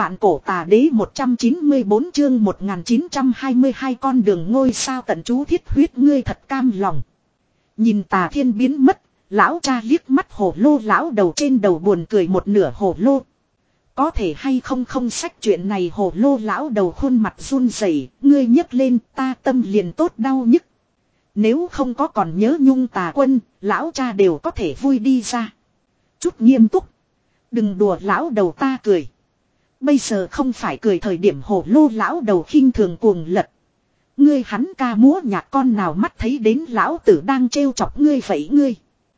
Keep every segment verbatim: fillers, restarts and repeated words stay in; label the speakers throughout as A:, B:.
A: Vạn cổ tà đế một trăm chín mươi bốn chương một nghìn chín trăm hai mươi hai con đường ngôi sao tận chú thiết huyết ngươi thật cam lòng. Nhìn Tà Thiên biến mất, lão cha liếc mắt hổ lô lão đầu trên đầu buồn cười một nửa hổ lô. Có thể hay không không sách chuyện này hổ lô lão đầu khuôn mặt run rẩy, ngươi nhấc lên ta tâm liền tốt đau nhức. Nếu không có còn nhớ nhung Tà Quân, lão cha đều có thể vui đi ra. Chút nghiêm túc. Đừng đùa lão đầu ta cười. Bây giờ không phải cười thời điểm hổ lô lão đầu khinh thường cuồng lật. Ngươi hắn ca múa nhạc con nào mắt thấy đến lão tử đang trêu chọc ngươi vậy ngươi.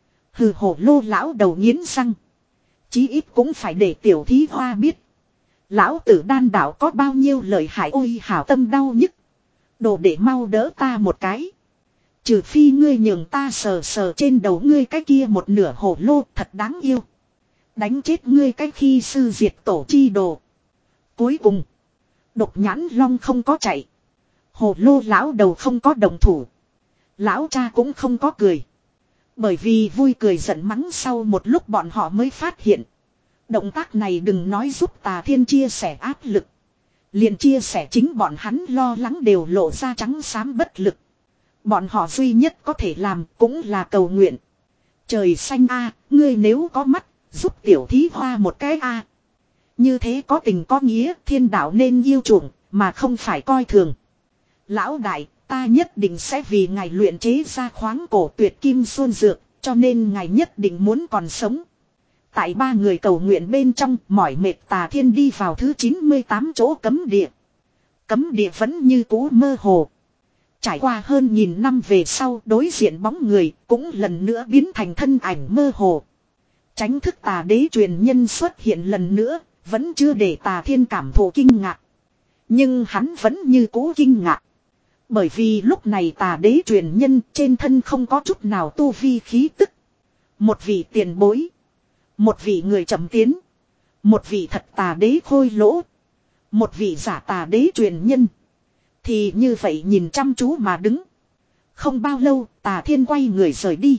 A: Hừ hổ lô lão đầu nghiến răng. Chí ít cũng phải để tiểu thí hoa biết. Lão tử đan đảo có bao nhiêu lời hại ôi hảo tâm đau nhức. Đồ để mau đỡ ta một cái. Trừ phi ngươi nhường ta sờ sờ trên đầu ngươi cái kia một nửa hổ lô thật đáng yêu. Đánh chết ngươi cái khi sư diệt tổ chi đồ. Cuối cùng. Độc nhãn long không có chạy. Hồ lô lão đầu không có đồng thủ. Lão cha cũng không có cười. Bởi vì vui cười giận mắng sau một lúc bọn họ mới phát hiện. Động tác này đừng nói giúp Tà Thiên chia sẻ áp lực. Liền chia sẻ chính bọn hắn lo lắng đều lộ ra trắng xám bất lực. Bọn họ duy nhất có thể làm cũng là cầu nguyện. Trời xanh a, ngươi nếu có mắt, giúp tiểu thí hoa một cái a. Như thế có tình có nghĩa thiên đạo nên yêu chuộng, mà không phải coi thường. Lão đại, ta nhất định sẽ vì ngài luyện chế ra khoáng cổ tuyệt kim xuân dược, cho nên ngài nhất định muốn còn sống. Tại ba người cầu nguyện bên trong, mỏi mệt Tà Thiên đi vào thứ chín mươi tám chỗ cấm địa. Cấm địa vẫn như cũ mơ hồ. Trải qua hơn nghìn năm về sau, đối diện bóng người cũng lần nữa biến thành thân ảnh mơ hồ. Tránh thức Tà đế truyền nhân xuất hiện lần nữa, vẫn chưa để Tà Thiên cảm thụ kinh ngạc. Nhưng hắn vẫn như cũ kinh ngạc. Bởi vì lúc này Tà đế truyền nhân trên thân không có chút nào tu vi khí tức. Một vị tiền bối. Một vị người chậm tiến. Một vị thật Tà đế khôi lỗ. Một vị giả Tà đế truyền nhân. Thì như vậy nhìn chăm chú mà đứng. Không bao lâu Tà Thiên quay người rời đi.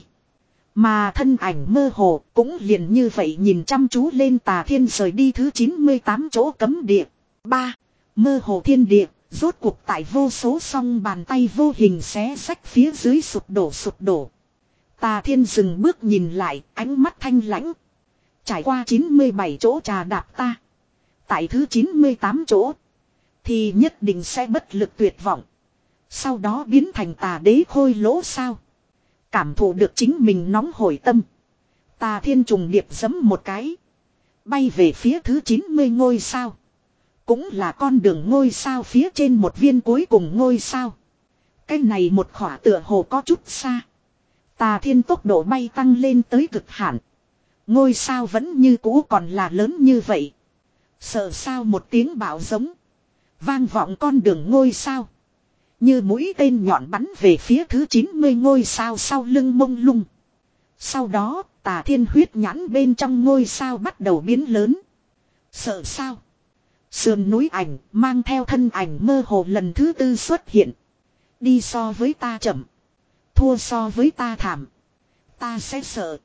A: Mà thân ảnh mơ hồ cũng liền như vậy nhìn chăm chú lên Tà Thiên rời đi thứ chín mươi tám chỗ cấm địa. ba. Mơ hồ thiên địa, rốt cuộc tại vô số song bàn tay vô hình xé rách phía dưới sụp đổ sụp đổ. Tà Thiên dừng bước nhìn lại, ánh mắt thanh lãnh. Trải qua chín mươi bảy chỗ trà đạp ta. Tại thứ chín mươi tám chỗ, thì nhất định sẽ bất lực tuyệt vọng. Sau đó biến thành Tà đế khôi lỗ sao. Cảm thụ được chính mình nóng hổi tâm. Tà Thiên trùng điệp giẫm một cái. Bay về phía thứ chín mươi ngôi sao. Cũng là con đường ngôi sao phía trên một viên cuối cùng ngôi sao. Cái này một khỏa tựa hồ có chút xa. Tà Thiên tốc độ bay tăng lên tới cực hạn. Ngôi sao vẫn như cũ còn là lớn như vậy. Sợ sao một tiếng bạo giống. Vang vọng con đường ngôi sao. Như mũi tên nhọn bắn về phía thứ chín mươi ngôi sao sau lưng mông lung. Sau đó Tà Thiên huyết nhãn bên trong ngôi sao bắt đầu biến lớn. Sợ sao? Sườn núi ảnh mang theo thân ảnh mơ hồ lần thứ tư xuất hiện. Đi so với ta chậm. Thua so với ta thảm. Ta sẽ sợ.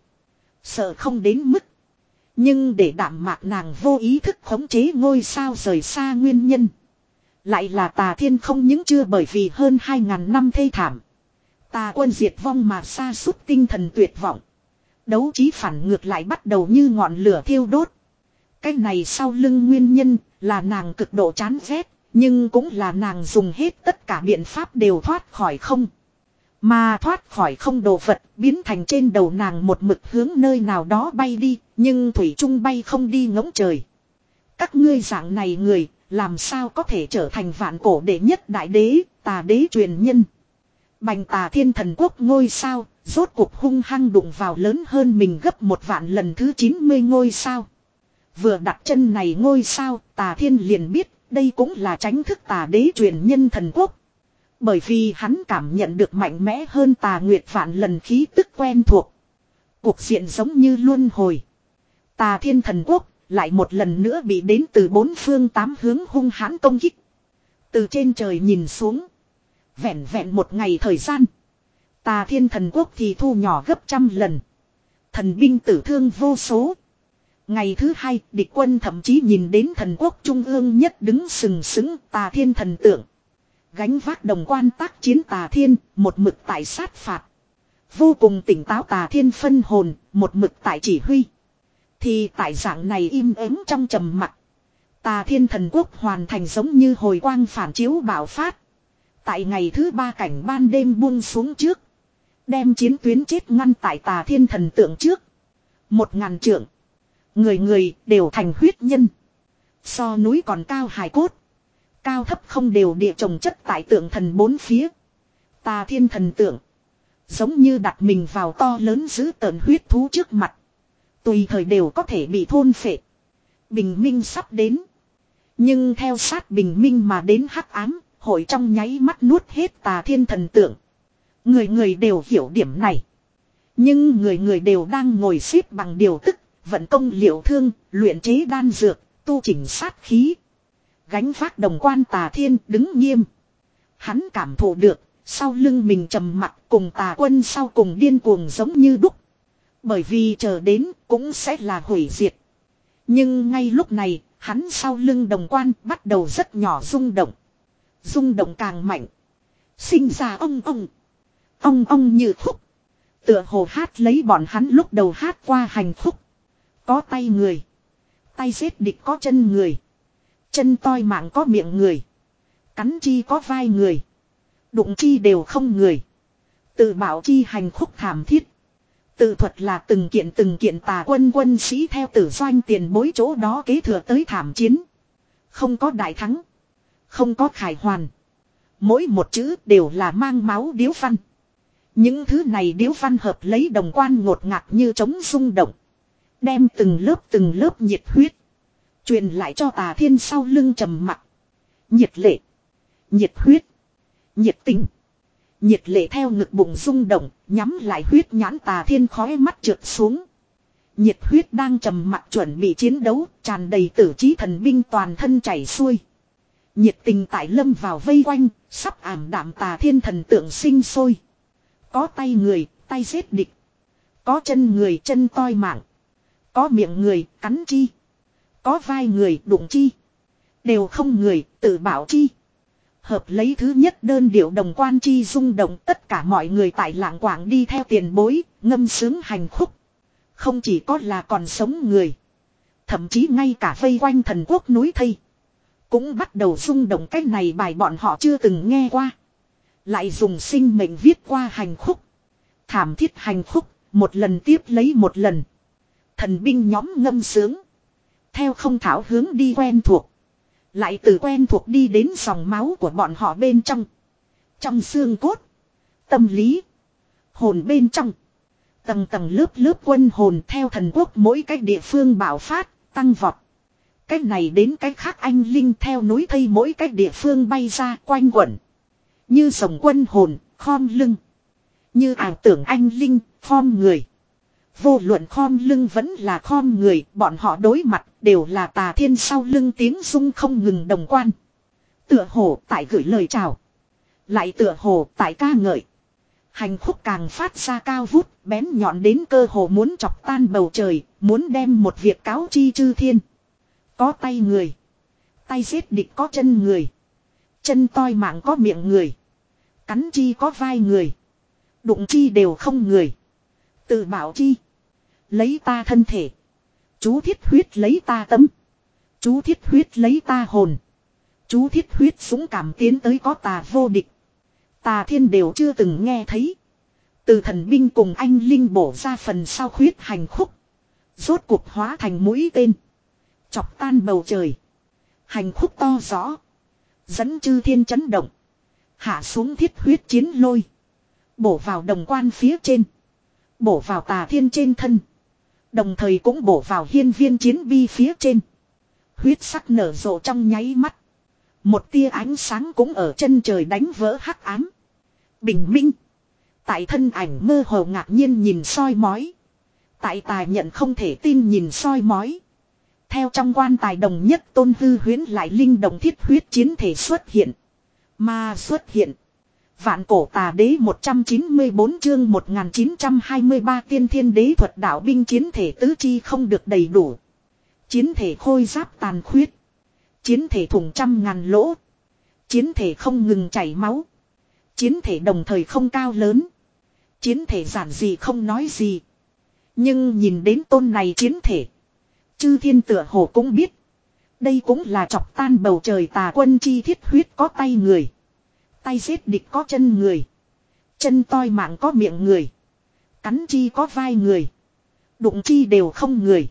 A: Sợ không đến mức. Nhưng để đảm mạc nàng vô ý thức khống chế ngôi sao rời xa nguyên nhân. Lại là Tà Thiên không những chưa bởi vì hơn hai ngàn năm thê thảm. Tà quân diệt vong mà sa sút tinh thần tuyệt vọng. Đấu trí phản ngược lại bắt đầu như ngọn lửa thiêu đốt. Cái này sau lưng nguyên nhân là nàng cực độ chán ghét. Nhưng cũng là nàng dùng hết tất cả biện pháp đều thoát khỏi không. Mà thoát khỏi không đồ vật biến thành trên đầu nàng một mực hướng nơi nào đó bay đi. Nhưng thủy trung bay không đi ngỗng trời. Các ngươi dạng này người làm sao có thể trở thành vạn cổ đệ nhất đại đế, Tà đế truyền nhân. Bành Tà Thiên thần quốc ngôi sao, rốt cuộc hung hăng đụng vào lớn hơn mình gấp một vạn lần thứ chín mươi ngôi sao. Vừa đặt chân này ngôi sao, Tà Thiên liền biết, đây cũng là tránh thức Tà đế truyền nhân thần quốc. Bởi vì hắn cảm nhận được mạnh mẽ hơn Tà Nguyệt vạn lần khí tức quen thuộc. Cuộc diện giống như luân hồi. Tà Thiên thần quốc lại một lần nữa bị đến từ bốn phương tám hướng hung hãn công kích. Từ trên trời nhìn xuống. Vẹn vẹn một ngày thời gian. Tà Thiên thần quốc thì thu nhỏ gấp trăm lần. Thần binh tử thương vô số. Ngày thứ hai, địch quân thậm chí nhìn đến thần quốc trung ương nhất đứng sừng sững Tà Thiên thần tượng. Gánh vác đồng quan tác chiến Tà Thiên, một mực tại sát phạt. Vô cùng tỉnh táo Tà Thiên phân hồn, một mực tại chỉ huy. Thì tại dạng này im ắng trong trầm mặc. Tà Thiên thần quốc hoàn thành giống như hồi quang phản chiếu bạo phát. Tại ngày thứ ba cảnh ban đêm buông xuống trước. Đem chiến tuyến chết ngăn tại Tà Thiên thần tượng trước. Một ngàn trượng. Người người đều thành huyết nhân. So núi còn cao hài cốt. Cao thấp không đều địa trồng chất tại tượng thần bốn phía. Tà Thiên thần tượng. Giống như đặt mình vào to lớn dữ tợn huyết thú trước mặt. Tùy thời đều có thể bị thôn phệ. Bình minh sắp đến. Nhưng theo sát bình minh mà đến hắc ám, hội trong nháy mắt nuốt hết Tà Thiên thần tượng. Người người đều hiểu điểm này. Nhưng người người đều đang ngồi xếp bằng điều tức, vận công liệu thương, luyện chế đan dược, tu chỉnh sát khí. Gánh vác đồng quan Tà Thiên đứng nghiêm. Hắn cảm thụ được, sau lưng mình trầm mặc cùng Tà quân sau cùng điên cuồng giống như đúc. Bởi vì chờ đến cũng sẽ là hủy diệt. Nhưng ngay lúc này, hắn sau lưng đồng quan bắt đầu rất nhỏ rung động. Rung động càng mạnh. Sinh ra ong ong. Ong ong như khúc. Tựa hồ hát lấy bọn hắn lúc đầu hát qua hành khúc. Có tay người. Tay giết địch có chân người. Chân toi mạng có miệng người. Cắn chi có vai người. Đụng chi đều không người. Tự bảo chi hành khúc thảm thiết. Tự thuật là từng kiện từng kiện Tà quân quân sĩ theo tử doanh tiền bối chỗ đó kế thừa tới thảm chiến. Không có đại thắng. Không có khải hoàn. Mỗi một chữ đều là mang máu điếu văn. Những thứ này điếu văn hợp lấy đồng quan ngột ngạt như trống rung động. Đem từng lớp từng lớp nhiệt huyết. Truyền lại cho Tà Thiên sau lưng trầm mặc. Nhiệt lệ. Nhiệt huyết. Nhiệt tình. Nhiệt lệ theo ngực bụng rung động, nhắm lại huyết nhãn Tà Thiên khói mắt trượt xuống. Nhiệt huyết đang trầm mặc chuẩn bị chiến đấu, tràn đầy tử trí thần binh toàn thân chảy xuôi. Nhiệt tình tại lâm vào vây quanh, sắp ảm đạm Tà Thiên thần tượng sinh sôi. Có tay người, tay giết địch. Có chân người, chân toi mạng. Có miệng người, cắn chi. Có vai người, đụng chi. Đều không người, tự bảo chi. Hợp lấy thứ nhất đơn điệu đồng quan chi rung động, tất cả mọi người tại lạng quảng đi theo tiền bối, ngâm sướng hành khúc. Không chỉ có là còn sống người. Thậm chí ngay cả vây quanh thần quốc núi thây. Cũng bắt đầu rung động cái này bài bọn họ chưa từng nghe qua. Lại dùng sinh mệnh viết qua hành khúc. Thảm thiết hành khúc, một lần tiếp lấy một lần. Thần binh nhóm ngâm sướng. Theo không thảo hướng đi quen thuộc. Lại từ quen thuộc đi đến dòng máu của bọn họ bên trong. Trong xương cốt. Tâm lý. Hồn bên trong. Tầng tầng lớp lớp quân hồn theo thần quốc mỗi cái địa phương bạo phát, tăng vọt. Cách này đến cách khác anh linh theo núi thây mỗi cái địa phương bay ra quanh quẩn. Như dòng quân hồn, khom lưng. Như ảo tưởng anh linh, khom người. Vô luận khom lưng vẫn là khom người, bọn họ đối mặt đều là Tà Thiên sau lưng tiếng rung không ngừng đồng quan. Tựa hồ tại gửi lời chào. Lại tựa hồ tại ca ngợi. Hành khúc càng phát ra cao vút, bén nhọn đến cơ hồ muốn chọc tan bầu trời, muốn đem một việc cáo chi chư thiên. Có tay người. Tay giết địch có chân người. Chân toi mạng có miệng người. Cắn chi có vai người. Đụng chi đều không người. Tự bảo chi. Lấy ta thân thể. Chú thiết huyết lấy ta tâm. Chú thiết huyết lấy ta hồn. Chú thiết huyết dũng cảm tiến tới có tà vô địch. Tà Thiên đều chưa từng nghe thấy. Từ thần binh cùng anh linh bổ ra phần sau khuyết hành khúc. Rốt cuộc hóa thành mũi tên. Chọc tan bầu trời. Hành khúc to rõ. Dẫn chư thiên chấn động. Hạ xuống thiết huyết chiến lôi. Bổ vào đồng quan phía trên. Bổ vào Tà Thiên trên thân. Đồng thời cũng bổ vào hiên viên chiến bi phía trên. Huyết sắc nở rộ trong nháy mắt. Một tia ánh sáng cũng ở chân trời đánh vỡ hắc ám. Bình minh. Tại thân ảnh mơ hồ ngạc nhiên nhìn soi mói. Tại tài nhận không thể tin nhìn soi mói. Theo trong quan tài đồng nhất tôn hư huyến lại linh đồng thiết huyết chiến thể xuất hiện. Mà xuất hiện. Vạn cổ tà đế một trăm chín mươi bốn chương một nghìn chín trăm hai mươi ba tiên thiên đế thuật đạo binh chiến thể tứ chi không được đầy đủ. Chiến thể khôi giáp tàn khuyết. Chiến thể thủng trăm ngàn lỗ. Chiến thể không ngừng chảy máu. Chiến thể đồng thời không cao lớn. Chiến thể giản dị không nói gì. Nhưng nhìn đến tôn này chiến thể. Chư thiên tựa hồ cũng biết. Đây cũng là chọc tan bầu trời tà quân chi thiết huyết có tay người. Tay giết địch có chân người. Chân toi mạng có miệng người. Cắn chi có vai người. Đụng chi đều không người.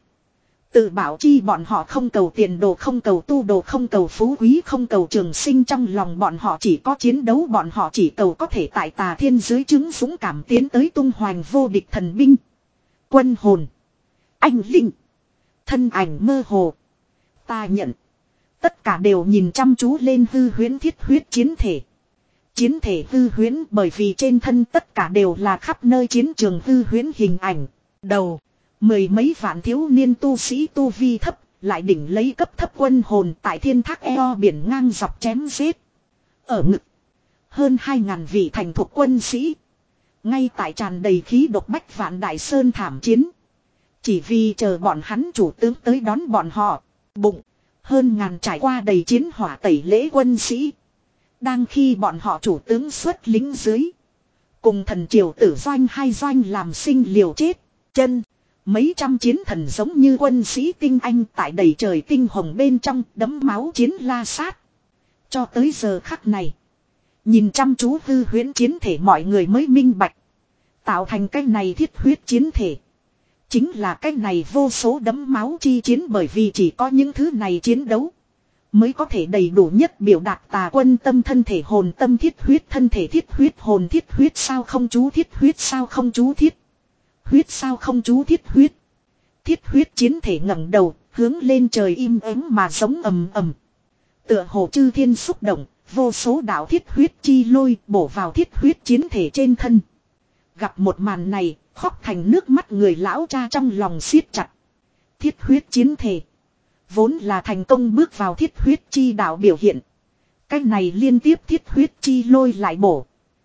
A: Tự bảo chi bọn họ không cầu tiền đồ, không cầu tu đồ, không cầu phú quý, không cầu trường sinh, trong lòng bọn họ chỉ có chiến đấu, bọn họ chỉ cầu có thể tại tà thiên dưới chứng dũng cảm tiến tới tung hoành vô địch thần binh. Quân hồn. Anh linh. Thân ảnh mơ hồ. Ta nhận. Tất cả đều nhìn chăm chú lên hư huyễn thiết huyết chiến thể. Chiến thể hư huyễn bởi vì trên thân tất cả đều là khắp nơi chiến trường hư huyễn hình ảnh. Đầu. Mười mấy vạn thiếu niên tu sĩ tu vi thấp, lại đỉnh lấy cấp thấp quân hồn tại thiên thác eo biển ngang dọc chém giết. Ở ngực. Hơn hai ngàn vị thành thuộc quân sĩ. Ngay tại tràn đầy khí độc bách vạn đại sơn thảm chiến. Chỉ vì chờ bọn hắn chủ tướng tới đón bọn họ. Bụng. Hơn ngàn trải qua đầy chiến hỏa tẩy lễ quân sĩ. Đang khi bọn họ chủ tướng xuất lính dưới. Cùng thần triều tử doanh hai doanh làm sinh liều chết. Chân. Mấy trăm chiến thần giống như quân sĩ tinh anh tại đầy trời tinh hồng bên trong đấm máu chiến la sát. Cho tới giờ khắc này. Nhìn chăm chú hư huyễn chiến thể mọi người mới minh bạch. Tạo thành cái này thiết huyết chiến thể. Chính là cái này vô số đấm máu chi chiến, bởi vì chỉ có những thứ này chiến đấu. Mới có thể đầy đủ nhất biểu đạt tà quân tâm thân thể hồn tâm thiết huyết thân thể thiết huyết hồn thiết huyết sao không chú thiết huyết sao không chú thiết. Huyết sao không chú thiết huyết. Thiết huyết chiến thể ngẩng đầu, hướng lên trời im ắng mà giống ầm ầm. Tựa hồ chư thiên xúc động, vô số đạo thiết huyết chi lôi bổ vào thiết huyết chiến thể trên thân. Gặp một màn này, khóc thành nước mắt người lão cha trong lòng siết chặt. Thiết huyết chiến thể. Vốn là thành công bước vào thiết huyết chi đạo biểu hiện. Cái này liên tiếp thiết huyết chi lôi lại bổ.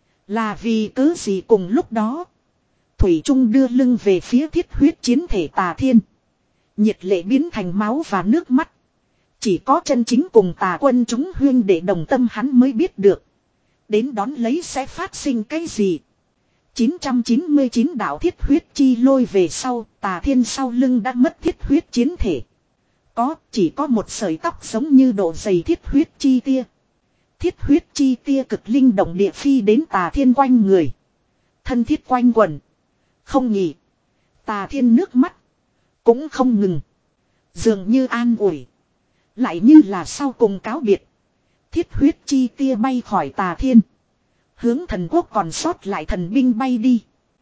A: Là vì cớ gì cùng lúc đó. Thủy Trung đưa lưng về phía thiết huyết chiến thể tà thiên. Nhiệt lệ biến thành máu và nước mắt. Chỉ có chân chính cùng tà quân chúng huyên để đồng tâm hắn mới biết được. Đến đón lấy sẽ phát sinh cái gì. chín trăm chín mươi chín đạo thiết huyết chi lôi về sau, tà thiên sau lưng đã mất thiết huyết chiến thể. Có, chỉ có một sợi tóc giống như độ dày thiết huyết chi tia. Thiết huyết chi tia cực linh động địa phi đến tà thiên quanh người. Thân thiết quanh quần. Không nghỉ. Tà thiên nước mắt. Cũng không ngừng. Dường như an ủi. Lại như là sau cùng cáo biệt. Thiết huyết chi tia bay khỏi tà thiên. Hướng thần quốc còn sót lại thần binh bay đi.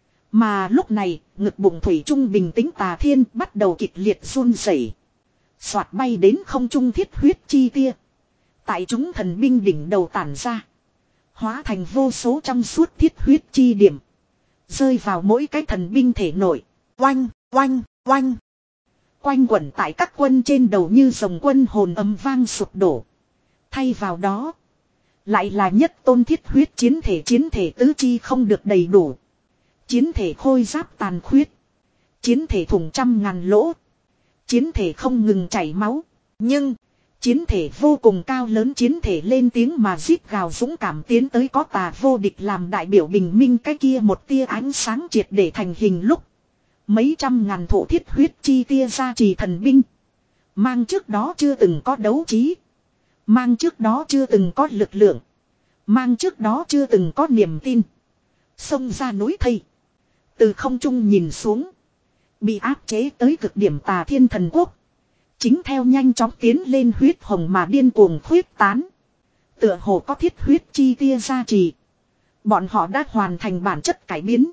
A: Mà lúc này, ngực bụng thủy trung bình tĩnh tà thiên bắt đầu kịch liệt run rẩy. Xoạt bay đến không trung thiết huyết chi tia. Tại chúng thần binh đỉnh đầu tản ra. Hóa thành vô số trong suốt thiết huyết chi điểm. Rơi vào mỗi cái thần binh thể nội. Oanh, oanh, oanh. Quanh quẩn tại các quân trên đầu như dòng quân hồn ầm vang sụp đổ. Thay vào đó. Lại là nhất tôn thiết huyết chiến thể chiến thể tứ chi không được đầy đủ. Chiến thể khôi giáp tàn khuyết. Chiến thể thủng trăm ngàn lỗ. Chiến thể không ngừng chảy máu. Nhưng, chiến thể vô cùng cao lớn chiến thể lên tiếng mà rít gào dũng cảm tiến tới có tà vô địch làm đại biểu bình minh cái kia một tia ánh sáng triệt để thành hình lúc. Mấy trăm ngàn thổ thiết huyết chi tia ra trì thần binh. Mang trước đó chưa từng có đấu trí. Mang trước đó chưa từng có lực lượng. Mang trước đó chưa từng có niềm tin. Xông ra núi thây. Từ không trung nhìn xuống. Bị áp chế tới cực điểm tà thiên thần quốc. Chính theo nhanh chóng tiến lên huyết hồng mà điên cuồng khuyết tán. Tựa hồ có thiết huyết chi tia gia trì. Bọn họ đã hoàn thành bản chất cải biến.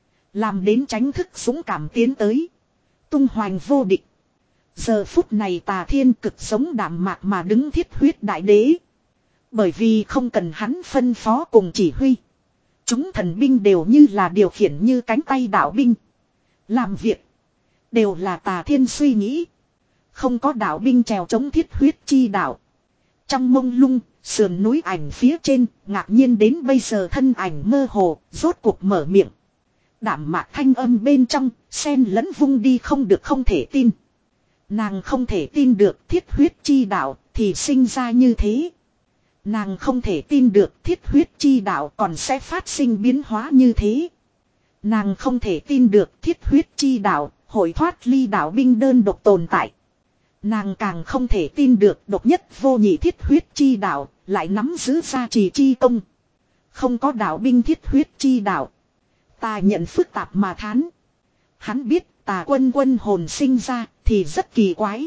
A: Làm đến tránh thức dũng cảm tiến tới. Tung hoành vô địch. Giờ phút này tà thiên cực sống đảm mạc mà đứng thiết huyết đại đế. Bởi vì không cần hắn phân phó cùng chỉ huy. Chúng thần binh đều như là điều khiển như cánh tay đạo binh. Làm việc. Đều là tà thiên suy nghĩ. Không có đạo binh trèo chống thiết huyết chi đạo. Trong mông lung, sườn núi ảnh phía trên, ngạc nhiên đến bây giờ thân ảnh mơ hồ, rốt cuộc mở miệng. Đảm mạc thanh âm bên trong, sen lẫn vung đi không được không thể tin. Nàng không thể tin được thiết huyết chi đạo thì sinh ra như thế. Nàng không thể tin được thiết huyết chi đạo còn sẽ phát sinh biến hóa như thế. Nàng không thể tin được thiết huyết chi đạo hội thoát ly đạo binh đơn độc tồn tại. Nàng càng không thể tin được độc nhất vô nhị thiết huyết chi đạo lại nắm giữ gia trì chi công. Không có đạo binh thiết huyết chi đạo. Ta nhận phức tạp mà thán. Hắn biết tà quân quân hồn sinh ra thì rất kỳ quái.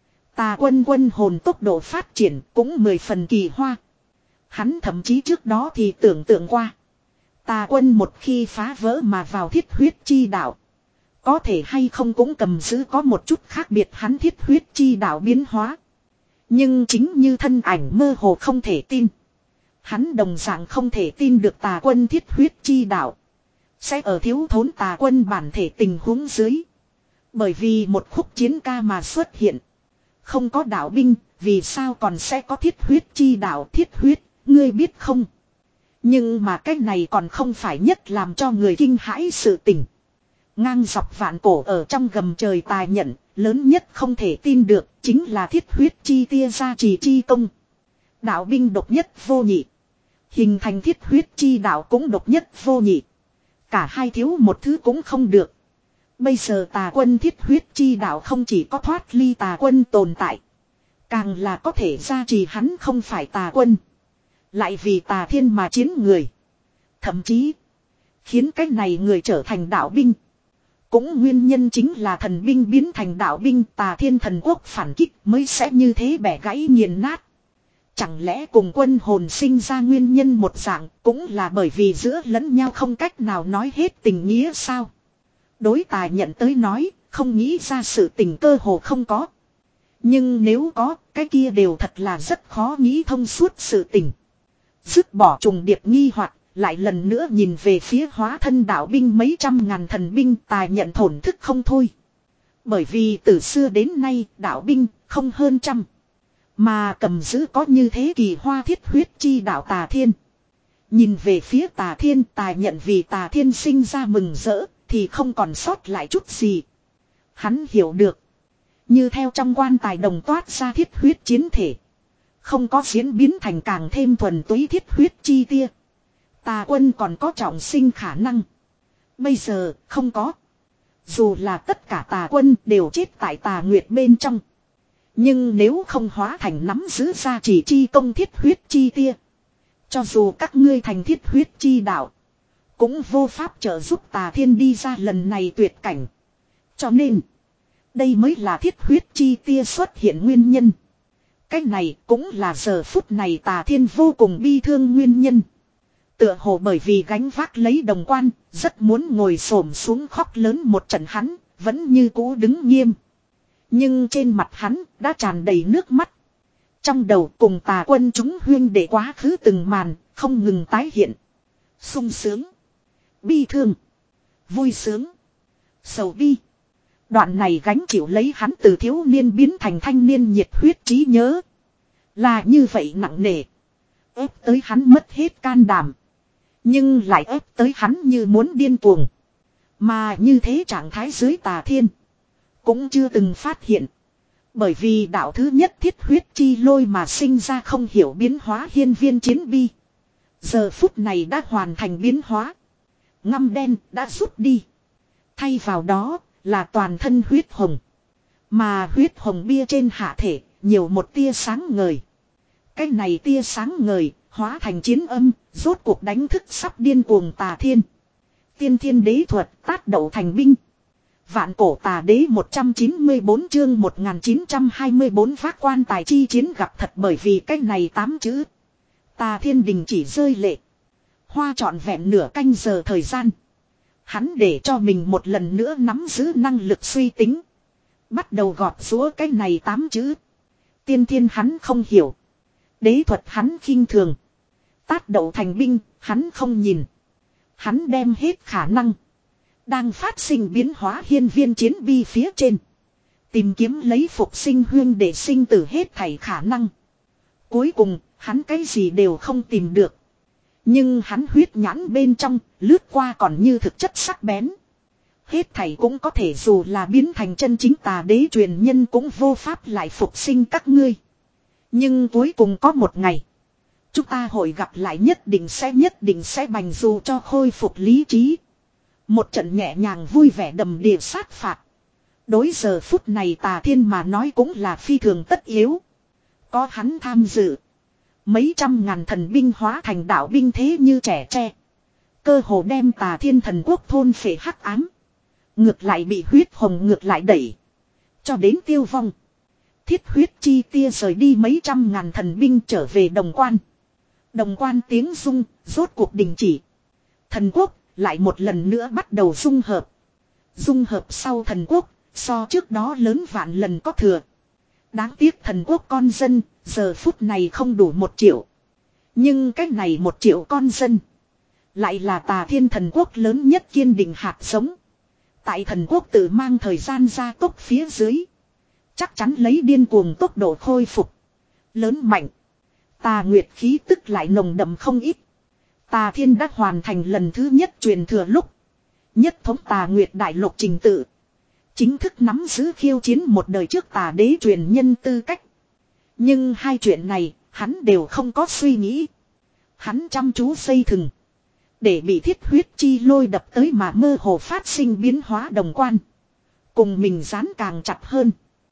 A: Tà quân quân hồn tốc độ phát triển cũng mười phần kỳ hoa. Hắn thậm chí trước đó thì tưởng tượng qua. Tà quân một khi phá vỡ mà vào thiết huyết chi đạo. Có thể hay không cũng cầm giữ có một chút khác biệt hắn thiết huyết chi đạo biến hóa. Nhưng chính như thân ảnh mơ hồ không thể tin. Hắn đồng dạng không thể tin được tà quân thiết huyết chi đạo. Sẽ ở thiếu thốn tà quân bản thể tình huống dưới. Bởi vì một khúc chiến ca mà xuất hiện. Không có đạo binh, vì sao còn sẽ có thiết huyết chi đạo thiết huyết, ngươi biết không? Nhưng mà cái này còn không phải nhất làm cho người kinh hãi sự tình. Ngang dọc vạn cổ ở trong gầm trời tài nhận, lớn nhất không thể tin được, chính là thiết huyết chi tia gia trì chi công. Đạo binh độc nhất vô nhị. Hình thành thiết huyết chi đạo cũng độc nhất vô nhị. Cả hai thiếu một thứ cũng không được. Bây giờ tà quân thiết huyết chi đạo không chỉ có thoát ly tà quân tồn tại. Càng là có thể gia trì hắn không phải tà quân. Lại vì tà thiên mà chiến người. Thậm chí khiến cái này người trở thành đạo binh. Cũng nguyên nhân chính là thần binh biến thành đạo binh tà thiên thần quốc phản kích mới sẽ như thế bẻ gãy nghiền nát. Chẳng lẽ cùng quân hồn sinh ra nguyên nhân một dạng cũng là bởi vì giữa lẫn nhau không cách nào nói hết tình nghĩa sao? Đối tài nhận tới nói, không nghĩ ra sự tình cơ hồ không có. Nhưng nếu có, cái kia đều thật là rất khó nghĩ thông suốt sự tình. Dứt bỏ trùng điệp nghi hoặc lại lần nữa nhìn về phía hóa thân đạo binh mấy trăm ngàn thần binh tài nhận thổn thức không thôi. Bởi vì từ xưa đến nay đạo binh không hơn trăm. Mà cầm giữ có như thế kỳ hoa thiết huyết chi đạo tà thiên. Nhìn về phía tà thiên tài nhận vì tà thiên sinh ra mừng rỡ thì không còn sót lại chút gì. Hắn hiểu được. Như theo trong quan tài đồng toát ra thiết huyết chiến thể. Không có diễn biến thành càng thêm thuần túy thiết huyết chi tia. Tà quân còn có trọng sinh khả năng. Bây giờ không có. Dù là tất cả tà quân đều chết tại tà nguyệt bên trong. Nhưng nếu không hóa thành nắm giữ ra chỉ chi công thiết huyết chi tia. Cho dù các ngươi thành thiết huyết chi đạo. Cũng vô pháp trợ giúp tà thiên đi ra lần này tuyệt cảnh. Cho nên. Đây mới là thiết huyết chi tia xuất hiện nguyên nhân. Cái này cũng là giờ phút này tà thiên vô cùng bi thương nguyên nhân. Tựa hồ bởi vì gánh vác lấy đồng quan. Rất muốn ngồi xổm xuống khóc lớn một trận hắn. Vẫn như cũ đứng nghiêm. Nhưng trên mặt hắn đã tràn đầy nước mắt. Trong đầu cùng tà quân chúng huyên để quá khứ từng màn. Không ngừng tái hiện. Sung sướng. Bi thương. Vui sướng. Sầu bi. Đoạn này gánh chịu lấy hắn từ thiếu niên biến thành thanh niên nhiệt huyết trí nhớ. Là như vậy nặng nề. Ép tới hắn mất hết can đảm. Nhưng lại ép tới hắn như muốn điên cuồng. Mà như thế trạng thái dưới tà thiên. Cũng chưa từng phát hiện. Bởi vì đạo thứ nhất thiết huyết chi lôi mà sinh ra không hiểu biến hóa hiên viên chiến bi. Giờ phút này đã hoàn thành biến hóa. Ngăm đen đã rút đi. Thay vào đó là toàn thân huyết hồng. Mà huyết hồng bia trên hạ thể nhiều một tia sáng ngời. Cái này tia sáng ngời hóa thành chiến âm rốt cuộc đánh thức sắp điên cuồng tà thiên. Tiên thiên đế thuật tát đậu thành binh. Vạn cổ tà đế một trăm chín mươi bốn chương một nghìn chín trăm hai mươi bốn vác quan tài chi chiến gặp thật bởi vì cái này tám chữ. Tà thiên đình chỉ rơi lệ. Hoa trọn vẹn nửa canh giờ thời gian. Hắn để cho mình một lần nữa nắm giữ năng lực suy tính. Bắt đầu gọt rũa cái này tám chữ. Tiên thiên hắn không hiểu. Đế thuật hắn khinh thường. Tát đậu thành binh, hắn không nhìn. Hắn đem hết khả năng. Đang phát sinh biến hóa hiên viên chiến bi phía trên. Tìm kiếm lấy phục sinh huyên để sinh tử hết thảy khả năng. Cuối cùng, hắn cái gì đều không tìm được. Nhưng hắn huyết nhãn bên trong, lướt qua còn như thực chất sắc bén. Hết thảy cũng có thể dù là biến thành chân chính tà đế truyền nhân cũng vô pháp lại phục sinh các ngươi. Nhưng cuối cùng có một ngày. Chúng ta hội gặp lại nhất định sẽ nhất định sẽ bành dù cho khôi phục lý trí. Một trận nhẹ nhàng vui vẻ đầm đìa sát phạt. Đối giờ phút này Tà Thiên mà nói cũng là phi thường tất yếu. Có hắn tham dự. Mấy trăm ngàn thần binh hóa thành đạo binh thế như trẻ tre. Cơ hồ đem Tà Thiên thần quốc thôn phệ hắc ám. Ngược lại bị huyết hồng ngược lại đẩy. Cho đến tiêu vong. Thiết huyết chi tia rời đi mấy trăm ngàn thần binh trở về đồng quan. Đồng quan tiếng rung, rốt cuộc đình chỉ. Thần quốc, lại một lần nữa bắt đầu dung hợp. Dung hợp sau thần quốc, so trước đó lớn vạn lần có thừa. Đáng tiếc thần quốc con dân, giờ phút này không đủ một triệu. Nhưng cách này một triệu con dân. Lại là Tà Thiên thần quốc lớn nhất kiên định hạt giống. Tại thần quốc tự mang thời gian gia tốc phía dưới. Chắc chắn lấy điên cuồng tốc độ khôi phục. Lớn mạnh. Tà Nguyệt khí tức lại nồng đậm không ít. Tà Thiên đã hoàn thành lần thứ nhất truyền thừa lúc. Nhất thống Tà Nguyệt đại lục trình tự. Chính thức nắm giữ khiêu chiến một đời trước tà đế truyền nhân tư cách. Nhưng hai chuyện này, hắn đều không có suy nghĩ. Hắn chăm chú xây thừng. Để bị thiết huyết chi lôi đập tới mà mơ hồ phát sinh biến hóa đồng quan. Cùng mình dán càng chặt hơn.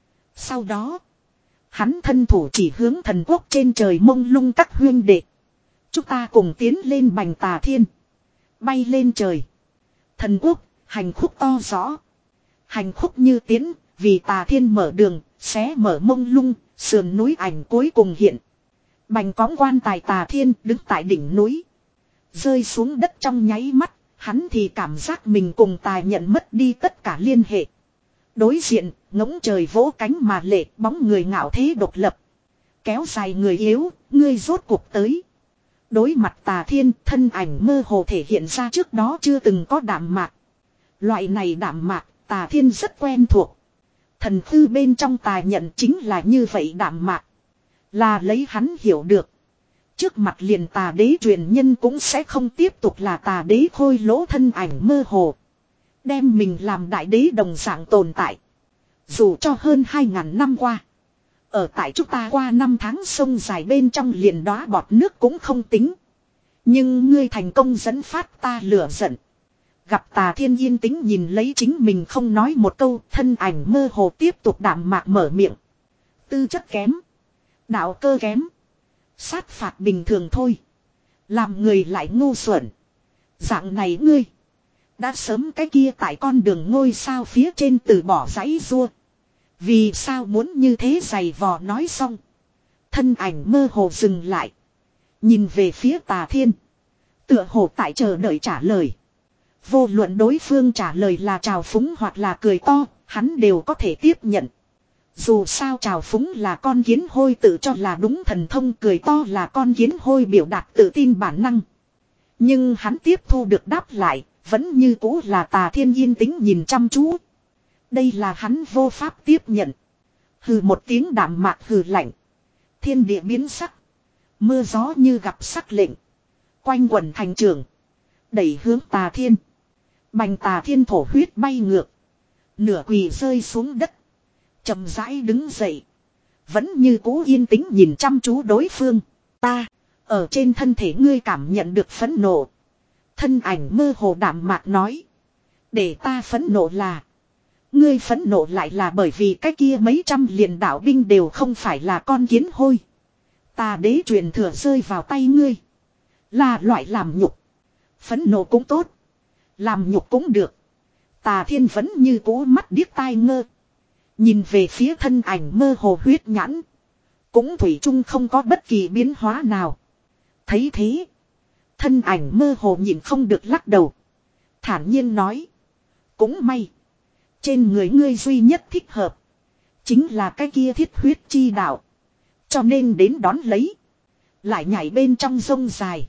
A: Sau đó, hắn thân thủ chỉ hướng thần quốc trên trời mông lung các huyên đệ. Chúng ta cùng tiến lên bành Tà Thiên. Bay lên trời. Thần quốc, hành khúc to rõ. Hành khúc như tiến, vì Tà Thiên mở đường, xé mở mông lung, sườn núi ảnh cuối cùng hiện. Bành cõng quan tài Tà Thiên đứng tại đỉnh núi. Rơi xuống đất trong nháy mắt, hắn thì cảm giác mình cùng tài nhận mất đi tất cả liên hệ. Đối diện, ngỗng trời vỗ cánh mà lệ, bóng người ngạo thế độc lập. Kéo dài người yếu, ngươi rốt cuộc tới. Đối mặt Tà Thiên, thân ảnh mơ hồ thể hiện ra trước đó chưa từng có đạm mạc. Loại này đạm mạc, Tà Thiên rất quen thuộc. Thần thư bên trong tài nhận chính là như vậy đạm mạc. Là lấy hắn hiểu được. Trước mặt liền tà đế truyền nhân cũng sẽ không tiếp tục là tà đế khôi lỗ thân ảnh mơ hồ. Đem mình làm đại đế đồng dạng tồn tại. Dù cho hơn hai ngàn năm qua. Ở tại chúng ta qua năm tháng sông dài bên trong liền đóa bọt nước cũng không tính. Nhưng ngươi thành công dẫn phát ta lửa giận. Gặp Tà Thiên yên tĩnh nhìn lấy chính mình không nói một câu, thân ảnh mơ hồ tiếp tục đạm mạc mở miệng. Tư chất kém. Đạo cơ kém. Sát phạt bình thường thôi. Làm người lại ngu xuẩn. Dạng này ngươi. Đã sớm cái kia tại con đường ngôi sao phía trên từ bỏ giấy rua. Vì sao muốn như thế giày vò nói xong. Thân ảnh mơ hồ dừng lại. Nhìn về phía Tà Thiên. Tựa hồ tại chờ đợi trả lời. Vô luận đối phương trả lời là trào phúng hoặc là cười to, hắn đều có thể tiếp nhận. Dù sao trào phúng là con kiến hôi tự cho là đúng thần thông, cười to là con kiến hôi biểu đạt tự tin bản năng. Nhưng hắn tiếp thu được đáp lại, vẫn như cũ là Tà Thiên yên tĩnh nhìn chăm chú. Đây là hắn vô pháp tiếp nhận. Hừ một tiếng đạm mạc hừ lạnh. Thiên địa biến sắc. Mưa gió như gặp sắc lệnh. Quanh quẩn thành trường. Đẩy hướng Tà Thiên. Bành Tà Thiên thổ huyết bay ngược. Nửa quỳ rơi xuống đất. Chậm rãi đứng dậy. Vẫn như cũ yên tĩnh nhìn chăm chú đối phương. Ta. Ở trên thân thể ngươi cảm nhận được phẫn nộ. Thân ảnh mơ hồ đạm mạc nói. Để ta phẫn nộ là. Ngươi phẫn nộ lại là bởi vì cái kia mấy trăm liền đạo binh đều không phải là con kiến hôi. Tà đế truyền thừa rơi vào tay ngươi. Là loại làm nhục. Phẫn nộ cũng tốt. Làm nhục cũng được. Tà Thiên vẫn như cũ mắt điếc tai ngơ. Nhìn về phía thân ảnh mơ hồ huyết nhãn. Cũng thủy chung không có bất kỳ biến hóa nào. Thấy thế. Thân ảnh mơ hồ nhìn không được lắc đầu. Thản nhiên nói. Cũng may. Trên người ngươi duy nhất thích hợp. Chính là cái kia thiết huyết chi đạo. Cho nên đến đón lấy. Lại nhảy bên trong sông dài.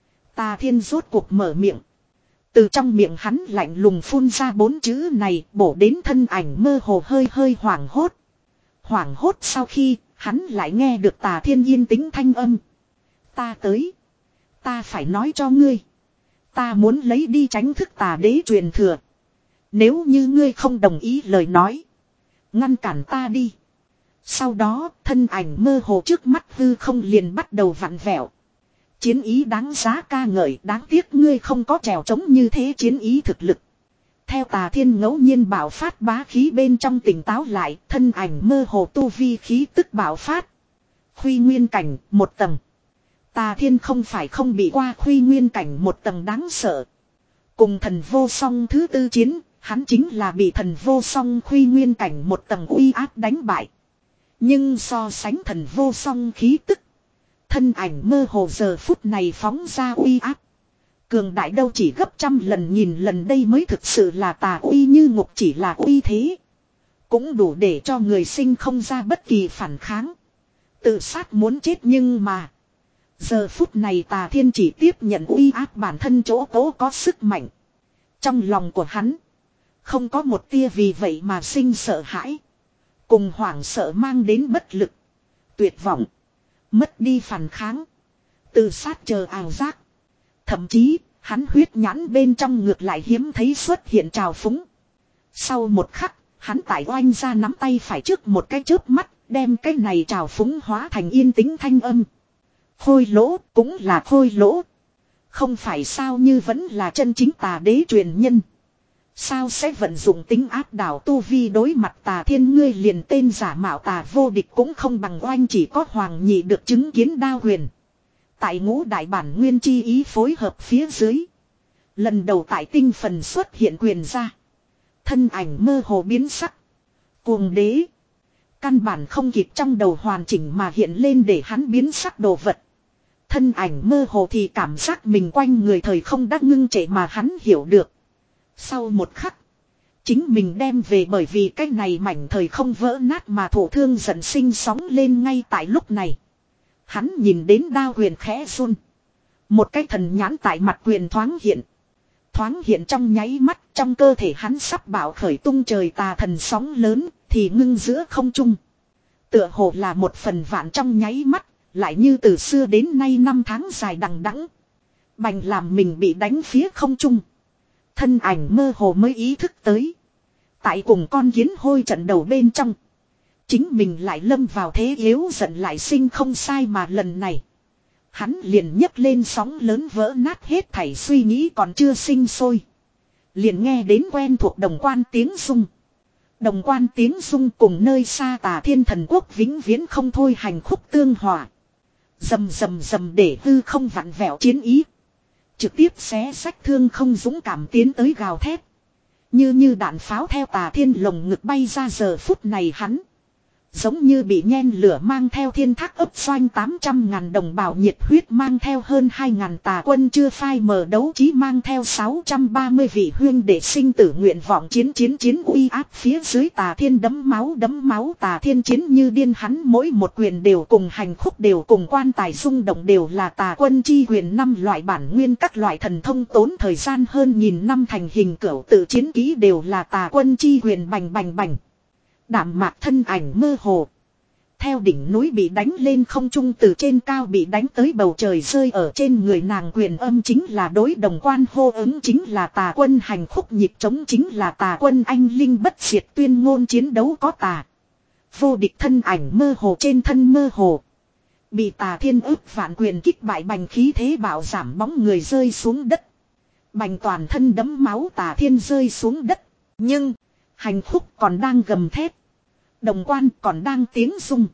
A: Tà Thiên rốt cuộc mở miệng. Từ trong miệng hắn lạnh lùng phun ra bốn chữ này, bổ đến thân ảnh mơ hồ hơi hơi hoảng hốt. Hoảng hốt sau khi, hắn lại nghe được Tà Thiên yên tĩnh thanh âm. Ta tới. Ta phải nói cho ngươi. Ta muốn lấy đi tránh thức tà đế truyền thừa. Nếu như ngươi không đồng ý lời nói. Ngăn cản ta đi. Sau đó thân ảnh mơ hồ trước mắt hư không liền bắt đầu vặn vẹo. Chiến ý đáng giá ca ngợi, đáng tiếc ngươi không có trèo trống như thế chiến ý thực lực. Theo Tà Thiên ngẫu nhiên bạo phát bá khí bên trong tỉnh táo lại, thân ảnh mơ hồ tu vi khí tức bạo phát. Khuy nguyên cảnh, một tầng. Tà Thiên không phải không bị qua khuy nguyên cảnh một tầng đáng sợ. Cùng thần vô song thứ tư chiến, hắn chính là bị thần vô song khuy nguyên cảnh một tầng uy áp đánh bại. Nhưng so sánh thần vô song khí tức. Thân ảnh mơ hồ giờ phút này phóng ra uy áp. Cường đại đâu chỉ gấp trăm lần nghìn lần đây mới thực sự là tà uy như ngục chỉ là uy thế. Cũng đủ để cho người sinh không ra bất kỳ phản kháng. Tự sát muốn chết nhưng mà. Giờ phút này Tà Thiên chỉ tiếp nhận uy áp bản thân chỗ cố có sức mạnh. Trong lòng của hắn. Không có một tia vì vậy mà sinh sợ hãi. Cùng hoảng sợ mang đến bất lực. Tuyệt vọng. Mất đi phản kháng. Tự sát chờ ảo giác. Thậm chí, hắn huyết nhãn bên trong ngược lại hiếm thấy xuất hiện trào phúng. Sau một khắc, hắn tại oanh ra nắm tay phải trước một cái chớp mắt, đem cái này trào phúng hóa thành yên tĩnh thanh âm. Khôi lỗ, cũng là khôi lỗ. Không phải sao như vẫn là chân chính tà đế truyền nhân. Sao sẽ vận dụng tính áp đảo tu vi đối mặt Tà Thiên ngươi liền tên giả mạo tà vô địch cũng không bằng oanh chỉ có hoàng nhị được chứng kiến đao huyền. Tại ngũ đại bản nguyên chi ý phối hợp phía dưới. Lần đầu tại tinh phần xuất hiện quyền ra. Thân ảnh mơ hồ biến sắc. Cuồng đế. Căn bản không kịp trong đầu hoàn chỉnh mà hiện lên để hắn biến sắc đồ vật. Thân ảnh mơ hồ thì cảm giác mình quanh người thời không đã ngưng trệ mà hắn hiểu được. Sau một khắc. Chính mình đem về bởi vì cái này mảnh thời không vỡ nát mà thổ thương dần sinh sóng lên ngay tại lúc này. Hắn nhìn đến đao huyền khẽ run. Một cái thần nhãn tại mặt huyền thoáng hiện. Thoáng hiện trong nháy mắt trong cơ thể hắn sắp bảo khởi tung trời tà thần sóng lớn thì ngưng giữa không trung. Tựa hồ là một phần vạn trong nháy mắt, lại như từ xưa đến nay năm tháng dài đằng đẵng. Bành làm mình bị đánh phía không trung. Thân ảnh mơ hồ mới ý thức tới. Tại cùng con kiến hôi trận đầu bên trong. Chính mình lại lâm vào thế yếu giận lại sinh không sai mà lần này. Hắn liền nhấc lên sóng lớn vỡ nát hết thảy suy nghĩ còn chưa sinh sôi. Liền nghe đến quen thuộc đồng quan tiếng sung. Đồng quan tiếng sung cùng nơi xa Tà Thiên thần quốc vĩnh viễn không thôi hành khúc tương hòa. Dầm dầm dầm để hư không vặn vẹo chiến ý. Trực tiếp xé sách thương không dũng cảm tiến tới gào thét. Như như đạn pháo theo Tà Thiên lồng ngực bay ra giờ phút này hắn. Giống như bị nhen lửa mang theo thiên thác ấp xoanh tám trăm ngàn đồng bào nhiệt huyết mang theo hơn hai ngàn tà quân chưa phai mờ đấu trí mang theo sáu trăm ba mươi vị huyên để sinh tử nguyện vọng chiến chiến chiến uy áp phía dưới Tà Thiên đấm máu đấm máu Tà Thiên chiến như điên hắn mỗi một quyền đều cùng hành khúc đều cùng quan tài rung động đều là tà quân chi quyền năm loại bản nguyên các loại thần thông tốn thời gian hơn nghìn năm thành hình cửu tự chiến ký đều là tà quân chi quyền bành bành bành. Đạm mạc thân ảnh mơ hồ. Theo đỉnh núi bị đánh lên không trung từ trên cao bị đánh tới bầu trời rơi ở trên người nàng quyền âm chính là đối đồng quan hô ứng chính là tà quân hành khúc nhịp trống chính là tà quân anh linh bất diệt tuyên ngôn chiến đấu có tà. Vô địch thân ảnh mơ hồ trên thân mơ hồ. Bị Tà Thiên ức vạn quyền kích bại bành khí thế bạo giảm bóng người rơi xuống đất. Bành toàn thân đấm máu Tà Thiên rơi xuống đất. Nhưng... hành khúc còn đang gầm thét. Đồng quan còn đang tiếng rung.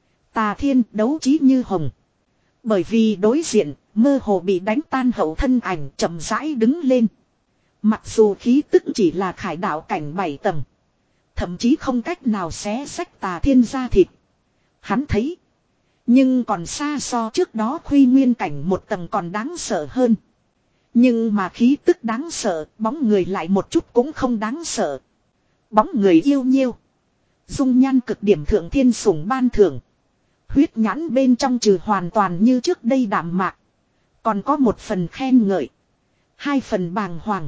A: Tà Thiên đấu trí như hồng. Bởi vì đối diện, mơ hồ bị đánh tan hậu thân ảnh chậm rãi đứng lên. Mặc dù khí tức chỉ là khải đạo cảnh bảy tầng. Thậm chí không cách nào xé xách Tà Thiên ra thịt. Hắn thấy. Nhưng còn xa so trước đó khuy nguyên cảnh một tầng còn đáng sợ hơn. Nhưng mà khí tức đáng sợ, bóng người lại một chút cũng không đáng sợ. Bóng người yêu nhiêu. Dung nhan cực điểm thượng thiên sủng ban thưởng. Huyết nhãn bên trong trừ hoàn toàn như trước đây đạm mạc. Còn có một phần khen ngợi. Hai phần bàng hoàng.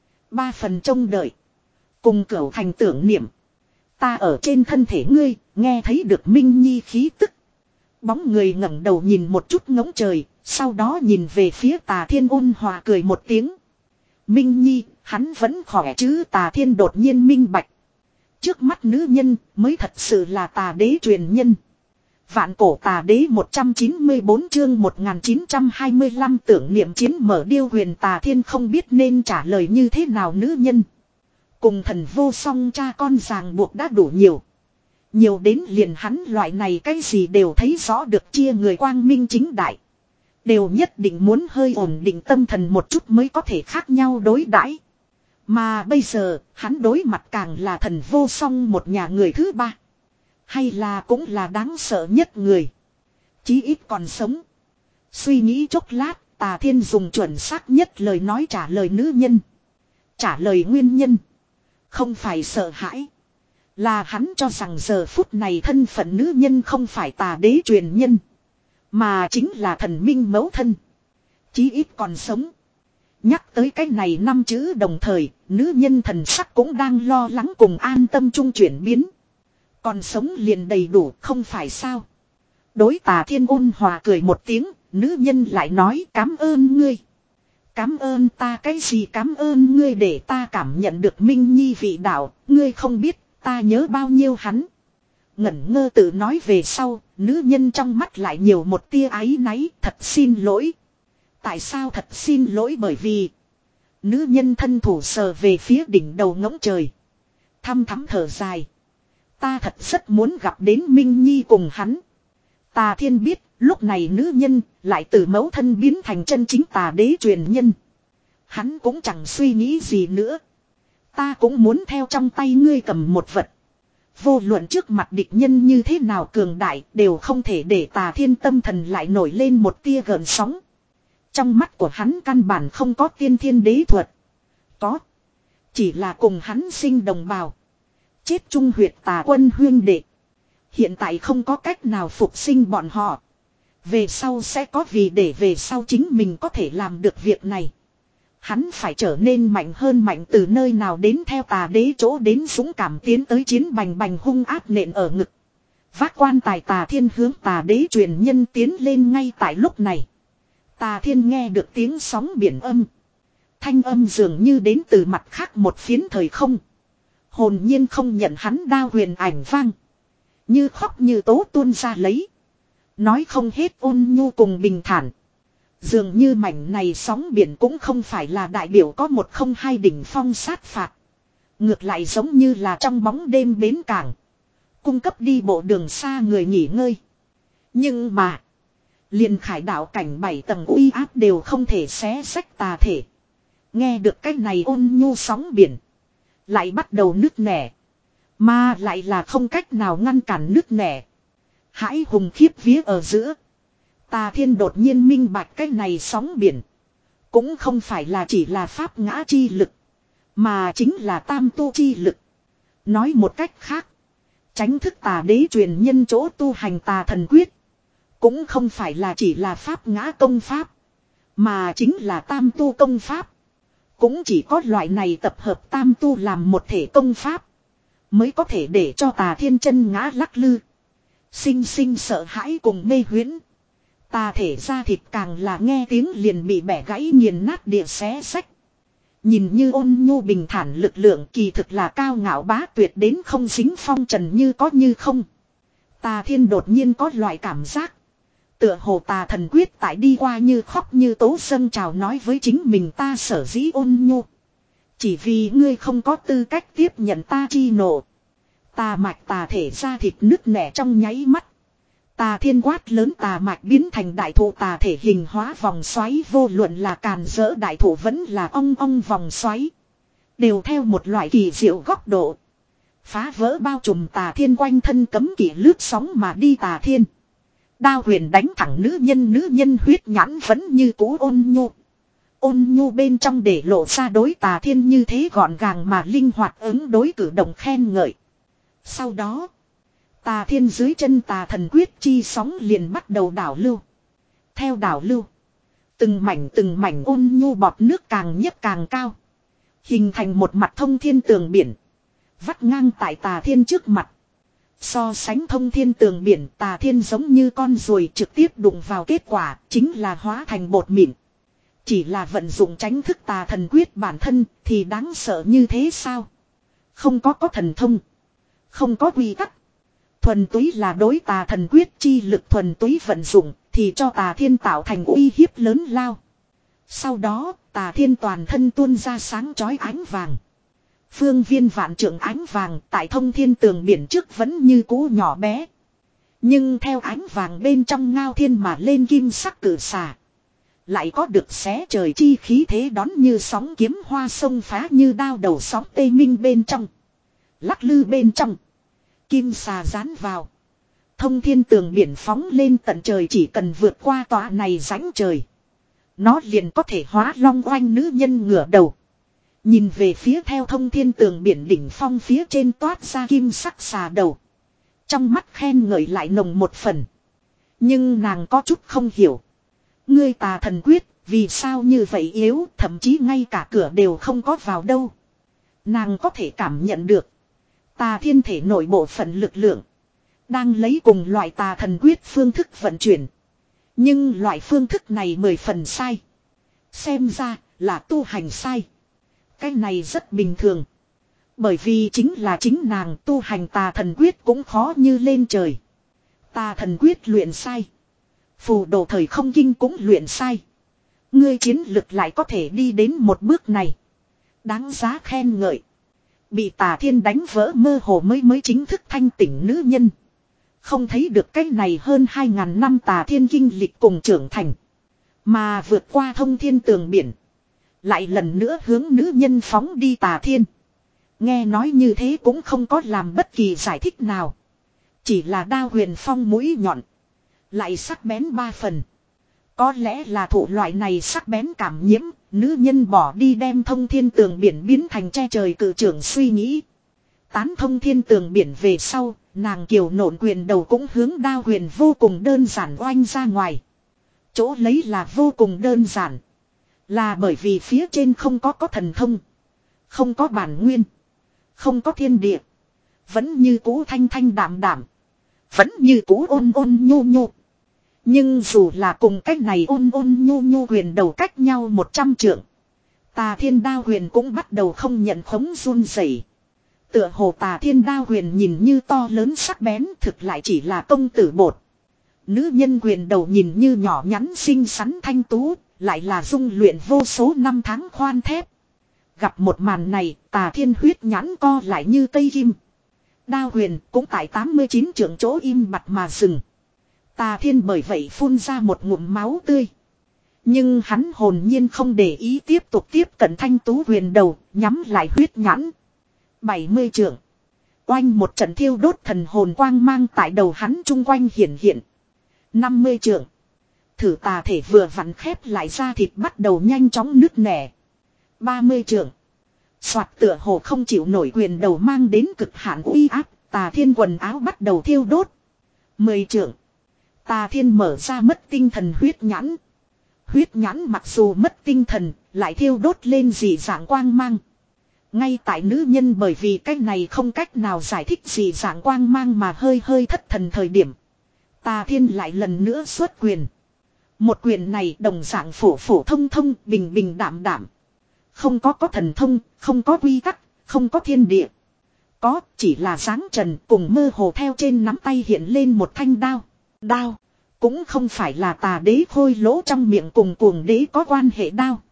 A: Ba phần trông đợi. Cùng cửu thành tưởng niệm. Ta ở trên thân thể ngươi, nghe thấy được minh nhi khí tức. Bóng người ngẩng đầu nhìn một chút ngỗng trời, sau đó nhìn về phía Tà Thiên ôn hòa cười một tiếng. Minh Nhi, hắn vẫn khỏe chứ? Tà Thiên đột nhiên minh bạch. Trước mắt nữ nhân mới thật sự là tà đế truyền nhân. Vạn cổ tà đế một trăm chín mươi bốn chương một nghìn chín trăm hai mươi lăm tưởng niệm chiến mở điêu huyền. Tà Thiên không biết nên trả lời như thế nào nữ nhân. Cùng thần vô song cha con ràng buộc đã đủ nhiều. Nhiều đến liền hắn loại này cái gì đều thấy rõ được chia người quang minh chính đại. Đều nhất định muốn hơi ổn định tâm thần một chút mới có thể khác nhau đối đãi. Mà bây giờ, hắn đối mặt càng là thần vô song một nhà người thứ ba. Hay là cũng là đáng sợ nhất người. Chí ít còn sống. Suy nghĩ chốc lát, Tà Thiên dùng chuẩn xác nhất lời nói trả lời nữ nhân. Trả lời nguyên nhân. Không phải sợ hãi. Là hắn cho rằng giờ phút này thân phận nữ nhân không phải tà đế truyền nhân. Mà chính là thần minh mẫu thân. Chí ít còn sống. Nhắc tới cái này năm chữ đồng thời, nữ nhân thần sắc cũng đang lo lắng cùng an tâm chung chuyển biến. Còn sống liền đầy đủ, không phải sao? Đối Tà Thiên ôn hòa cười một tiếng, nữ nhân lại nói cảm ơn ngươi. Cảm ơn ta cái gì? Cảm ơn ngươi để ta cảm nhận được Minh Nhi vị đạo, ngươi không biết ta nhớ bao nhiêu hắn. Ngẩn ngơ tự nói về sau, nữ nhân trong mắt lại nhiều một tia áy náy, thật xin lỗi. Tại sao thật xin lỗi? Bởi vì nữ nhân thân thủ sờ về phía đỉnh đầu ngỗng trời. Thăm thắm thở dài. Ta thật rất muốn gặp đến Minh Nhi cùng hắn. Tà Thiên biết, lúc này nữ nhân lại từ mẫu thân biến thành chân chính tà đế truyền nhân. Hắn cũng chẳng suy nghĩ gì nữa. Ta cũng muốn theo trong tay ngươi cầm một vật. Vô luận trước mặt địch nhân như thế nào cường đại đều không thể để Tà Thiên tâm thần lại nổi lên một tia gợn sóng. Trong mắt của hắn căn bản không có tiên thiên đế thuật. Có. Chỉ là cùng hắn sinh đồng bào. Chết chung huyệt tà quân huyên đệ. Hiện tại không có cách nào phục sinh bọn họ. Về sau sẽ có, vì để về sau chính mình có thể làm được việc này. Hắn phải trở nên mạnh hơn mạnh từ nơi nào đến, theo tà đế chỗ đến dũng cảm tiến tới chiến, bành bành hung áp nện ở ngực. Vác quan tài Tà Thiên hướng tà đế truyền nhân tiến lên. Ngay tại lúc này, Tà Thiên nghe được tiếng sóng biển âm. Thanh âm dường như đến từ mặt khác một phiến thời không. Hồn nhiên không nhận hắn đao huyền ảnh vang. Như khóc như tố tuôn ra lấy. Nói không hết ôn nhu cùng bình thản. Dường như mảnh này sóng biển cũng không phải là đại biểu có một không hai đỉnh phong sát phạt. Ngược lại giống như là trong bóng đêm bến cảng. Cung cấp đi bộ đường xa người nghỉ ngơi. Nhưng mà, liền khải đạo cảnh bảy tầng uy áp đều không thể xé xách tà thể. Nghe được cái này ôn nhu sóng biển, lại bắt đầu nứt nẻ. Mà lại là không cách nào ngăn cản nứt nẻ. Hãi hùng khiếp vía ở giữa, Tà Thiên đột nhiên minh bạch cái này sóng biển cũng không phải là chỉ là pháp ngã chi lực, mà chính là tam tu chi lực. Nói một cách khác, chánh thức tà đế truyền nhân chỗ tu hành tà thần quyết cũng không phải là chỉ là pháp ngã công pháp, mà chính là tam tu công pháp. Cũng chỉ có loại này tập hợp tam tu làm một thể công pháp mới có thể để cho Tà Thiên chân ngã lắc lư, sinh sinh sợ hãi cùng mê huyễn. Tà thể ra thịt càng là nghe tiếng liền bị bẻ gãy nghiền nát địa xé sách. Nhìn như ôn nhu bình thản lực lượng, kỳ thực là cao ngạo bá tuyệt đến không dính phong trần, như có như không. Tà Thiên đột nhiên có loại cảm giác, tựa hồ tà thần quyết tại đi qua như khóc như tố dâng trào, nói với chính mình ta sở dĩ ôn nhu, chỉ vì ngươi không có tư cách tiếp nhận ta chi nộ. Tà mạch tà thể ra thịt nứt nẻ trong nháy mắt. Tà Thiên quát lớn, tà mạch biến thành đại thụ, tà thể hình hóa vòng xoáy, vô luận là càn rỡ đại thụ vẫn là ong ong vòng xoáy, đều theo một loại kỳ diệu góc độ phá vỡ bao trùm Tà Thiên quanh thân cấm kỵ, lướt sóng mà đi. Tà Thiên đao huyền đánh thẳng nữ nhân, nữ nhân huyết nhãn vẫn như cũ ôn nhu. Ôn nhu bên trong để lộ ra đối Tà Thiên như thế gọn gàng mà linh hoạt ứng đối cử động khen ngợi. Sau đó, Tà Thiên dưới chân tà thần quyết chi sóng liền bắt đầu đảo lưu. Theo đảo lưu, từng mảnh từng mảnh ôn nhu bọt nước càng nhấp càng cao, hình thành một mặt thông thiên tường biển, vắt ngang tại Tà Thiên trước mặt. So sánh thông thiên tường biển, Tà Thiên giống như con ruồi trực tiếp đụng vào, kết quả chính là hóa thành bột mịn. Chỉ là vận dụng tránh thức tà thần quyết bản thân thì đáng sợ như thế sao? Không có có thần thông. Không có quy tắc. Thuần túy là đối tà thần quyết chi lực thuần túy vận dụng thì cho tà thiên tạo thành uy hiếp lớn lao. Sau đó tà thiên toàn thân tuôn ra sáng chói ánh vàng. Phương viên vạn trượng ánh vàng tại thông thiên tường biển trước vẫn như cũ nhỏ bé. Nhưng theo ánh vàng bên trong ngao thiên mà lên kim sắc cử xà. Lại có được xé trời chi khí thế đón như sóng kiếm hoa sông phá như đao đầu sóng tê minh bên trong. Lắc lư bên trong. Kim xà dán vào. Thông thiên tường biển phóng lên tận trời chỉ cần vượt qua tòa này rãnh trời. Nó liền có thể hóa long oanh nữ nhân ngửa đầu. Nhìn về phía theo thông thiên tường biển đỉnh phong phía trên toát ra kim sắc xà đầu. Trong mắt khen ngợi lại nồng một phần. Nhưng nàng có chút không hiểu. Ngươi tà thần quyết, vì sao như vậy yếu, thậm chí ngay cả cửa đều không có vào đâu. Nàng có thể cảm nhận được. Tà thiên thể nội bộ phận lực lượng. Đang lấy cùng loại tà thần quyết phương thức vận chuyển. Nhưng loại phương thức này mười phần sai. Xem ra là tu hành sai. Cái này rất bình thường. Bởi vì chính là chính nàng tu hành tà thần quyết cũng khó như lên trời. Tà thần quyết luyện sai. Phù đồ thời không kinh cũng luyện sai. Ngươi chiến lực lại có thể đi đến một bước này. Đáng giá khen ngợi. Bị tà thiên đánh vỡ mơ hồ mới mới chính thức thanh tỉnh nữ nhân. Không thấy được cái này hơn hai ngàn năm tà thiên kinh lịch cùng trưởng thành. Mà vượt qua thông thiên tường biển. Lại lần nữa hướng nữ nhân phóng đi tà thiên. Nghe nói như thế cũng không có làm bất kỳ giải thích nào. Chỉ là đao huyền phong mũi nhọn. Lại sắc bén ba phần. Có lẽ là thụ loại này sắc bén cảm nhiễm. Nữ nhân bỏ đi đem thông thiên tường biển biến thành che trời cự trưởng suy nghĩ. Tán thông thiên tường biển về sau. Nàng kiều nộn quyền đầu cũng hướng đao huyền vô cùng đơn giản oanh ra ngoài. Chỗ lấy là vô cùng đơn giản. Là bởi vì phía trên không có có thần thông. Không có bản nguyên. Không có thiên địa. Vẫn như cũ thanh thanh đảm đảm. Vẫn như cũ ôn ôn nhô nhô. Nhưng dù là cùng cách này ôn ôn nhô nhô huyền đầu cách nhau một trăm trượng. Tà thiên đao huyền cũng bắt đầu không nhận khống run rẩy. Tựa hồ tà thiên đao huyền nhìn như to lớn sắc bén thực lại chỉ là công tử bột. Nữ nhân huyền đầu nhìn như nhỏ nhắn xinh xắn thanh tú, lại là dung luyện vô số năm tháng khoan thép. Gặp một màn này, tà thiên huyết nhãn co lại như cây kim. Đao huyền cũng tại tám mươi chín trượng chỗ im bặt mà dừng. Tà thiên bởi vậy phun ra một ngụm máu tươi. Nhưng hắn hồn nhiên không để ý tiếp tục tiếp cận thanh tú huyền đầu, nhắm lại huyết nhãn. bảy mươi trượng. Oanh một trận thiêu đốt thần hồn quang mang tại đầu hắn chung quanh hiện hiện. năm mươi trượng. Thử tà thể vừa vặn khép lại ra thịt bắt đầu nhanh chóng nứt nẻ. ba mươi trượng. Soạt tựa hồ không chịu nổi quyền đầu mang đến cực hạn uy áp, tà thiên quần áo bắt đầu thiêu đốt. mười trượng. Tà thiên mở ra mất tinh thần huyết nhãn. Huyết nhãn mặc dù mất tinh thần, lại thiêu đốt lên dị dạng quang mang. Ngay tại nữ nhân bởi vì cách này không cách nào giải thích dị dạng quang mang mà hơi hơi thất thần thời điểm. Tà thiên lại lần nữa xuất quyền. Một quyền này đồng dạng phổ phổ thông thông, bình bình đạm đạm. Không có có thần thông, không có quy tắc, không có thiên địa. Có chỉ là dáng trần cùng mơ hồ theo trên nắm tay hiện lên một thanh đao. Đao cũng không phải là tà đế khôi lỗ trong miệng cùng cuồng đế có quan hệ đao.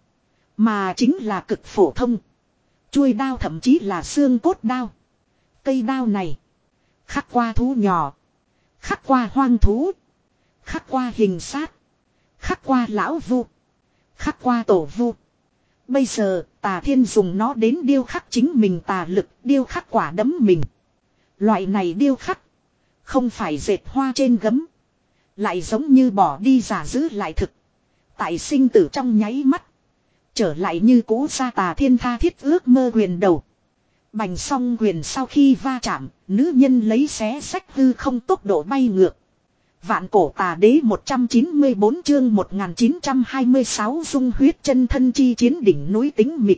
A: Mà chính là cực phổ thông. Chuôi đao thậm chí là xương cốt đao. Cây đao này khắc qua thú nhỏ. Khắc qua hoang thú. Khắc qua hình sát. Khắc qua lão vu. Khắc qua tổ vu. Bây giờ tà thiên dùng nó đến điêu khắc chính mình tà lực, điêu khắc quả đấm mình. Loại này điêu khắc không phải dệt hoa trên gấm. Lại giống như bỏ đi giả giữ lại thực. Tại sinh tử trong nháy mắt. Trở lại như cũ ra tà thiên tha thiết ước mơ quyền đầu. Bành song quyền sau khi va chạm, nữ nhân lấy xé sách hư không tốc độ bay ngược. Vạn cổ tà đế một trăm chín mươi bốn chương một nghìn chín trăm hai mươi sáu dung huyết chân thân chi chiến đỉnh núi tính mịt.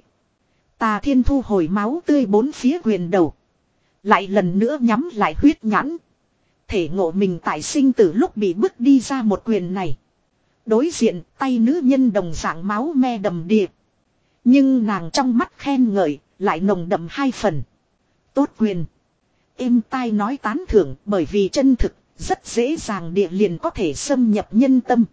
A: Tà thiên thu hồi máu tươi bốn phía quyền đầu. Lại lần nữa nhắm lại huyết nhãn. Thể ngộ mình tại sinh tử lúc bị bước đi ra một quyền này. Đối diện tay nữ nhân đồng dạng máu me đầm đìa. Nhưng nàng trong mắt khen ngợi, lại nồng đậm hai phần. Tốt quyền. Êm tai nói tán thưởng bởi vì chân thực, rất dễ dàng địa liền có thể xâm nhập nhân tâm.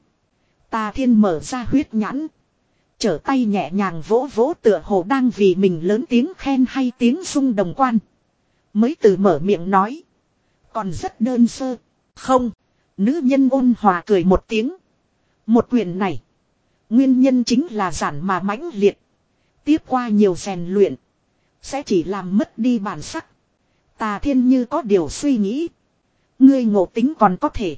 A: Tà Thiên mở ra huyết nhãn. Trở tay nhẹ nhàng vỗ vỗ tựa hồ đang vì mình lớn tiếng khen hay tiếng rung đồng quan. Mới từ mở miệng nói. Còn rất đơn sơ. Không. Nữ nhân ôn hòa cười một tiếng. Một quyền này. Nguyên nhân chính là giản mà mãnh liệt. Tiếp qua nhiều rèn luyện. Sẽ chỉ làm mất đi bản sắc. Tà Thiên như có điều suy nghĩ. Ngươi ngộ tính còn có thể.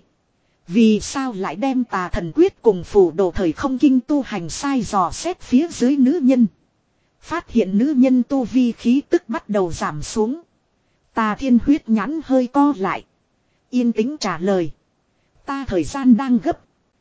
A: Vì sao lại đem tà thần quyết cùng phủ đồ thời không kinh tu hành sai dò xét phía dưới nữ nhân. Phát hiện nữ nhân tu vi khí tức bắt đầu giảm xuống. Tà Thiên huyết nhãn hơi co lại. Yên tĩnh trả lời. Ta thời gian đang gấp.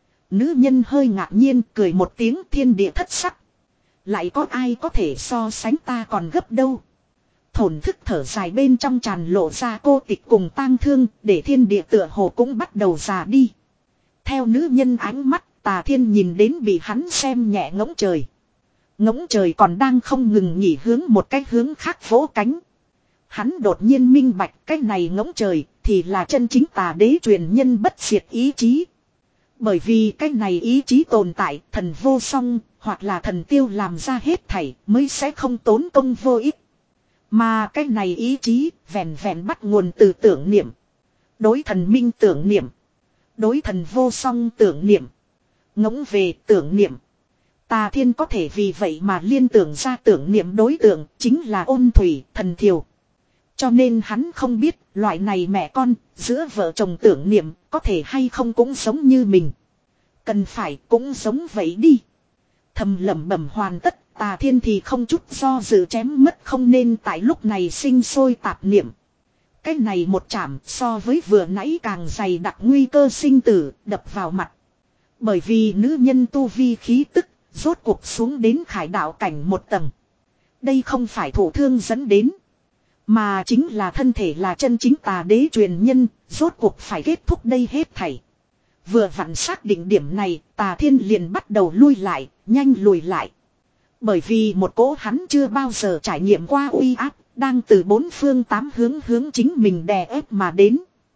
A: Nữ nhân hơi ngạc nhiên cười một tiếng thiên địa thất sắc. Lại có ai có thể so sánh ta còn gấp đâu. Thổn thức thở dài bên trong tràn lộ ra cô tịch cùng tang thương để thiên địa tựa hồ cũng bắt đầu già đi. Theo nữ nhân ánh mắt Tà Thiên nhìn đến bị hắn xem nhẹ ngỗng trời. Ngỗng trời còn đang không ngừng nghỉ hướng một cái hướng khác vỗ cánh. Hắn đột nhiên minh bạch cái này ngỗng trời thì là chân chính tà đế truyền nhân bất diệt ý chí. Bởi vì cái này ý chí tồn tại thần vô song hoặc là thần tiêu làm ra hết thảy mới sẽ không tốn công vô ích. Mà cái này ý chí vẹn vẹn bắt nguồn từ tưởng niệm. Đối thần minh tưởng niệm. Đối thần vô song tưởng niệm. Ngỗng về tưởng niệm. Tà Thiên có thể vì vậy mà liên tưởng ra tưởng niệm đối tượng chính là ôn thủy thần thiều. Cho nên hắn không biết loại này mẹ con giữa vợ chồng tưởng niệm có thể hay không cũng giống như mình. Cần phải cũng giống vậy đi. Thầm lẩm bẩm hoàn tất. Tà Thiên thì không chút do dự chém mất không nên tại lúc này sinh sôi tạp niệm. Cái này một chạm so với vừa nãy càng dày đặc nguy cơ sinh tử đập vào mặt. Bởi vì nữ nhân tu vi khí tức rốt cuộc xuống đến khải đạo cảnh một tầng. Đây không phải thổ thương dẫn đến. Mà chính là thân thể là chân chính tà đế truyền nhân rốt cuộc phải kết thúc đây hết thảy. Vừa vặn xác định điểm này Tà Thiên liền bắt đầu lui lại, nhanh lùi lại. Bởi vì một cỗ hắn chưa bao giờ trải nghiệm qua uy áp, đang từ bốn phương tám hướng hướng chính mình đè ép mà đến.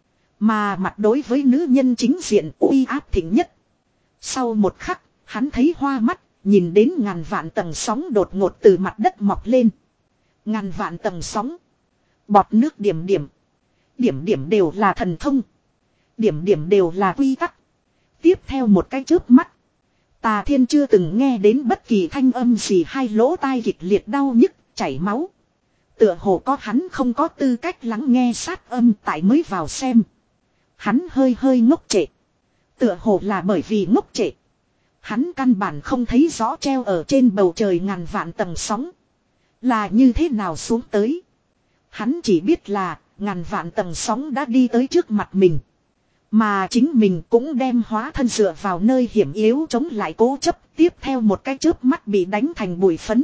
A: Mà mặt đối với nữ nhân chính diện uy áp thịnh nhất. Sau một khắc, hắn thấy hoa mắt, nhìn đến ngàn vạn tầng sóng đột ngột từ mặt đất mọc lên. Ngàn vạn tầng sóng. Bọt nước điểm điểm. Điểm điểm đều là thần thông. Điểm điểm đều là quy tắc. Tiếp theo một cái chớp mắt. Tà Thiên chưa từng nghe đến bất kỳ thanh âm gì hai lỗ tai kịch liệt đau nhức, chảy máu. Tựa hồ có hắn không có tư cách lắng nghe sát âm tại mới vào xem. Hắn hơi hơi ngốc trệ. Tựa hồ là bởi vì ngốc trệ. Hắn căn bản không thấy rõ treo ở trên bầu trời ngàn vạn tầng sóng. Là như thế nào xuống tới. Hắn chỉ biết là ngàn vạn tầng sóng đã đi tới trước mặt mình. Mà chính mình cũng đem hóa thân dựa vào nơi hiểm yếu chống lại cố chấp tiếp theo một cái chớp mắt bị đánh thành bụi phấn.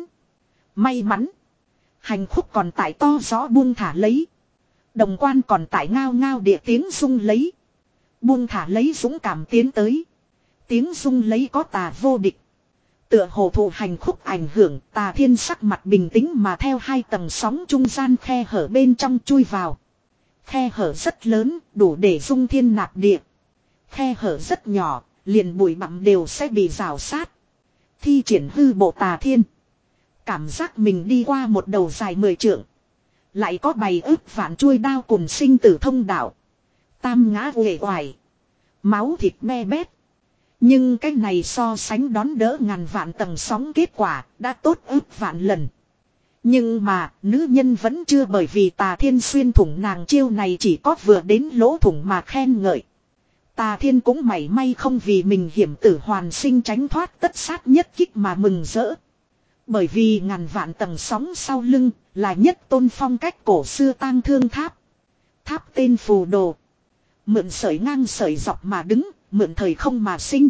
A: May mắn. Hành khúc còn tại to gió buông thả lấy. Đồng quan còn tại ngao ngao địa tiếng rung lấy. Buông thả lấy dũng cảm tiến tới. Tiếng rung lấy có tà vô địch. Tựa hồ thụ hành khúc ảnh hưởng Tà Thiên sắc mặt bình tĩnh mà theo hai tầng sóng trung gian khe hở bên trong chui vào. Khe hở rất lớn, đủ để dung thiên nạp địa. Khe hở rất nhỏ, liền bụi bặm đều sẽ bị rào sát. Thi triển hư bộ Tà Thiên. Cảm giác mình đi qua một đầu dài mười trượng. Lại có bày ức vạn chuôi đao cùng sinh tử thông đạo. Tam ngã uể oải. Máu thịt me bét. Nhưng cái này so sánh đón đỡ ngàn vạn tầng sóng kết quả đã tốt ức vạn lần. Nhưng mà nữ nhân vẫn chưa bởi vì Tà Thiên xuyên thủng nàng chiêu này chỉ có vừa đến lỗ thủng mà khen ngợi. Tà Thiên cũng mảy may không vì mình hiểm tử hoàn sinh tránh thoát tất sát nhất kích mà mừng rỡ. Bởi vì ngàn vạn tầng sóng sau lưng là nhất tôn phong cách cổ xưa tang thương tháp. Tháp tên phù đồ. Mượn sợi ngang sợi dọc mà đứng, mượn thời không mà sinh.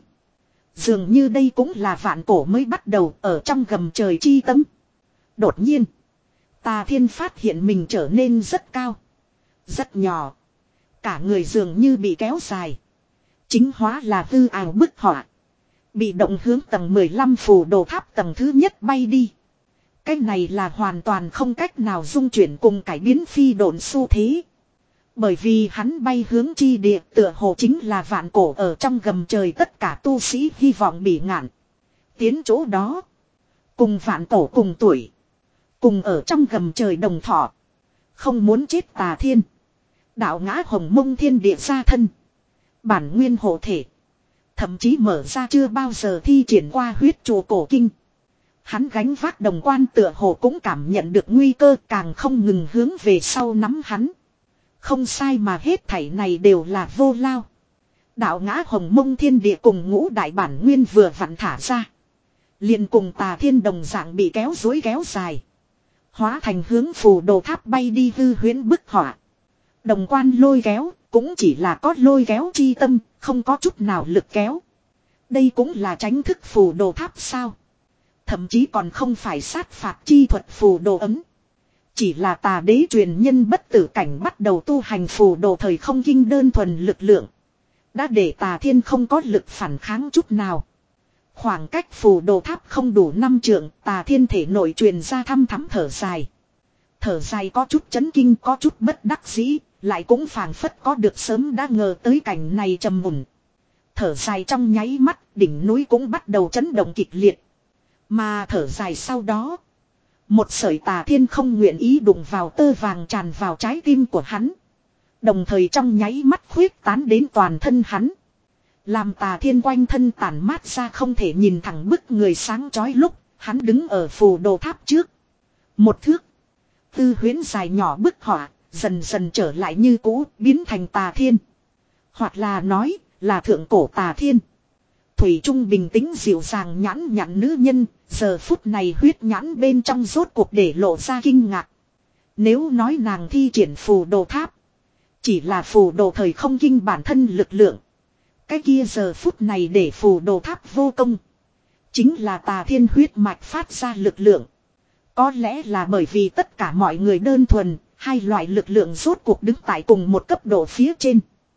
A: Dường như đây cũng là vạn cổ mới bắt đầu ở trong gầm trời chi tấm. Đột nhiên, Tà Thiên phát hiện mình trở nên rất cao, rất nhỏ. Cả người dường như bị kéo dài. Chính hóa là hư ảo bức họa. Bị động hướng tầng mười lăm phù đồ tháp tầng thứ nhất bay đi. Cái này là hoàn toàn không cách nào dung chuyển cùng cải biến phi độn xu thế. Bởi vì hắn bay hướng chi địa tựa hồ chính là vạn cổ ở trong gầm trời tất cả tu sĩ hy vọng bị ngạn. Tiến chỗ đó. Cùng vạn cổ cùng tuổi. Cùng ở trong gầm trời đồng thọ. Không muốn chết Tà Thiên. Đạo ngã hồng mông thiên địa gia thân. Bản nguyên hộ thể. Thậm chí mở ra chưa bao giờ thi triển qua huyết trụ cổ kinh. Hắn gánh vác đồng quan tựa hồ cũng cảm nhận được nguy cơ càng không ngừng hướng về sau nắm hắn. Không sai mà hết thảy này đều là vô lao. Đạo ngã hồng mông thiên địa cùng ngũ đại bản nguyên vừa vặn thả ra. Liền cùng Tà Thiên đồng dạng bị kéo dối kéo dài. Hóa thành hướng phù đồ tháp bay đi hư huyễn bức họa. Đồng quan lôi kéo cũng chỉ là có lôi kéo chi tâm, không có chút nào lực kéo. Đây cũng là tránh thức phù đồ tháp sao. Thậm chí còn không phải sát phạt chi thuật phù đồ ấm. Chỉ là Tà đế truyền nhân bất tử cảnh bắt đầu tu hành phù đồ thời không kinh đơn thuần lực lượng. Đã để Tà Thiên không có lực phản kháng chút nào. Khoảng cách phù đồ tháp không đủ năm trượng, Tà Thiên thể nội truyền ra thăm thắm thở dài. Thở dài có chút chấn kinh, có chút bất đắc dĩ, lại cũng phảng phất có được sớm đã ngờ tới cảnh này trầm mùn. Thở dài trong nháy mắt, đỉnh núi cũng bắt đầu chấn động kịch liệt. Mà thở dài sau đó, một sợi Tà Thiên không nguyện ý đụng vào tơ vàng tràn vào trái tim của hắn. Đồng thời trong nháy mắt khuyết tán đến toàn thân hắn. Làm Tà Thiên quanh thân tản mát ra không thể nhìn thẳng bức người sáng chói lúc hắn đứng ở phù đồ tháp trước. Một thước. Tư huyễn dài nhỏ bức họa dần dần trở lại như cũ biến thành Tà Thiên. Hoặc là nói là thượng cổ Tà Thiên. Thủy Trung bình tĩnh dịu dàng nhãn nhặn nữ nhân. Giờ phút này huyết nhãn bên trong rốt cuộc để lộ ra kinh ngạc. Nếu nói nàng thi triển phù đồ tháp. Chỉ là phù đồ thời không kinh bản thân lực lượng. Cái kia giờ phút này để phù đồ tháp vô công. Chính là Tà Thiên huyết mạch phát ra lực lượng. Có lẽ là bởi vì tất cả mọi người đơn thuần. Hai loại lực lượng rốt cuộc đứng tại cùng một cấp độ phía trên.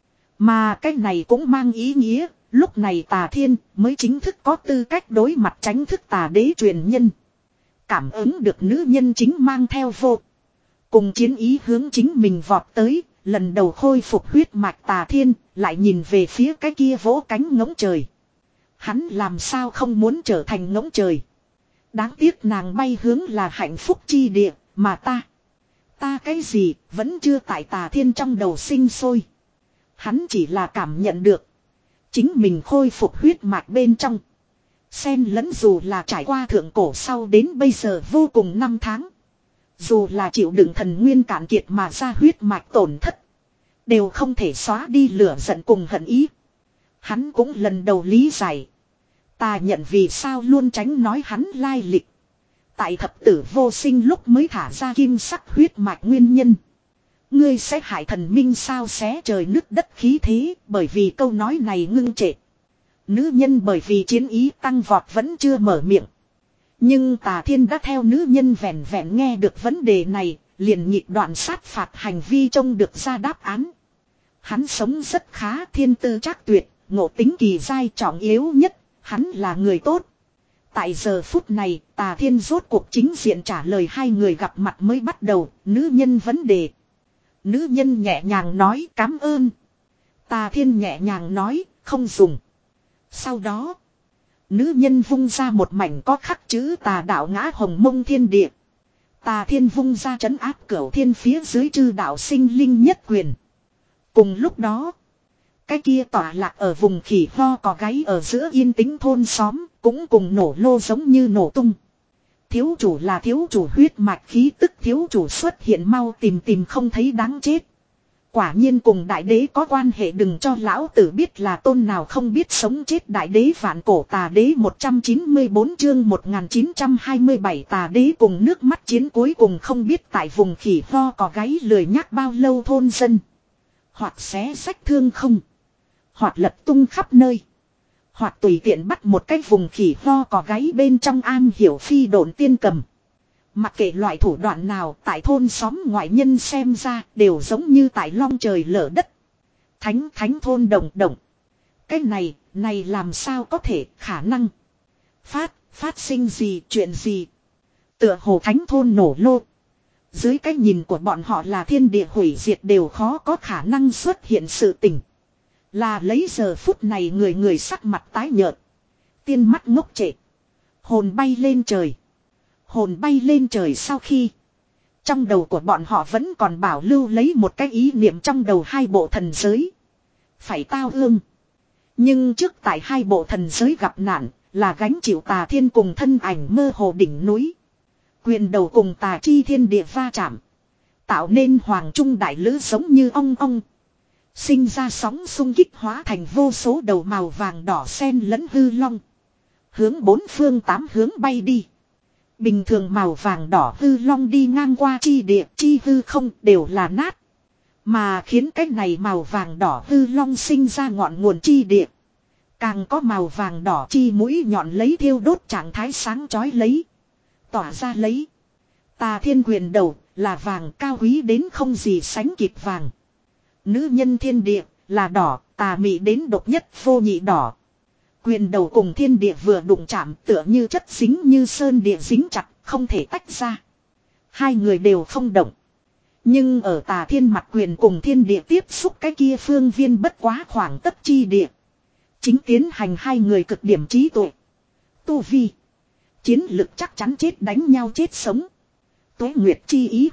A: Mà cái này cũng mang ý nghĩa. Lúc này Tà Thiên mới chính thức có tư cách đối mặt tránh thức Tà đế truyền nhân. Cảm ứng được nữ nhân chính mang theo vô. Cùng chiến ý hướng chính mình vọt tới. Lần đầu khôi phục huyết mạch Tà Thiên, lại nhìn về phía cái kia vỗ cánh ngỗng trời. Hắn làm sao không muốn trở thành ngỗng trời. Đáng tiếc nàng bay hướng là hạnh phúc chi địa, mà ta. Ta cái gì, vẫn chưa tại Tà Thiên trong đầu sinh sôi. Hắn chỉ là cảm nhận được. Chính mình khôi phục huyết mạch bên trong. Xen lẫn dù là trải qua thượng cổ sau đến bây giờ vô cùng năm tháng. Dù là chịu đựng thần nguyên cạn kiệt mà ra huyết mạch tổn thất. Đều không thể xóa đi lửa giận cùng hận ý. Hắn cũng lần đầu lý giải. Ta nhận vì sao luôn tránh nói hắn lai lịch. Tại thập tử vô sinh lúc mới thả ra kim sắc huyết mạch nguyên nhân. Ngươi sẽ hại thần minh sao xé trời nứt đất khí thế bởi vì câu nói này ngưng trệ. Nữ nhân bởi vì chiến ý tăng vọt vẫn chưa mở miệng. Nhưng Tà Thiên đã theo nữ nhân vẹn vẹn nghe được vấn đề này, liền nhịp đoạn sát phạt hành vi trông được ra đáp án. Hắn sống rất khá, thiên tư trác tuyệt, ngộ tính kỳ dai trọng yếu nhất, hắn là người tốt. Tại giờ phút này, Tà Thiên rốt cuộc chính diện trả lời hai người gặp mặt mới bắt đầu, nữ nhân vấn đề. Nữ nhân nhẹ nhàng nói cảm ơn. Tà Thiên nhẹ nhàng nói, không dùng. Sau đó, nữ nhân vung ra một mảnh có khắc chữ Tà đạo ngã hồng mông thiên địa. Tà Thiên vung ra trấn áp cửu thiên phía dưới chư đạo sinh linh nhất quyền. Cùng lúc đó, cái kia tỏa lạc ở vùng khỉ ho có gáy ở giữa yên tĩnh thôn xóm, cũng cùng nổ lô giống như nổ tung. Thiếu chủ là thiếu chủ huyết mạch khí tức thiếu chủ xuất hiện mau tìm tìm không thấy đáng chết. Quả nhiên cùng đại đế có quan hệ đừng cho lão tử biết là tôn nào không biết sống chết đại đế vạn cổ Tà đế một trăm chín mươi bốn chương một nghìn chín trăm hai mươi bảy Tà đế cùng nước mắt chiến cuối cùng không biết tại vùng khỉ ho có gáy lười nhác bao lâu thôn dân. Hoặc xé sách thương không. Hoặc lật tung khắp nơi. Hoặc tùy tiện bắt một cái vùng khỉ ho có gáy bên trong an hiểu phi độn tiên cầm. Mặc kệ loại thủ đoạn nào tại thôn xóm ngoại nhân xem ra đều giống như tại long trời lở đất. Thánh thánh thôn đồng đồng. Cái này Này làm sao có thể khả năng. Phát, phát sinh gì, chuyện gì. Tựa hồ thánh thôn nổ lô. Dưới cái nhìn của bọn họ là thiên địa hủy diệt đều khó có khả năng xuất hiện sự tình. Là lấy giờ phút này người người sắc mặt tái nhợt. Tiên mắt ngốc trệ. Hồn bay lên trời. Hồn bay lên trời sau khi. Trong đầu của bọn họ vẫn còn bảo lưu lấy một cái ý niệm trong đầu hai bộ thần giới. Phải tao ương. Nhưng trước tại hai bộ thần giới gặp nạn là gánh chịu tà thiên cùng thân ảnh mơ hồ đỉnh núi. Quyền đầu cùng tà chi thiên địa va chạm. Tạo nên hoàng trung đại lữ giống như ong ong. Sinh ra sóng xung kích hóa thành vô số đầu màu vàng đỏ sen lẫn hư long. Hướng bốn phương tám hướng bay đi. Bình thường màu vàng đỏ hư long đi ngang qua chi địa chi hư không đều là nát. Mà khiến cái này màu vàng đỏ hư long sinh ra ngọn nguồn chi địa. Càng có màu vàng đỏ chi mũi nhọn lấy thiêu đốt trạng thái sáng chói lấy. Tỏa ra lấy. Tà thiên quyền đầu là vàng cao quý đến không gì sánh kịp vàng. Nữ nhân thiên địa là đỏ, tà mị đến độc nhất vô nhị đỏ. Quyền đầu cùng thiên địa vừa đụng chạm tựa như chất dính như sơn địa dính chặt, không thể tách ra. Hai người đều không động. Nhưng ở tà thiên mặt quyền cùng thiên địa tiếp xúc cái kia phương viên bất quá khoảng tấc chi địa. Chính tiến hành hai người cực điểm trí tuệ. Tu vi. Chiến lực chắc chắn chết đánh nhau chết sống. Tuế nguyệt chi ý.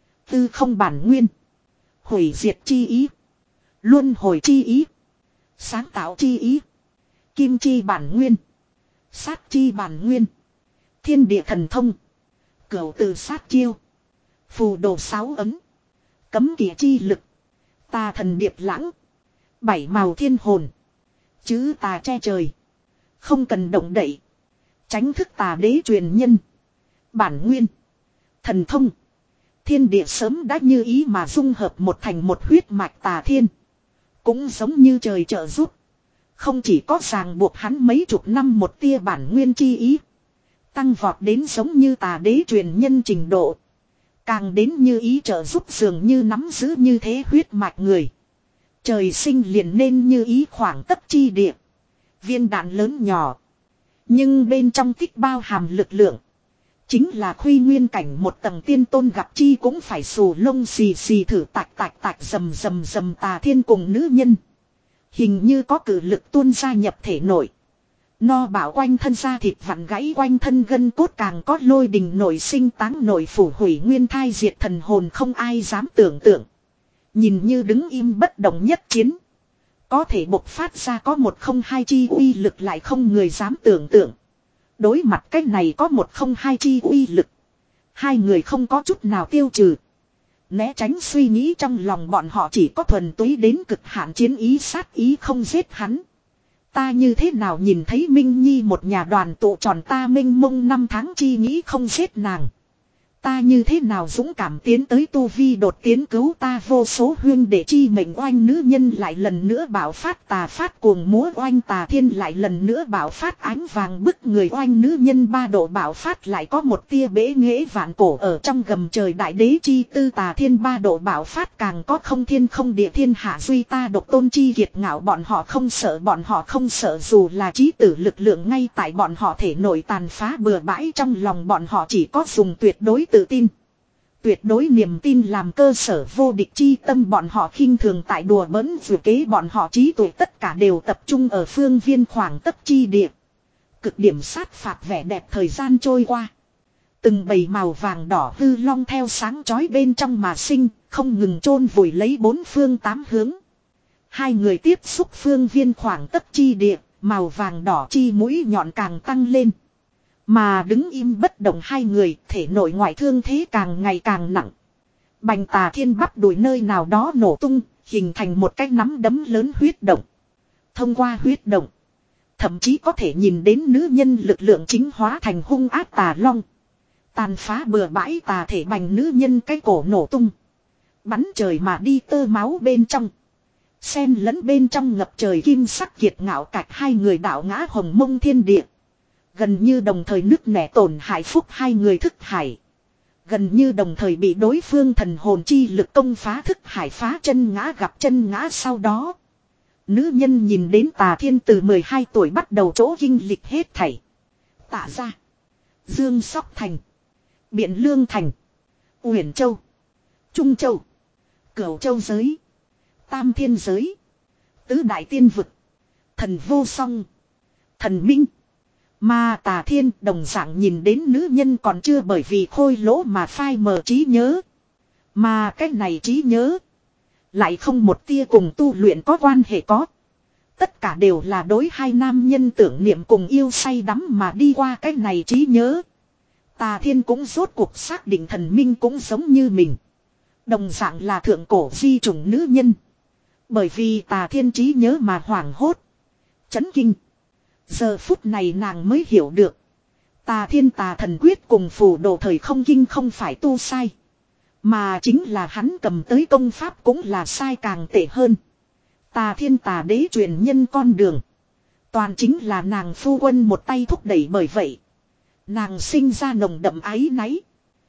A: Tư không bản nguyên. Hủy diệt chi ý. Luân hồi chi ý. Sáng tạo chi ý. Kim chi bản nguyên. Sát chi bản nguyên. Thiên địa thần thông. Cửu từ sát chiêu. Phù đồ sáu ấm. Cấm kỵ chi lực. Tà thần điệp lãng. Bảy màu thiên hồn. Chữ tà che trời. Không cần động đậy. Tránh thức tà đế truyền nhân. Bản nguyên. Thần thông. Thiên địa sớm đã như ý mà dung hợp một thành một huyết mạch tà thiên. Cũng giống như trời trợ giúp. Không chỉ có ràng buộc hắn mấy chục năm một tia bản nguyên chi ý. Tăng vọt đến giống như tà đế truyền nhân trình độ. Càng đến như ý trợ giúp dường như nắm giữ như thế huyết mạch người. Trời sinh liền nên như ý khoảng tấc chi địa. Viên đạn lớn nhỏ. Nhưng bên trong tích bao hàm lực lượng. Chính là khuy nguyên cảnh một tầng tiên tôn gặp chi cũng phải xù lông xì xì thử tạch tạch tạch rầm rầm rầm tà thiên cùng nữ nhân. Hình như có cử lực tuôn ra nhập thể nội. No bảo quanh thân da thịt vặn gãy quanh thân gân cốt càng có lôi đình nổi sinh táng nổi phủ hủy nguyên thai diệt thần hồn không ai dám tưởng tượng. Nhìn như đứng im bất động nhất chiến. Có thể bộc phát ra có một không hai chi uy lực lại không người dám tưởng tượng. Đối mặt cách này có một không hai chi uy lực. Hai người không có chút nào tiêu trừ. Né tránh suy nghĩ trong lòng bọn họ chỉ có thuần túy đến cực hạn chiến ý sát ý không giết hắn. Ta như thế nào nhìn thấy Minh Nhi một nhà đoàn tụ tròn ta minh mông năm tháng chi nghĩ không giết nàng. Ta như thế nào dũng cảm tiến tới tu vi đột tiến cứu ta vô số huyên để chi mệnh oanh nữ nhân lại lần nữa bảo phát tà phát cuồng múa oanh tà thiên lại lần nữa bảo phát ánh vàng bức người oanh nữ nhân ba độ bảo phát lại có một tia bể nghễ vạn cổ ở trong gầm trời đại đế chi tư tà thiên ba độ bảo phát càng có không thiên không địa thiên hạ duy ta độc tôn chi kiệt ngạo bọn họ không sợ bọn họ không sợ dù là trí tử lực lượng ngay tại bọn họ thể nổi tàn phá bừa bãi trong lòng bọn họ chỉ có dùng tuyệt đối tự tin. Tuyệt đối niềm tin làm cơ sở vô địch chi tâm bọn họ khinh thường tại đùa bỡn vừa kế bọn họ trí tuệ tất cả đều tập trung ở phương viên khoảng tấc chi địa. Cực điểm sát phạt vẻ đẹp thời gian trôi qua. Từng bầy màu vàng đỏ hư long theo sáng chói bên trong mà sinh, không ngừng chôn vùi lấy bốn phương tám hướng. Hai người tiếp xúc phương viên khoảng tấc chi địa, màu vàng đỏ chi mũi nhọn càng tăng lên. Mà đứng im bất động hai người, thể nội ngoại thương thế càng ngày càng nặng. Bành tà thiên bắp đùi nơi nào đó nổ tung, hình thành một cái nắm đấm lớn huyết động. Thông qua huyết động, thậm chí có thể nhìn đến nữ nhân lực lượng chính hóa thành hung ác tà long. Tàn phá bừa bãi tà thể bành nữ nhân cái cổ nổ tung. Bắn trời mà đi tơ máu bên trong. Xen lẫn bên trong ngập trời kim sắc kiệt ngạo cạch hai người đảo ngã hồng mông thiên địa. Gần như đồng thời nứt nẻ tổn hại phúc hai người thức hải. Gần như đồng thời bị đối phương thần hồn chi lực công phá thức hải phá chân ngã gặp chân ngã sau đó. Nữ nhân nhìn đến Tà Thiên từ mười hai tuổi bắt đầu chỗ kinh lịch hết thảy. Tạ ra. Dương Sóc Thành. Biện Lương Thành. Uyển Châu. Trung Châu. Cửu Châu giới. Tam Thiên giới. Tứ Đại Tiên Vực. Thần Vô Song. Thần Minh. Mà Tà Thiên đồng dạng nhìn đến nữ nhân còn chưa bởi vì khôi lỗ mà phai mờ trí nhớ. Mà cái này trí nhớ. Lại không một tia cùng tu luyện có quan hệ có. Tất cả đều là đối hai nam nhân tưởng niệm cùng yêu say đắm mà đi qua cái này trí nhớ. Tà Thiên cũng rốt cuộc xác định thần minh cũng giống như mình. Đồng dạng là thượng cổ di chủng nữ nhân. Bởi vì Tà Thiên trí nhớ mà hoảng hốt. Chấn kinh. Giờ phút này nàng mới hiểu được. Tà Thiên Tà Thần Quyết cùng phù đồ thời không kinh không phải tu sai. Mà chính là hắn cầm tới công pháp cũng là sai càng tệ hơn. Tà Thiên Tà Đế truyền nhân con đường. Toàn chính là nàng phu quân một tay thúc đẩy bởi vậy. Nàng sinh ra nồng đậm áy náy.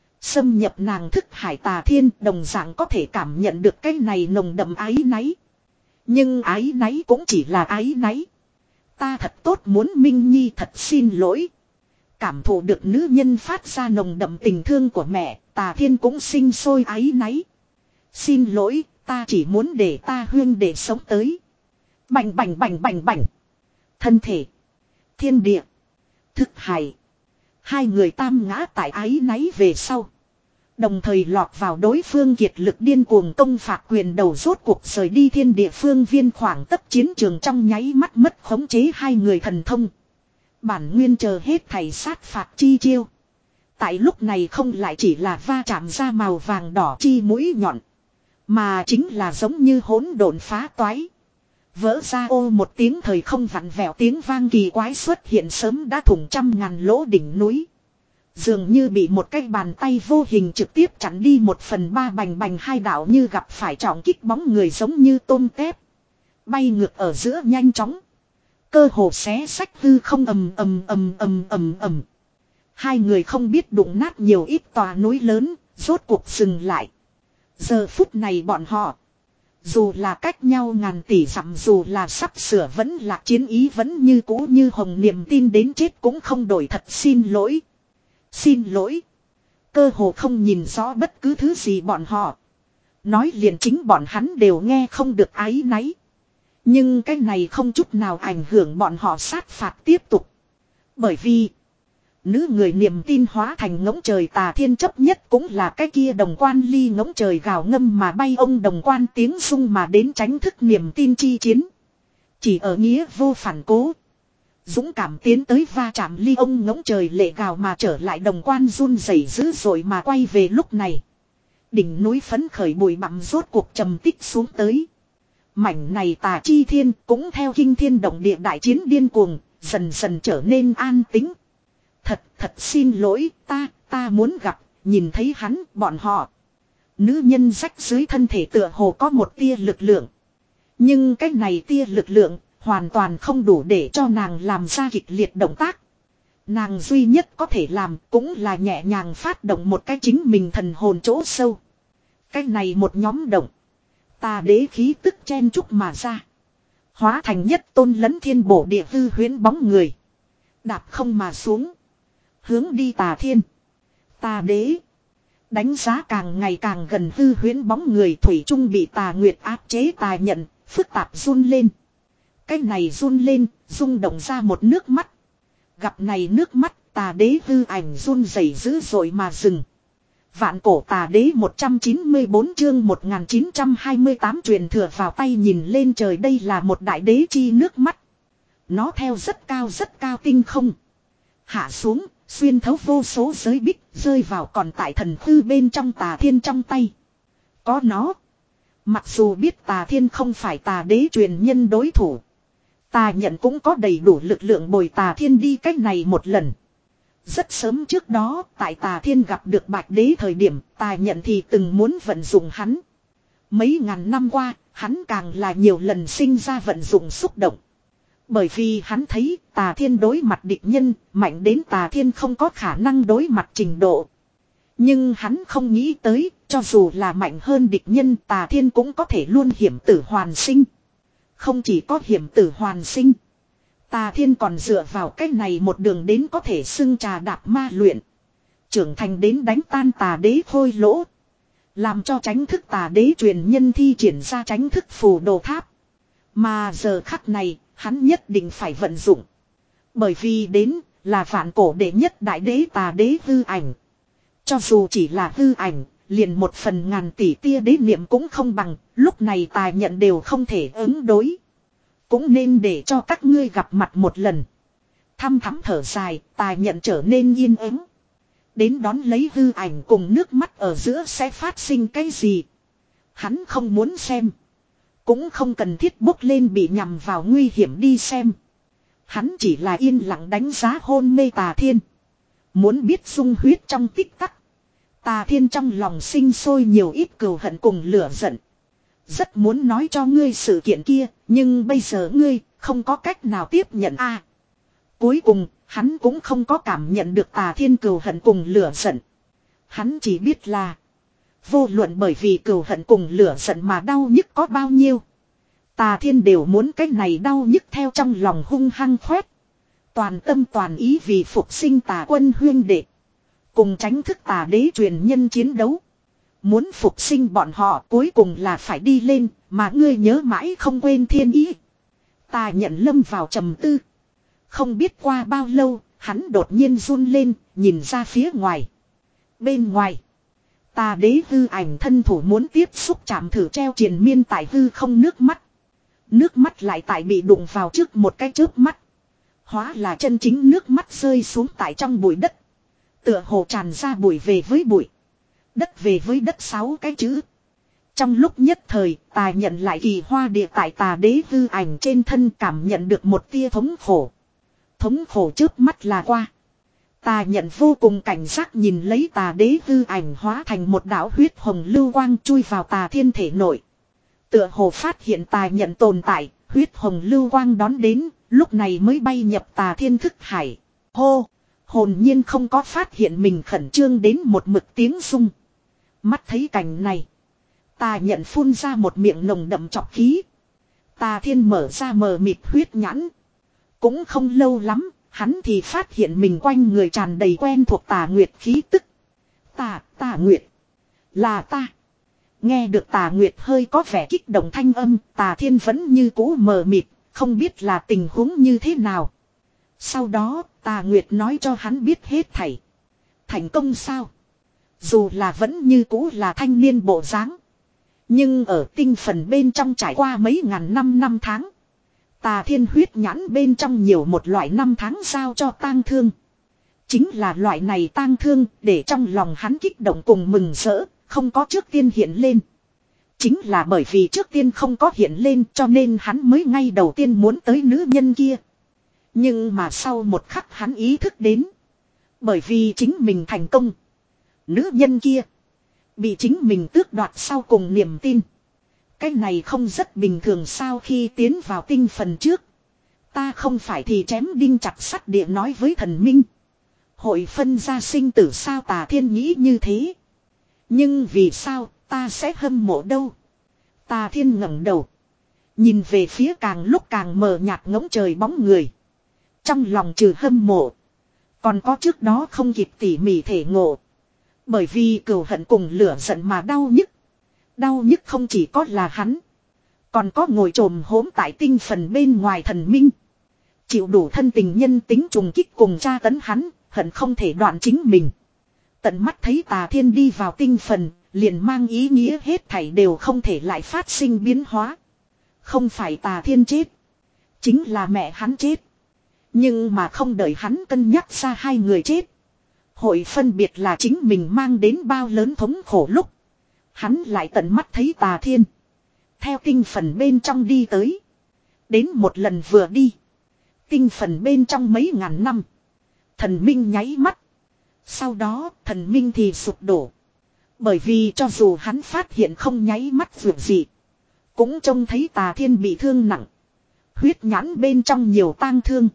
A: Xâm nhập nàng thức hải Tà Thiên đồng dạng có thể cảm nhận được cái này nồng đậm áy náy. Nhưng áy náy cũng chỉ là áy náy. Ta thật tốt muốn Minh Nhi thật xin lỗi. Cảm thụ được nữ nhân phát ra nồng đậm tình thương của mẹ, Tà Thiên cũng sinh sôi áy náy. Xin lỗi, ta chỉ muốn để ta huyên để sống tới. Bành bành bành bành bành. Thân thể. Thiên địa. Thức hải. Hai người tam ngã tại áy náy về sau. Đồng thời lọt vào đối phương kiệt lực điên cuồng công phạt quyền đầu rốt cuộc rời đi thiên địa phương viên khoảng tất chiến trường trong nháy mắt mất khống chế hai người thần thông. Bản nguyên chờ hết thầy sát phạt chi chiêu. Tại lúc này không lại chỉ là va chạm ra màu vàng đỏ chi mũi nhọn. Mà chính là giống như hỗn độn phá toái. Vỡ ra ô một tiếng thời không vặn vẹo tiếng vang kỳ quái xuất hiện sớm đã thủng trăm ngàn lỗ đỉnh núi. Dường như bị một cái bàn tay vô hình trực tiếp chặn đi một phần ba bành bành hai đạo như gặp phải trọng kích bóng người giống như tôm tép. Bay ngược ở giữa nhanh chóng. Cơ hồ xé sách hư không ầm ầm ầm ầm ầm ầm. Hai người không biết đụng nát nhiều ít tòa núi lớn, rốt cuộc dừng lại. Giờ phút này bọn họ. Dù là cách nhau ngàn tỷ dặm dù là sắp sửa vẫn là chiến ý vẫn như cũ như hồng niềm tin đến chết cũng không đổi thật xin lỗi. Xin lỗi. Cơ hồ không nhìn rõ bất cứ thứ gì bọn họ. Nói liền chính bọn hắn đều nghe không được áy náy. Nhưng cái này không chút nào ảnh hưởng bọn họ sát phạt tiếp tục. Bởi vì. Nữ người niềm tin hóa thành ngỗng trời Tà Thiên chấp nhất cũng là cái kia đồng quan ly ngỗng trời gào ngâm mà bay ông đồng quan tiếng sung mà đến tránh thức niềm tin chi chiến. Chỉ ở nghĩa vô phản cố. Dũng cảm tiến tới va chạm ly ông ngỗng trời lệ gào mà trở lại đồng quan run rẩy dữ dội mà quay về lúc này. Đỉnh núi phấn khởi bụi bặm rốt cuộc trầm tích xuống tới. Mảnh này Tà Chi Thiên cũng theo kinh thiên động địa đại chiến điên cuồng, dần dần trở nên an tĩnh. Thật, thật xin lỗi, ta, ta muốn gặp, nhìn thấy hắn, bọn họ. Nữ nhân rách dưới thân thể tựa hồ có một tia lực lượng. Nhưng cái này tia lực lượng, hoàn toàn không đủ để cho nàng làm ra kịch liệt động tác. Nàng duy nhất có thể làm cũng là nhẹ nhàng phát động một cái chính mình thần hồn chỗ sâu. Cái này một nhóm động. Tà đế khí tức chen chúc mà ra. Hóa thành nhất tôn lấn thiên bổ địa hư huyễn bóng người. Đạp không mà xuống. Hướng đi Tà Thiên. Tà đế. Đánh giá càng ngày càng gần hư huyễn bóng người thủy chung bị Tà Nguyệt áp chế tà nhận. Phức tạp run lên. Cái này run lên, rung động ra một nước mắt. Gặp này nước mắt, Tà đế hư ảnh run rẩy dữ dội mà dừng. Vạn cổ Tà đế một trăm chín mươi bốn chương một nghìn chín trăm hai mươi tám truyền thừa vào tay nhìn lên trời đây là một đại đế chi nước mắt. Nó theo rất cao rất cao tinh không. Hạ xuống, xuyên thấu vô số giới bích, rơi vào còn tại thần hư bên trong Tà Thiên trong tay. Có nó. Mặc dù biết Tà Thiên không phải Tà đế truyền nhân đối thủ. Tà nhận cũng có đầy đủ lực lượng bồi Tà Thiên đi cách này một lần. Rất sớm trước đó, tại Tà Thiên gặp được Bạch Đế thời điểm, Tà nhận thì từng muốn vận dụng hắn. Mấy ngàn năm qua, hắn càng là nhiều lần sinh ra vận dụng xúc động. Bởi vì hắn thấy Tà Thiên đối mặt địch nhân, mạnh đến Tà Thiên không có khả năng đối mặt trình độ. Nhưng hắn không nghĩ tới, cho dù là mạnh hơn địch nhân Tà Thiên cũng có thể luôn hiểm tử hoàn sinh. Không chỉ có hiểm tử hoàn sinh. Tà thiên còn dựa vào cách này một đường đến có thể xưng trà đạp ma luyện. Trưởng thành đến đánh tan tà đế khôi lỗ. Làm cho tránh thức tà đế truyền nhân thi triển ra tránh thức phù đồ tháp. Mà giờ khắc này, hắn nhất định phải vận dụng. Bởi vì đến là vạn cổ đệ nhất đại đế tà đế hư ảnh. Cho dù chỉ là hư ảnh, liền một phần ngàn tỷ tia đế niệm cũng không bằng, lúc này tài nhận đều không thể ứng đối. Cũng nên để cho các ngươi gặp mặt một lần. Thăm thắm thở dài, tài nhận trở nên yên ứng. Đến đón lấy hư ảnh cùng nước mắt ở giữa sẽ phát sinh cái gì. Hắn không muốn xem. Cũng không cần thiết bốc lên bị nhằm vào nguy hiểm đi xem. Hắn chỉ là yên lặng đánh giá hôn mê tà thiên. Muốn biết dung huyết trong tích tắc. Tà thiên trong lòng sinh sôi nhiều ít cừu hận cùng lửa giận. Rất muốn nói cho ngươi sự kiện kia, nhưng bây giờ ngươi không có cách nào tiếp nhận a. À, cuối cùng, hắn cũng không có cảm nhận được tà thiên cừu hận cùng lửa giận. Hắn chỉ biết là vô luận bởi vì cừu hận cùng lửa giận mà đau nhức có bao nhiêu. Tà thiên đều muốn cái này đau nhức theo trong lòng hung hăng khoét. Toàn tâm toàn ý vì phục sinh tà quân huyên đệ. Cùng tránh thức tà đế truyền nhân chiến đấu. Muốn phục sinh bọn họ cuối cùng là phải đi lên, mà ngươi nhớ mãi không quên thiên ý. Tà nhận lâm vào trầm tư. Không biết qua bao lâu, hắn đột nhiên run lên, nhìn ra phía ngoài. Bên ngoài, tà đế hư ảnh thân thủ muốn tiếp xúc chạm thử treo triền miên tại hư không nước mắt. Nước mắt lại tại bị đụng vào trước một cái chớp mắt. Hóa là chân chính nước mắt rơi xuống tại trong bụi đất. Tựa hồ tràn ra bụi về với bụi. Đất về với đất sáu cái chữ. Trong lúc nhất thời, tà nhận lại kỳ hoa địa tại tà đế hư ảnh trên thân cảm nhận được một tia thống khổ. Thống khổ trước mắt là qua. Tà nhận vô cùng cảnh giác nhìn lấy tà đế hư ảnh hóa thành một đạo huyết hồng lưu quang chui vào tà thiên thể nội. Tựa hồ phát hiện tà nhận tồn tại, huyết hồng lưu quang đón đến, lúc này mới bay nhập tà thiên thức hải. Hô! Hồn nhiên không có phát hiện mình khẩn trương đến một mực tiếng rung. Mắt thấy cảnh này. Tà nhận phun ra một miệng nồng đậm trọc khí. Tà thiên mở ra mờ mịt huyết nhãn. Cũng không lâu lắm, hắn thì phát hiện mình quanh người tràn đầy quen thuộc tà nguyệt khí tức. Tà, tà nguyệt. Là ta. Nghe được tà nguyệt hơi có vẻ kích động thanh âm, tà thiên vẫn như cũ mờ mịt, không biết là tình huống như thế nào. Sau đó, tà nguyệt nói cho hắn biết hết thảy. Thành công sao? Dù là vẫn như cũ là thanh niên bộ dáng, nhưng ở tinh phần bên trong trải qua mấy ngàn năm năm tháng. Tà thiên huyết nhãn bên trong nhiều một loại năm tháng sao cho tang thương. Chính là loại này tang thương để trong lòng hắn kích động cùng mừng rỡ, không có trước tiên hiện lên. Chính là bởi vì trước tiên không có hiện lên cho nên hắn mới ngay đầu tiên muốn tới nữ nhân kia. Nhưng mà sau một khắc hắn ý thức đến. Bởi vì chính mình thành công. Nữ nhân kia bị chính mình tước đoạt sau cùng niềm tin. Cái này không rất bình thường sao khi tiến vào tinh phần trước. Ta không phải thì chém đinh chặt sắt địa nói với thần minh. Hội phân ra sinh tử sao tà thiên nghĩ như thế. Nhưng vì sao ta sẽ hâm mộ đâu. Tà thiên ngẩng đầu. Nhìn về phía càng lúc càng mờ nhạt ngỗng trời bóng người. Trong lòng trừ hâm mộ. Còn có trước đó không kịp tỉ mỉ thể ngộ. Bởi vì cừu hận cùng lửa giận mà đau nhức. Đau nhức không chỉ có là hắn. Còn có ngồi trồm hốm tại tinh phần bên ngoài thần minh. Chịu đủ thân tình nhân tính trùng kích cùng tra tấn hắn. Hận không thể đoạn chính mình. Tận mắt thấy tà thiên đi vào tinh phần. Liền mang ý nghĩa hết thảy đều không thể lại phát sinh biến hóa. Không phải tà thiên chết. Chính là mẹ hắn chết. Nhưng mà không đợi hắn cân nhắc ra hai người chết. Hội phân biệt là chính mình mang đến bao lớn thống khổ lúc. Hắn lại tận mắt thấy tà thiên. Theo tinh phần bên trong đi tới. Đến một lần vừa đi. Tinh phần bên trong mấy ngàn năm. Thần minh nháy mắt. Sau đó thần minh thì sụp đổ. Bởi vì cho dù hắn phát hiện không nháy mắt vượt gì. Cũng trông thấy tà thiên bị thương nặng. Huyết nhãn bên trong nhiều tang thương.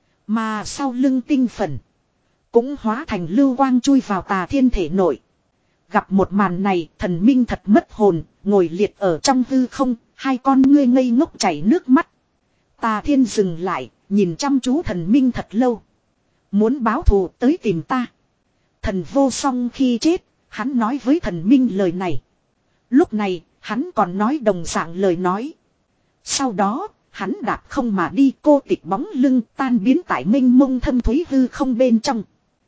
A: Mà sau lưng tinh phần. Cũng hóa thành lưu quang chui vào tà thiên thể nội. Gặp một màn này thần minh thật mất hồn. Ngồi liệt ở trong hư không. Hai con ngươi ngây ngốc chảy nước mắt. Tà Thiên dừng lại, nhìn chăm chú thần minh thật lâu. Muốn báo thù tới tìm ta. Thần vô song khi chết, hắn nói với thần minh lời này. Lúc này, hắn còn nói đồng dạng lời nói. Sau đó, hắn đạp không mà đi, cô tịch bóng lưng tan biến tại mênh mông thâm thúy hư không bên trong.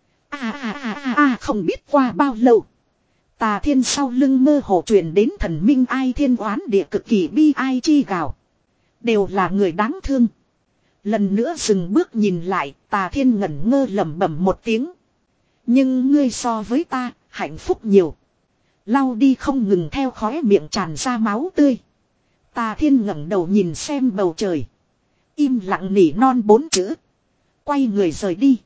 A: À à à à à không biết qua bao lâu. Tà Thiên sau lưng mơ hồ truyền đến thần minh ai thiên oán địa cực kỳ bi ai chi gào. Đều là người đáng thương. Lần nữa dừng bước nhìn lại, Tà Thiên ngẩn ngơ lẩm bẩm một tiếng. Nhưng ngươi so với ta, hạnh phúc nhiều. Lau đi không ngừng theo khóe miệng tràn ra máu tươi. Tà Thiên ngẩng đầu nhìn xem bầu trời. Im lặng nỉ non bốn chữ. Quay người rời đi.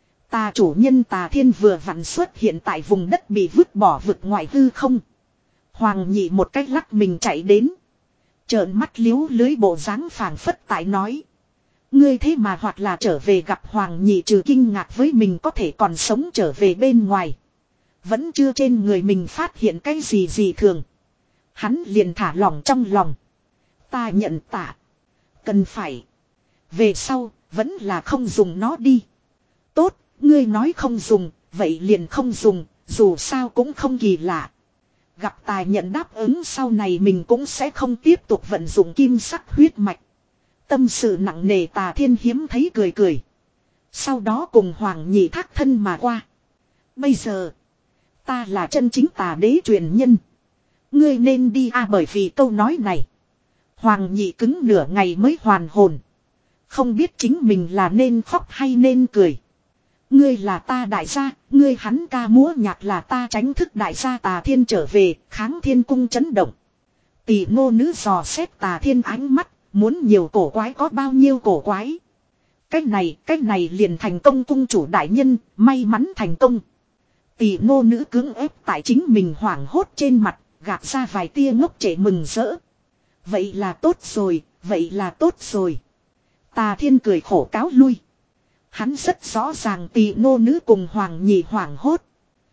A: Tà chủ nhân Tà Thiên vừa vặn xuất hiện tại vùng đất bị vứt bỏ vực ngoại hư không. Hoàng Nhị một cách lắc mình chạy đến. Trợn mắt liếu lưới bộ dáng phảng phất tại nói. Ngươi thế mà hoặc là trở về gặp Hoàng Nhị trừ kinh ngạc với mình có thể còn sống trở về bên ngoài. Vẫn chưa trên người mình phát hiện cái gì gì thường. Hắn liền thả lỏng trong lòng. Ta nhận tạ. Cần phải. Về sau, vẫn là không dùng nó đi. Tốt, ngươi nói không dùng, vậy liền không dùng, dù sao cũng không kỳ lạ. Gặp tài nhận đáp ứng sau này mình cũng sẽ không tiếp tục vận dụng kim sắc huyết mạch. Tâm sự nặng nề Tà Thiên hiếm thấy cười cười. Sau đó cùng Hoàng Nhị thác thân mà qua. Bây giờ, ta là chân chính Tà đế truyền nhân. Ngươi nên đi à bởi vì câu nói này. Hoàng Nhị cứng nửa ngày mới hoàn hồn. Không biết chính mình là nên khóc hay nên cười. Ngươi là ta đại gia, ngươi hắn ca múa nhạc là ta tránh thức đại gia. Tà Thiên trở về, kháng thiên cung chấn động. Tỷ ngô nữ dò xét Tà Thiên ánh mắt, muốn nhiều cổ quái có bao nhiêu cổ quái. Cách này, cách này liền thành công cung chủ đại nhân, may mắn thành công. Tỷ ngô nữ cưỡng ép tại chính mình hoảng hốt trên mặt, gạt ra vài tia ngốc trẻ mừng rỡ. Vậy là tốt rồi, vậy là tốt rồi. Tà Thiên cười khổ cáo lui. Hắn rất rõ ràng tỷ ngô nữ cùng Hoàng Nhị hoảng hốt.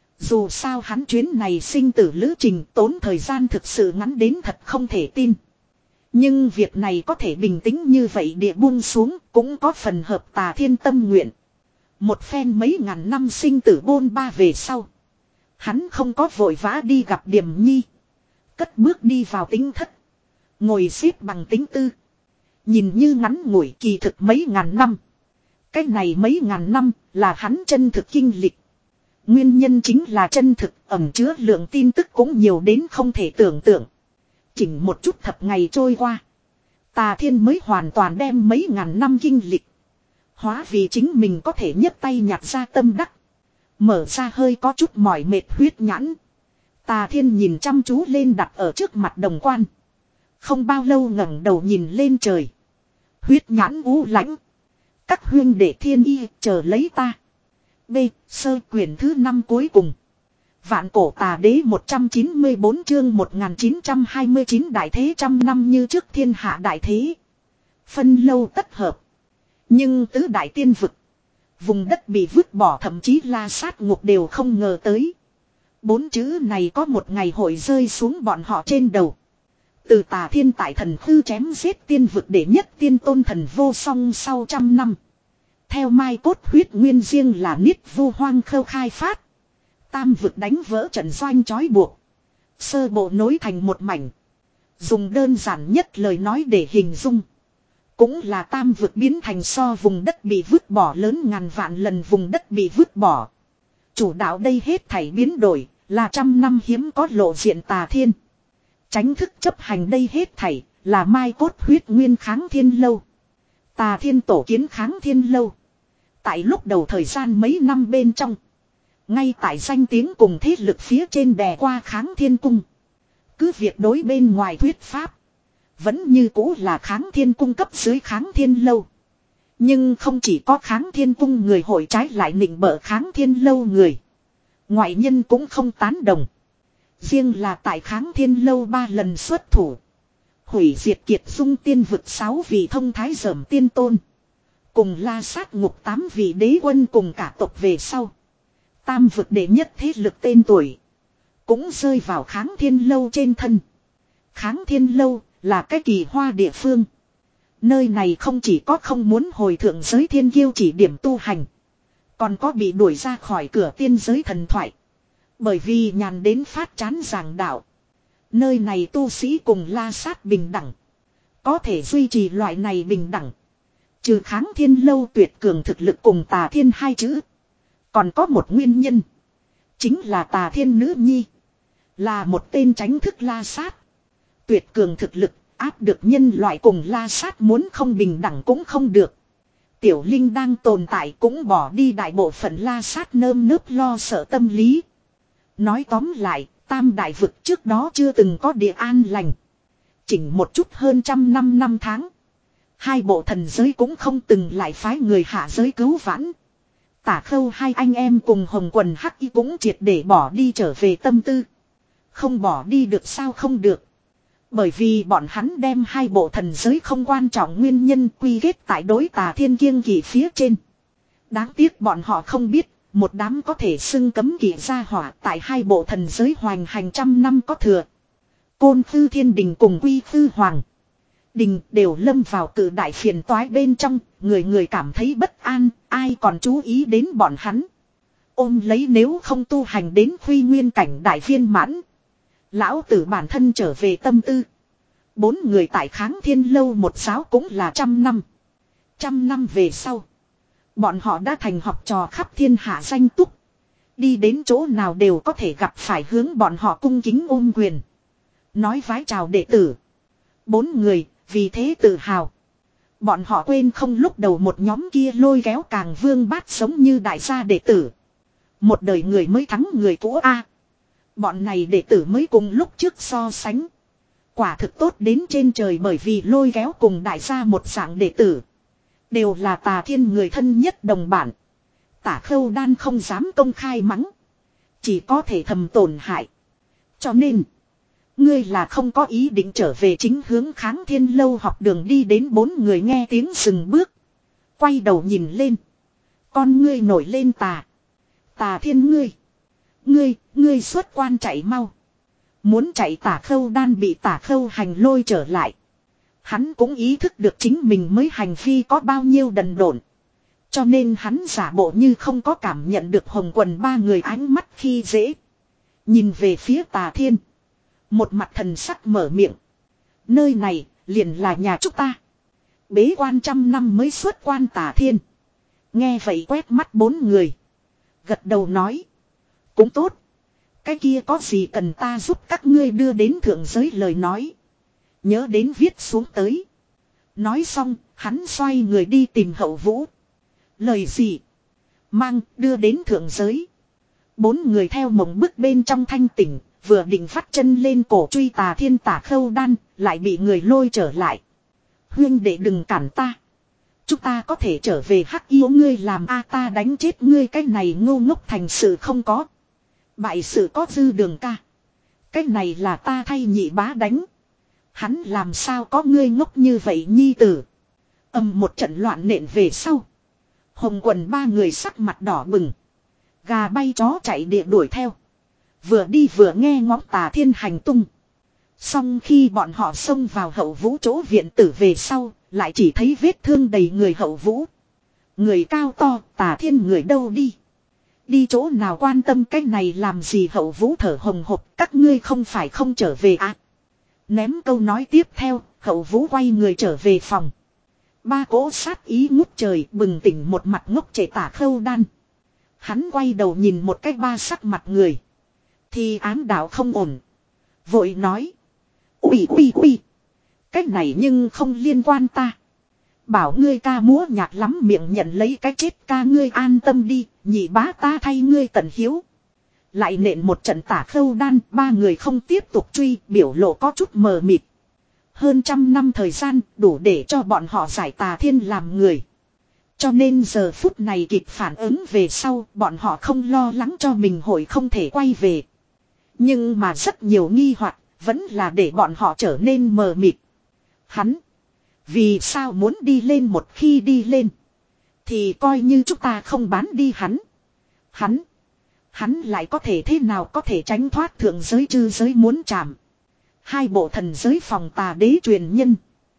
A: Dù sao hắn chuyến này sinh tử lữ trình tốn thời gian thực sự ngắn đến thật không thể tin. Nhưng việc này có thể bình tĩnh như vậy địa buông xuống cũng có phần hợp Tà Thiên tâm nguyện. Một phen mấy ngàn năm sinh tử bôn ba về sau. Hắn không có vội vã đi gặp Điềm Nhi. Cất bước đi vào tính thất. Ngồi xếp bằng tính tư. Nhìn như ngắn ngủi kỳ thực mấy ngàn năm. Cái này mấy ngàn năm là hắn chân thực kinh lịch. Nguyên nhân chính là chân thực ẩn chứa lượng tin tức cũng nhiều đến không thể tưởng tượng. Chỉnh một chút thập ngày trôi qua. Tà Thiên mới hoàn toàn đem mấy ngàn năm kinh lịch. Hóa vì chính mình có thể nhấc tay nhặt ra tâm đắc. Mở ra hơi có chút mỏi mệt huyết nhãn. Tà Thiên nhìn chăm chú lên đặt ở trước mặt đồng quan. Không bao lâu ngẩng đầu nhìn lên trời. Huyết nhãn u lãnh. Các huyên đệ thiên y chờ lấy ta. B. Sơ quyển thứ năm cuối cùng. Vạn cổ Tà đế một trăm chín mươi bốn chương một nghìn chín trăm hai mươi chín đại thế trăm năm như trước thiên hạ đại thế. Phân lâu tất hợp. Nhưng tứ đại tiên vực. Vùng đất bị vứt bỏ thậm chí la sát ngục đều không ngờ tới. Bốn chữ này có một ngày hội rơi xuống bọn họ trên đầu. Từ Tà Thiên tại thần khư chém giết tiên vực để nhất tiên tôn thần vô song sau trăm năm. Theo mai cốt huyết nguyên riêng là niết vu hoang khâu khai phát. Tam vực đánh vỡ trận doanh chói buộc. Sơ bộ nối thành một mảnh. Dùng đơn giản nhất lời nói để hình dung. Cũng là tam vực biến thành so vùng đất bị vứt bỏ lớn ngàn vạn lần vùng đất bị vứt bỏ. Chủ đạo đây hết thảy biến đổi là trăm năm hiếm có lộ diện Tà Thiên. Tránh thức chấp hành đây hết thảy là mai cốt huyết nguyên kháng thiên lâu. Tà Thiên tổ kiến kháng thiên lâu. Tại lúc đầu thời gian mấy năm bên trong. Ngay tại danh tiếng cùng thế lực phía trên đè qua kháng thiên cung. Cứ việc đối bên ngoài thuyết pháp. Vẫn như cũ là kháng thiên cung cấp dưới kháng thiên lâu. Nhưng không chỉ có kháng thiên cung người hội trái lại nịnh bợ kháng thiên lâu người. Ngoại nhân cũng không tán đồng. Riêng là tại kháng thiên lâu ba lần xuất thủ. Hủy diệt kiệt dung tiên vực sáu vị thông thái dởm tiên tôn. Cùng la sát ngục tám vị đế quân cùng cả tộc về sau. Tam vực đệ nhất thế lực tên tuổi. Cũng rơi vào kháng thiên lâu trên thân. Kháng thiên lâu là cái kỳ hoa địa phương. Nơi này không chỉ có không muốn hồi thượng giới thiên kiêu chỉ điểm tu hành. Còn có bị đuổi ra khỏi cửa tiên giới thần thoại. Bởi vì nhàn đến phát chán giảng đạo. Nơi này tu sĩ cùng la sát bình đẳng. Có thể duy trì loại này bình đẳng. Trừ kháng thiên lâu tuyệt cường thực lực cùng tà thiên hai chữ. Còn có một nguyên nhân. Chính là tà thiên nữ nhi. Là một tên tránh thức la sát. Tuyệt cường thực lực áp được nhân loại cùng la sát muốn không bình đẳng cũng không được. Tiểu Linh đang tồn tại cũng bỏ đi đại bộ phận la sát nơm nớp lo sợ tâm lý. Nói tóm lại, tam đại vực trước đó chưa từng có địa an lành. Chỉnh một chút hơn trăm năm năm tháng. Hai bộ thần giới cũng không từng lại phái người hạ giới cứu vãn. Tả Khâu hai anh em cùng Hồng Quần Hắc Y cũng triệt để bỏ đi trở về tâm tư. Không bỏ đi được sao không được. Bởi vì bọn hắn đem hai bộ thần giới không quan trọng nguyên nhân quy kết tại đối tà thiên kiêng kỵ phía trên. Đáng tiếc bọn họ không biết, một đám có thể xưng cấm kỵ gia hỏa tại hai bộ thần giới hoành hành trăm năm có thừa. Côn Tư Thiên Đình cùng Quy Tư Hoàng Đình đều lâm vào cự đại phiền toái bên trong, người người cảm thấy bất an, ai còn chú ý đến bọn hắn. Ôm lấy nếu không tu hành đến Huy Nguyên cảnh đại viên mãn. Lão tử bản thân trở về tâm tư. Bốn người tại Kháng Thiên Lâu một giáo cũng là trăm năm. Trăm năm về sau. Bọn họ đã thành học trò khắp thiên hạ danh túc. Đi đến chỗ nào đều có thể gặp phải hướng bọn họ cung kính ôm quyền. Nói vái chào đệ tử. Bốn người, vì thế tự hào. Bọn họ quên không lúc đầu một nhóm kia lôi kéo Càng Vương Bát giống như đại gia đệ tử. Một đời người mới thắng người cũ A. Bọn này đệ tử mới cùng lúc trước so sánh. Quả thực tốt đến trên trời bởi vì lôi kéo cùng đại gia một dạng đệ tử. Đều là tà thiên người thân nhất đồng bản. Tả Khâu Đan không dám công khai mắng. Chỉ có thể thầm tổn hại. Cho nên. Ngươi là không có ý định trở về chính hướng Kháng Thiên Lâu học đường đi đến bốn người nghe tiếng dừng bước. Quay đầu nhìn lên. Con ngươi nổi lên tà. Tà thiên ngươi. Ngươi, ngươi xuất quan chạy mau. Muốn chạy Tả Khâu Đan bị Tả Khâu Hành lôi trở lại. Hắn cũng ý thức được chính mình mới hành vi có bao nhiêu đần độn. Cho nên hắn giả bộ như không có cảm nhận được Hồng Quần ba người ánh mắt khi dễ. Nhìn về phía Tà Thiên. Một mặt thần sắc mở miệng. Nơi này liền là nhà chúng ta. Bế quan trăm năm mới xuất quan Tà Thiên. Nghe vậy quét mắt bốn người. Gật đầu nói. Cũng tốt. Cái kia có gì cần ta giúp các ngươi đưa đến thượng giới lời nói. Nhớ đến viết xuống tới. Nói xong, hắn xoay người đi tìm Hậu Vũ. Lời gì? Mang, đưa đến thượng giới. Bốn người theo mộng bước bên trong thanh tỉnh, vừa định vắt chân lên cổ truy Tà Thiên Tả Khâu Đan, lại bị người lôi trở lại. Huyên đệ đừng cản ta. Chúng ta có thể trở về Hắc Yêu ngươi làm a ta đánh chết ngươi cái này ngu ngốc thành sự không có. Bại sự có dư đường ca. Cái này là ta thay nhị bá đánh. Hắn làm sao có ngươi ngốc như vậy nhi tử. Ầm một trận loạn nện về sau. Hồng Quần ba người sắc mặt đỏ bừng. Gà bay chó chạy địa đuổi theo. Vừa đi vừa nghe ngóng Tà Thiên hành tung. Xong khi bọn họ xông vào Hậu Vũ chỗ viện tử về sau. Lại chỉ thấy vết thương đầy người Hậu Vũ. Người cao to Tà Thiên người đâu đi. Đi chỗ nào quan tâm cái này làm gì Hậu Vũ thở hồng hộc. Các ngươi không phải không trở về à. Ném câu nói tiếp theo. Hậu Vũ quay người trở về phòng. Ba cỗ sát ý ngút trời bừng tỉnh một mặt ngốc trẻ Tả Khâu Đan. Hắn quay đầu nhìn một cái ba sắc mặt người. Thì ám đạo không ổn. Vội nói. Ui ui ui. Cái này nhưng không liên quan ta. Bảo ngươi ca múa nhạc lắm miệng nhận lấy cái chết ca ngươi an tâm đi. Nhị bá ta thay ngươi tận hiếu. Lại nện một trận Tả Khâu Đan. Ba người không tiếp tục truy. Biểu lộ có chút mờ mịt. Hơn trăm năm thời gian đủ để cho bọn họ giải Tà Thiên làm người. Cho nên giờ phút này kịp phản ứng về sau. Bọn họ không lo lắng cho mình hội không thể quay về. Nhưng mà rất nhiều nghi hoặc vẫn là để bọn họ trở nên mờ mịt. Hắn. Vì sao muốn đi lên một khi đi lên. Thì coi như chúng ta không bán đi hắn. Hắn. Hắn lại có thể thế nào có thể tránh thoát thượng giới chư giới muốn chạm. Hai bộ thần giới phòng tà đế truyền nhân.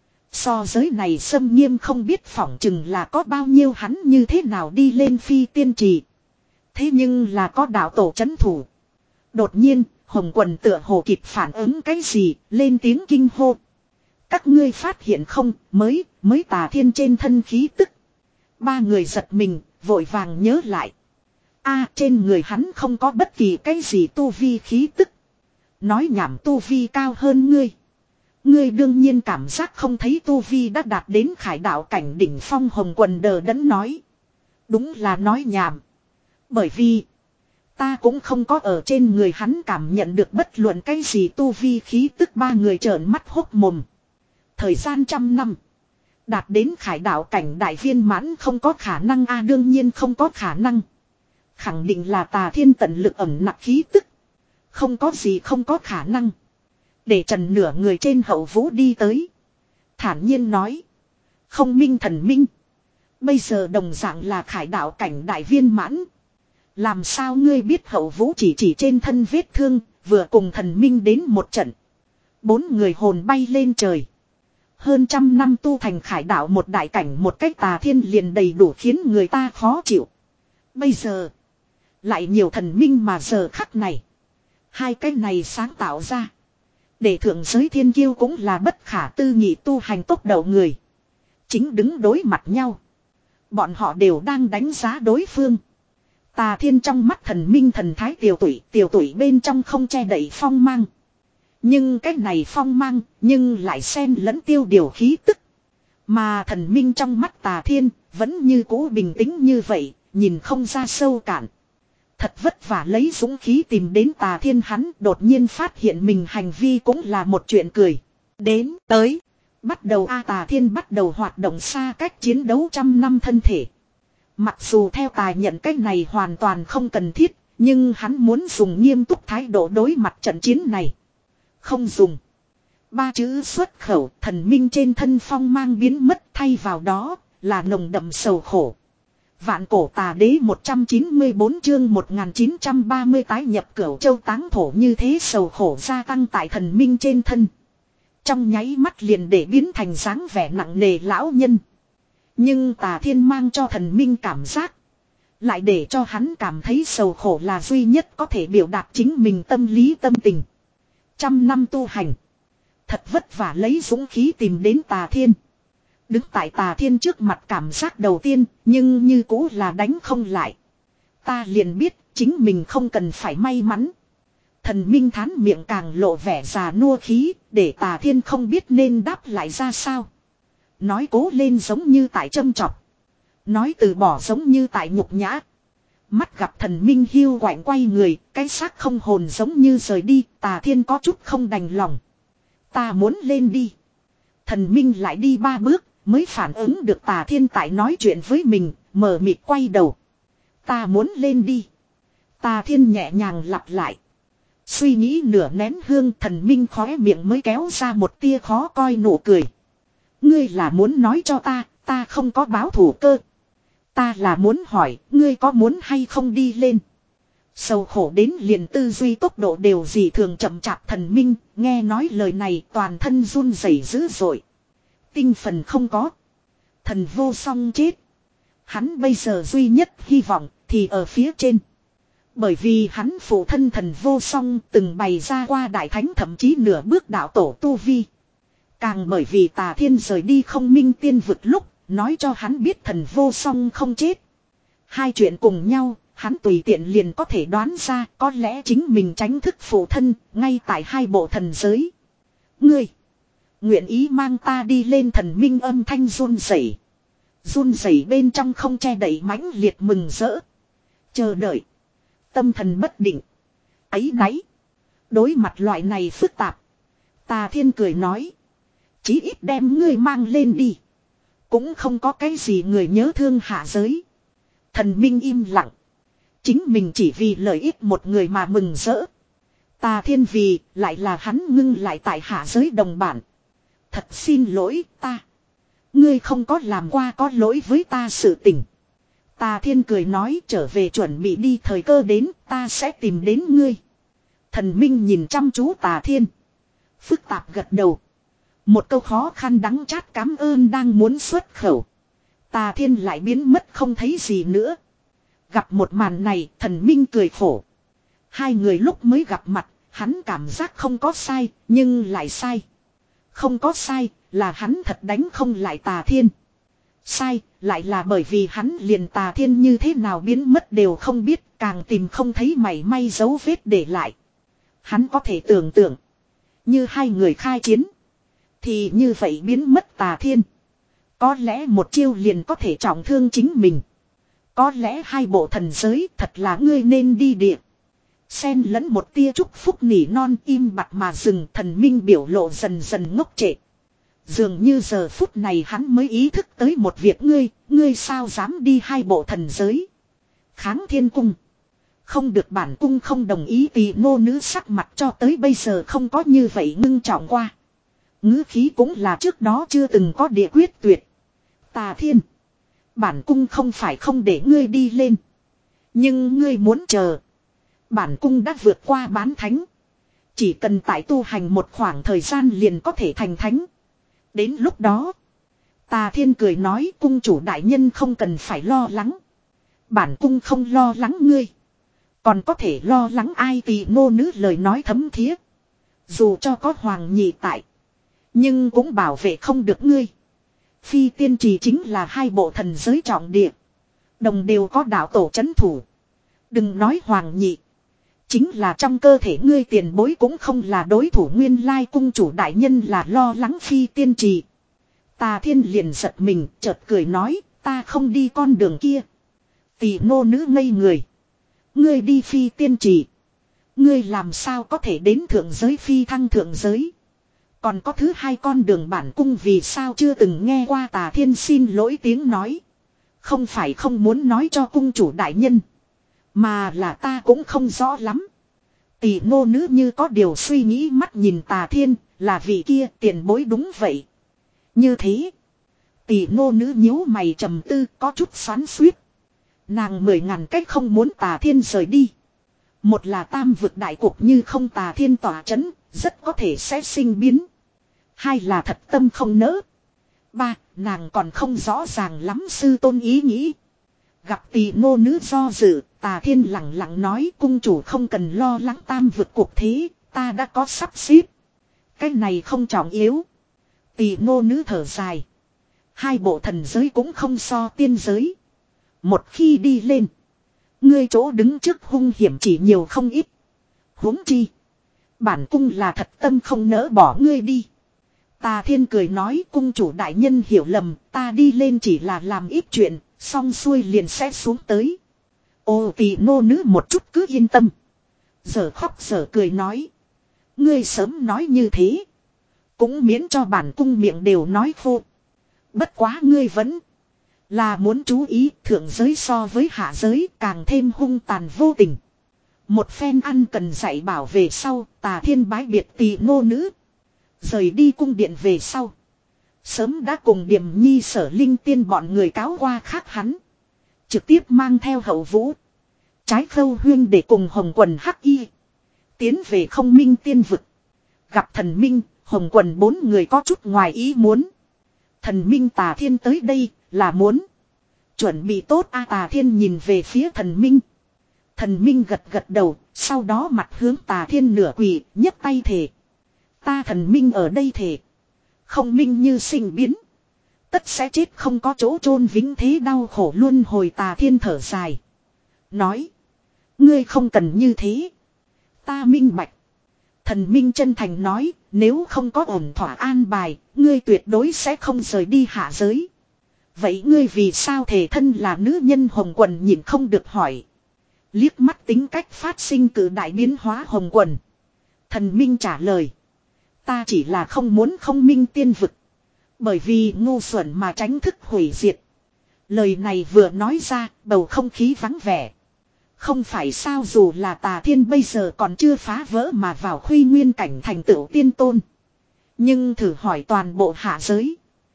A: So giới này xâm nghiêm không biết phỏng chừng là có bao nhiêu hắn như thế nào đi lên phi tiên trì. Thế nhưng là có đạo tổ chấn thủ. Đột nhiên, Hồng Quần tựa hồ kịp phản ứng cái gì, lên tiếng kinh hô. Các ngươi phát hiện không, mới, mới Tà Thiên trên thân khí tức. Ba người giật mình, vội vàng nhớ lại. A, trên người hắn không có bất kỳ cái gì tu vi khí tức. Nói nhảm tu vi cao hơn ngươi. Ngươi đương nhiên cảm giác không thấy tu vi đã đạt đến khải đạo cảnh đỉnh phong. Hồng Quần đờ đẫn nói. Đúng là nói nhảm. Bởi vì ta cũng không có ở trên người hắn cảm nhận được bất luận cái gì tu vi khí tức. Ba người trợn mắt hốc mồm. Thời gian trăm năm. Đạt đến khải đạo cảnh đại viên mãn không có khả năng a, đương nhiên không có khả năng. Khẳng định là Tà Thiên tận lực ẩn nặc khí tức. Không có gì không có khả năng. Để trần nửa người trên hậu vũ đi tới. Thản nhiên nói. Không minh thần minh. Bây giờ đồng dạng là khải đạo cảnh đại viên mãn. Làm sao ngươi biết hậu vũ chỉ chỉ trên thân vết thương. Vừa cùng thần minh đến một trận. Bốn người hồn bay lên trời. Hơn trăm năm tu thành khải đạo một đại cảnh một cách Tà Thiên liền đầy đủ khiến người ta khó chịu. Bây giờ. Lại nhiều thần minh mà giờ khắc này. Hai cái này sáng tạo ra. Để thượng giới thiên kiêu cũng là bất khả tư nghị tu hành tốc độ người. Chính đứng đối mặt nhau. Bọn họ đều đang đánh giá đối phương. Tà Thiên trong mắt thần minh thần thái tiều tụy. Tiều tụy bên trong không che đậy phong mang. Nhưng cái này phong mang. Nhưng lại xen lẫn tiêu điều khí tức. Mà thần minh trong mắt Tà Thiên. Vẫn như cũ bình tĩnh như vậy. Nhìn không ra sâu cạn. Thật vất vả lấy dũng khí tìm đến Tà Thiên, hắn đột nhiên phát hiện mình hành vi cũng là một chuyện cười. Đến tới. Bắt đầu A Tà Thiên bắt đầu hoạt động xa cách chiến đấu trăm năm thân thể. Mặc dù theo tài nhận cái này hoàn toàn không cần thiết. Nhưng hắn muốn dùng nghiêm túc thái độ đối mặt trận chiến này. Không dùng. Ba chữ xuất khẩu, thần minh trên thân phong mang biến mất, thay vào đó là nồng đậm sầu khổ. Vạn cổ tà đế một trăm chín mươi bốn chương một nghìn chín trăm ba mươi tái nhập Cửu Châu táng thổ, như thế sầu khổ gia tăng tại thần minh trên thân. Trong nháy mắt liền để biến thành dáng vẻ nặng nề lão nhân. Nhưng Tà Thiên mang cho thần minh cảm giác. Lại để cho hắn cảm thấy sầu khổ là duy nhất có thể biểu đạt chính mình tâm lý tâm tình. Trăm năm tu hành. Thật vất vả lấy dũng khí tìm đến Tà Thiên. Đứng tại Tà Thiên trước mặt cảm giác đầu tiên, nhưng như cũ là đánh không lại. Ta liền biết, chính mình không cần phải may mắn. Thần minh thán miệng càng lộ vẻ già nua khí, để Tà Thiên không biết nên đáp lại ra sao. Nói cố lên giống như tại châm chọc. Nói từ bỏ giống như tại nhục nhã. Mắt gặp thần minh hiu quạnh quay người, cái xác không hồn giống như rời đi, Tà Thiên có chút không đành lòng. Ta muốn lên đi. Thần minh lại đi ba bước. Mới phản ứng được Tà Thiên tại nói chuyện với mình, mờ mịt quay đầu. Ta muốn lên đi. Tà Thiên nhẹ nhàng lặp lại. Suy nghĩ nửa nén hương, thần minh khóe miệng mới kéo ra một tia khó coi nụ cười. Ngươi là muốn nói cho ta, ta không có báo thù cơ. Ta là muốn hỏi, ngươi có muốn hay không đi lên. Sầu khổ đến liền tư duy tốc độ đều gì thường chậm chạp thần minh, nghe nói lời này toàn thân run rẩy dữ dội. Tinh phần không có. Thần vô song chết. Hắn bây giờ duy nhất hy vọng thì ở phía trên. Bởi vì hắn phụ thân thần vô song từng bày ra qua đại thánh, thậm chí nửa bước đạo tổ tu vi. Càng bởi vì Tà Thiên rời đi không minh tiên vực lúc, nói cho hắn biết thần vô song không chết. Hai chuyện cùng nhau, hắn tùy tiện liền có thể đoán ra có lẽ chính mình tránh thức phụ thân, ngay tại hai bộ thần giới. Ngươi! Nguyện ý mang ta đi lên, thần minh âm thanh run rẩy. Run rẩy bên trong không che đậy mãnh liệt mừng rỡ. Chờ đợi. Tâm thần bất định. Áy náy. Đối mặt loại này phức tạp. Tà Thiên cười nói. Chí ít đem ngươi mang lên đi. Cũng không có cái gì người nhớ thương hạ giới. Thần minh im lặng. Chính mình chỉ vì lợi ích một người mà mừng rỡ. Tà Thiên vì lại là hắn ngưng lại tại hạ giới đồng bản. Thật xin lỗi ta. Ngươi không có làm qua có lỗi với ta sự tình. Tà Thiên cười nói, trở về chuẩn bị đi, thời cơ đến ta sẽ tìm đến ngươi. Thần minh nhìn chăm chú Tà Thiên. Phức tạp gật đầu. Một câu khó khăn đắng chát cảm ơn đang muốn xuất khẩu. Tà Thiên lại biến mất không thấy gì nữa. Gặp một màn này, Thần Minh cười khổ. Hai người lúc mới gặp mặt, hắn cảm giác không có sai, nhưng lại sai. Không có sai, là hắn thật đánh không lại Tà Thiên. Sai, lại là bởi vì hắn liền Tà Thiên như thế nào biến mất đều không biết, càng tìm không thấy mảy may dấu vết để lại. Hắn có thể tưởng tượng, như hai người khai chiến, thì như vậy biến mất Tà Thiên. Có lẽ một chiêu liền có thể trọng thương chính mình. Có lẽ hai bộ thần giới thật là ngươi nên đi địa. Xen lẫn một tia chúc phúc nỉ non im bặt mà dừng, Thần Minh biểu lộ dần dần ngốc trệ. Dường như giờ phút này hắn mới ý thức tới một việc, ngươi, ngươi sao dám đi hai bộ thần giới. Kháng Thiên Cung. Không được, bản cung không đồng ý. Tỳ nô nữ sắc mặt cho tới bây giờ không có như vậy ngưng trọng qua. Ngữ khí cũng là trước đó chưa từng có địa quyết tuyệt. Tà Thiên. Bản cung không phải không để ngươi đi lên. Nhưng ngươi muốn chờ. Bản cung đã vượt qua bán thánh. Chỉ cần tại tu hành một khoảng thời gian liền có thể thành thánh. Đến lúc đó. Tà Thiên cười nói, cung chủ đại nhân không cần phải lo lắng. Bản cung không lo lắng ngươi. Còn có thể lo lắng ai? Tỳ nô nữ lời nói thấm thía. Dù cho có hoàng nhị tại. Nhưng cũng bảo vệ không được ngươi. Phi tiên trì chính là hai bộ thần giới trọng địa. Đồng đều có đạo tổ chấn thủ. Đừng nói hoàng nhị. Chính là trong cơ thể ngươi tiền bối cũng không là đối thủ. Nguyên lai cung chủ đại nhân là lo lắng phi tiên trì. Tà Thiên liền giật mình, chợt cười nói, ta không đi con đường kia. Tỳ nô nữ ngây người. Ngươi đi phi tiên trì. Ngươi làm sao có thể đến thượng giới phi thăng thượng giới. Còn có thứ hai con đường bản cung vì sao chưa từng nghe qua. Tà Thiên xin lỗi tiếng nói. Không phải không muốn nói cho cung chủ đại nhân. Mà là ta cũng không rõ lắm. Tỷ nô nữ như có điều suy nghĩ mắt nhìn Tà Thiên, là vị kia tiền bối đúng vậy. Như thế. Tỷ nô nữ nhíu mày trầm tư có chút xoắn xuýt. Nàng mười ngàn cách không muốn Tà Thiên rời đi. Một là tam vực đại cục như không Tà Thiên tỏa chấn, rất có thể sẽ sinh biến. Hai là thật tâm không nỡ. Ba, nàng còn không rõ ràng lắm sư tôn ý nghĩ. Gặp tỷ nô nữ do dự, Tà Thiên lặng lặng nói cung chủ không cần lo lắng tam vực cuộc thế, ta đã có sắp xếp. Cái này không trọng yếu. Tỷ nô nữ thở dài. Hai bộ thần giới cũng không so tiên giới. Một khi đi lên, ngươi chỗ đứng trước hung hiểm chỉ nhiều không ít. Huống chi, bản cung là thật tâm không nỡ bỏ ngươi đi. Tà Thiên cười nói cung chủ đại nhân hiểu lầm, ta đi lên chỉ là làm ít chuyện, xong xuôi liền sẽ xuống tới. Ô tỷ nô nữ một chút cứ yên tâm. Giờ khóc giờ cười nói. Ngươi sớm nói như thế. Cũng miễn cho bản cung miệng đều nói khô. Bất quá ngươi vẫn là muốn chú ý thượng giới so với hạ giới càng thêm hung tàn vô tình. Một phen ăn cần dạy bảo về sau, Tà Thiên bái biệt tỷ nô nữ. Rời đi cung điện về sau. Sớm đã cùng Điềm Nhi Sở Linh Tiên bọn người cáo qua khác hắn. Trực tiếp mang theo Hậu Vũ, Trái Khâu Huyên để cùng Hồng Quần Hắc Y tiến về Không Minh Tiên Vực. Gặp Thần Minh, Hồng Quần bốn người có chút ngoài ý muốn. Thần Minh Tà Thiên tới đây là muốn chuẩn bị tốt a. Tà Thiên nhìn về phía Thần Minh. Thần Minh gật gật đầu, sau đó mặt hướng Tà Thiên nửa quỳ, nhấc tay thề. Ta Thần Minh ở đây thề. Không minh như sinh biến. Tất sẽ chết không có chỗ chôn vĩnh thế đau khổ luân hồi. Tà Thiên thở dài. Nói. Ngươi không cần như thế. Ta minh bạch. Thần Minh chân thành nói. Nếu không có ổn thỏa an bài. Ngươi tuyệt đối sẽ không rời đi hạ giới. Vậy ngươi vì sao thể thân là nữ nhân? Hồng Quần nhìn không được hỏi. Liếc mắt tính cách phát sinh cử đại biến hóa Hồng Quần. Thần Minh trả lời. Ta chỉ là không muốn Không Minh Tiên Vực. Bởi vì ngu xuẩn mà tránh thức hủy diệt. Lời này vừa nói ra, bầu không khí vắng vẻ. Không phải sao, dù là Tà Thiên bây giờ còn chưa phá vỡ mà vào khuy nguyên cảnh thành tựu tiên tôn. Nhưng thử hỏi toàn bộ hạ giới.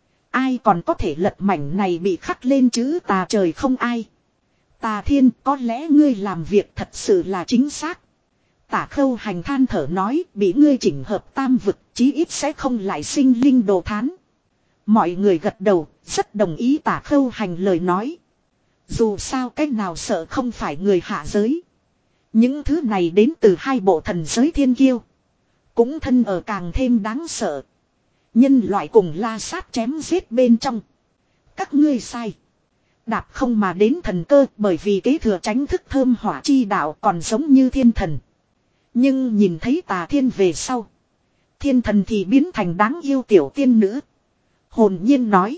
A: Ai còn có thể lật mảnh này bị khắc lên chữ tà trời? Không ai. Tà Thiên, có lẽ ngươi làm việc thật sự là chính xác. Tả Khâu Hành than thở nói, bị ngươi chỉnh hợp tam vực, chí ít sẽ không lại sinh linh đồ thán. Mọi người gật đầu, rất đồng ý Tả Khâu Hành lời nói. Dù sao cách nào sợ không phải người hạ giới. Những thứ này đến từ hai bộ thần giới thiên kiêu. Cũng thân ở càng thêm đáng sợ. Nhân loại cùng la sát chém giết bên trong. Các ngươi sai. Đạp không mà đến thần cơ bởi vì kế thừa tránh thức thơm hỏa chi đạo còn giống như thiên thần. Nhưng nhìn thấy Tà Thiên về sau. Thiên thần thì biến thành đáng yêu tiểu tiên nữ. Hồn nhiên nói.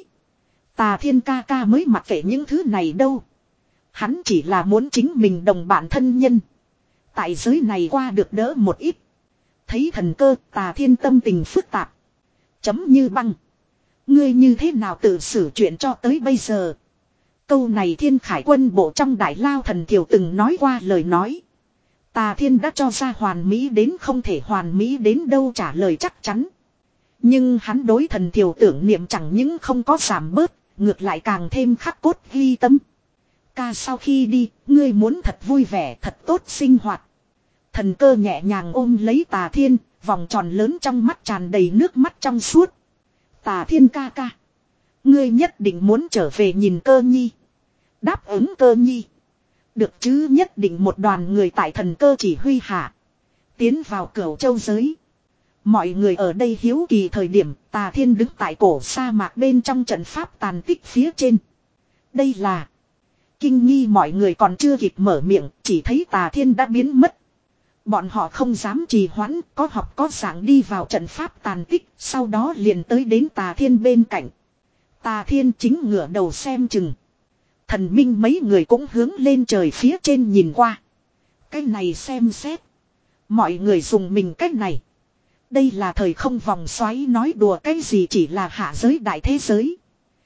A: Tà Thiên ca ca mới mặc kệ những thứ này đâu. Hắn chỉ là muốn chính mình đồng bạn thân nhân. Tại giới này qua được đỡ một ít. Thấy thần cơ Tà Thiên tâm tình phức tạp. Chấm như băng. Ngươi như thế nào tự xử chuyện cho tới bây giờ. Câu này Thiên Khải quân bộ trong Đại Lao Thần Kiều từng nói qua lời nói. Tà Thiên đã cho ra hoàn mỹ đến không thể hoàn mỹ đến đâu trả lời chắc chắn. Nhưng hắn đối Thần Kiều tưởng niệm chẳng những không có giảm bớt, ngược lại càng thêm khắc cốt ghi tâm. Ca sau khi đi, ngươi muốn thật vui vẻ, thật tốt sinh hoạt. Thần cơ nhẹ nhàng ôm lấy Tà Thiên, vòng tròn lớn trong mắt tràn đầy nước mắt trong suốt. Tà Thiên ca ca. Ngươi nhất định muốn trở về nhìn Cơ Nhi. Đáp ứng Cơ Nhi. Được chứ, nhất định một đoàn người tại thần cơ chỉ huy hạ. Tiến vào Cửu Châu giới. Mọi người ở đây hiếu kỳ thời điểm Tà Thiên đứng tại cổ sa mạc bên trong trận pháp tàn tích phía trên. Đây là. Kinh nghi mọi người còn chưa kịp mở miệng, chỉ thấy Tà Thiên đã biến mất. Bọn họ không dám trì hoãn, có học có giảng đi vào trận pháp tàn tích, sau đó liền tới đến Tà Thiên bên cạnh. Tà Thiên chính ngửa đầu xem chừng. Thần minh mấy người cũng hướng lên trời phía trên nhìn qua. Cái này xem xét. Mọi người dùng mình cách này. Đây là thời không vòng xoáy, nói đùa cái gì, chỉ là hạ giới đại thế giới.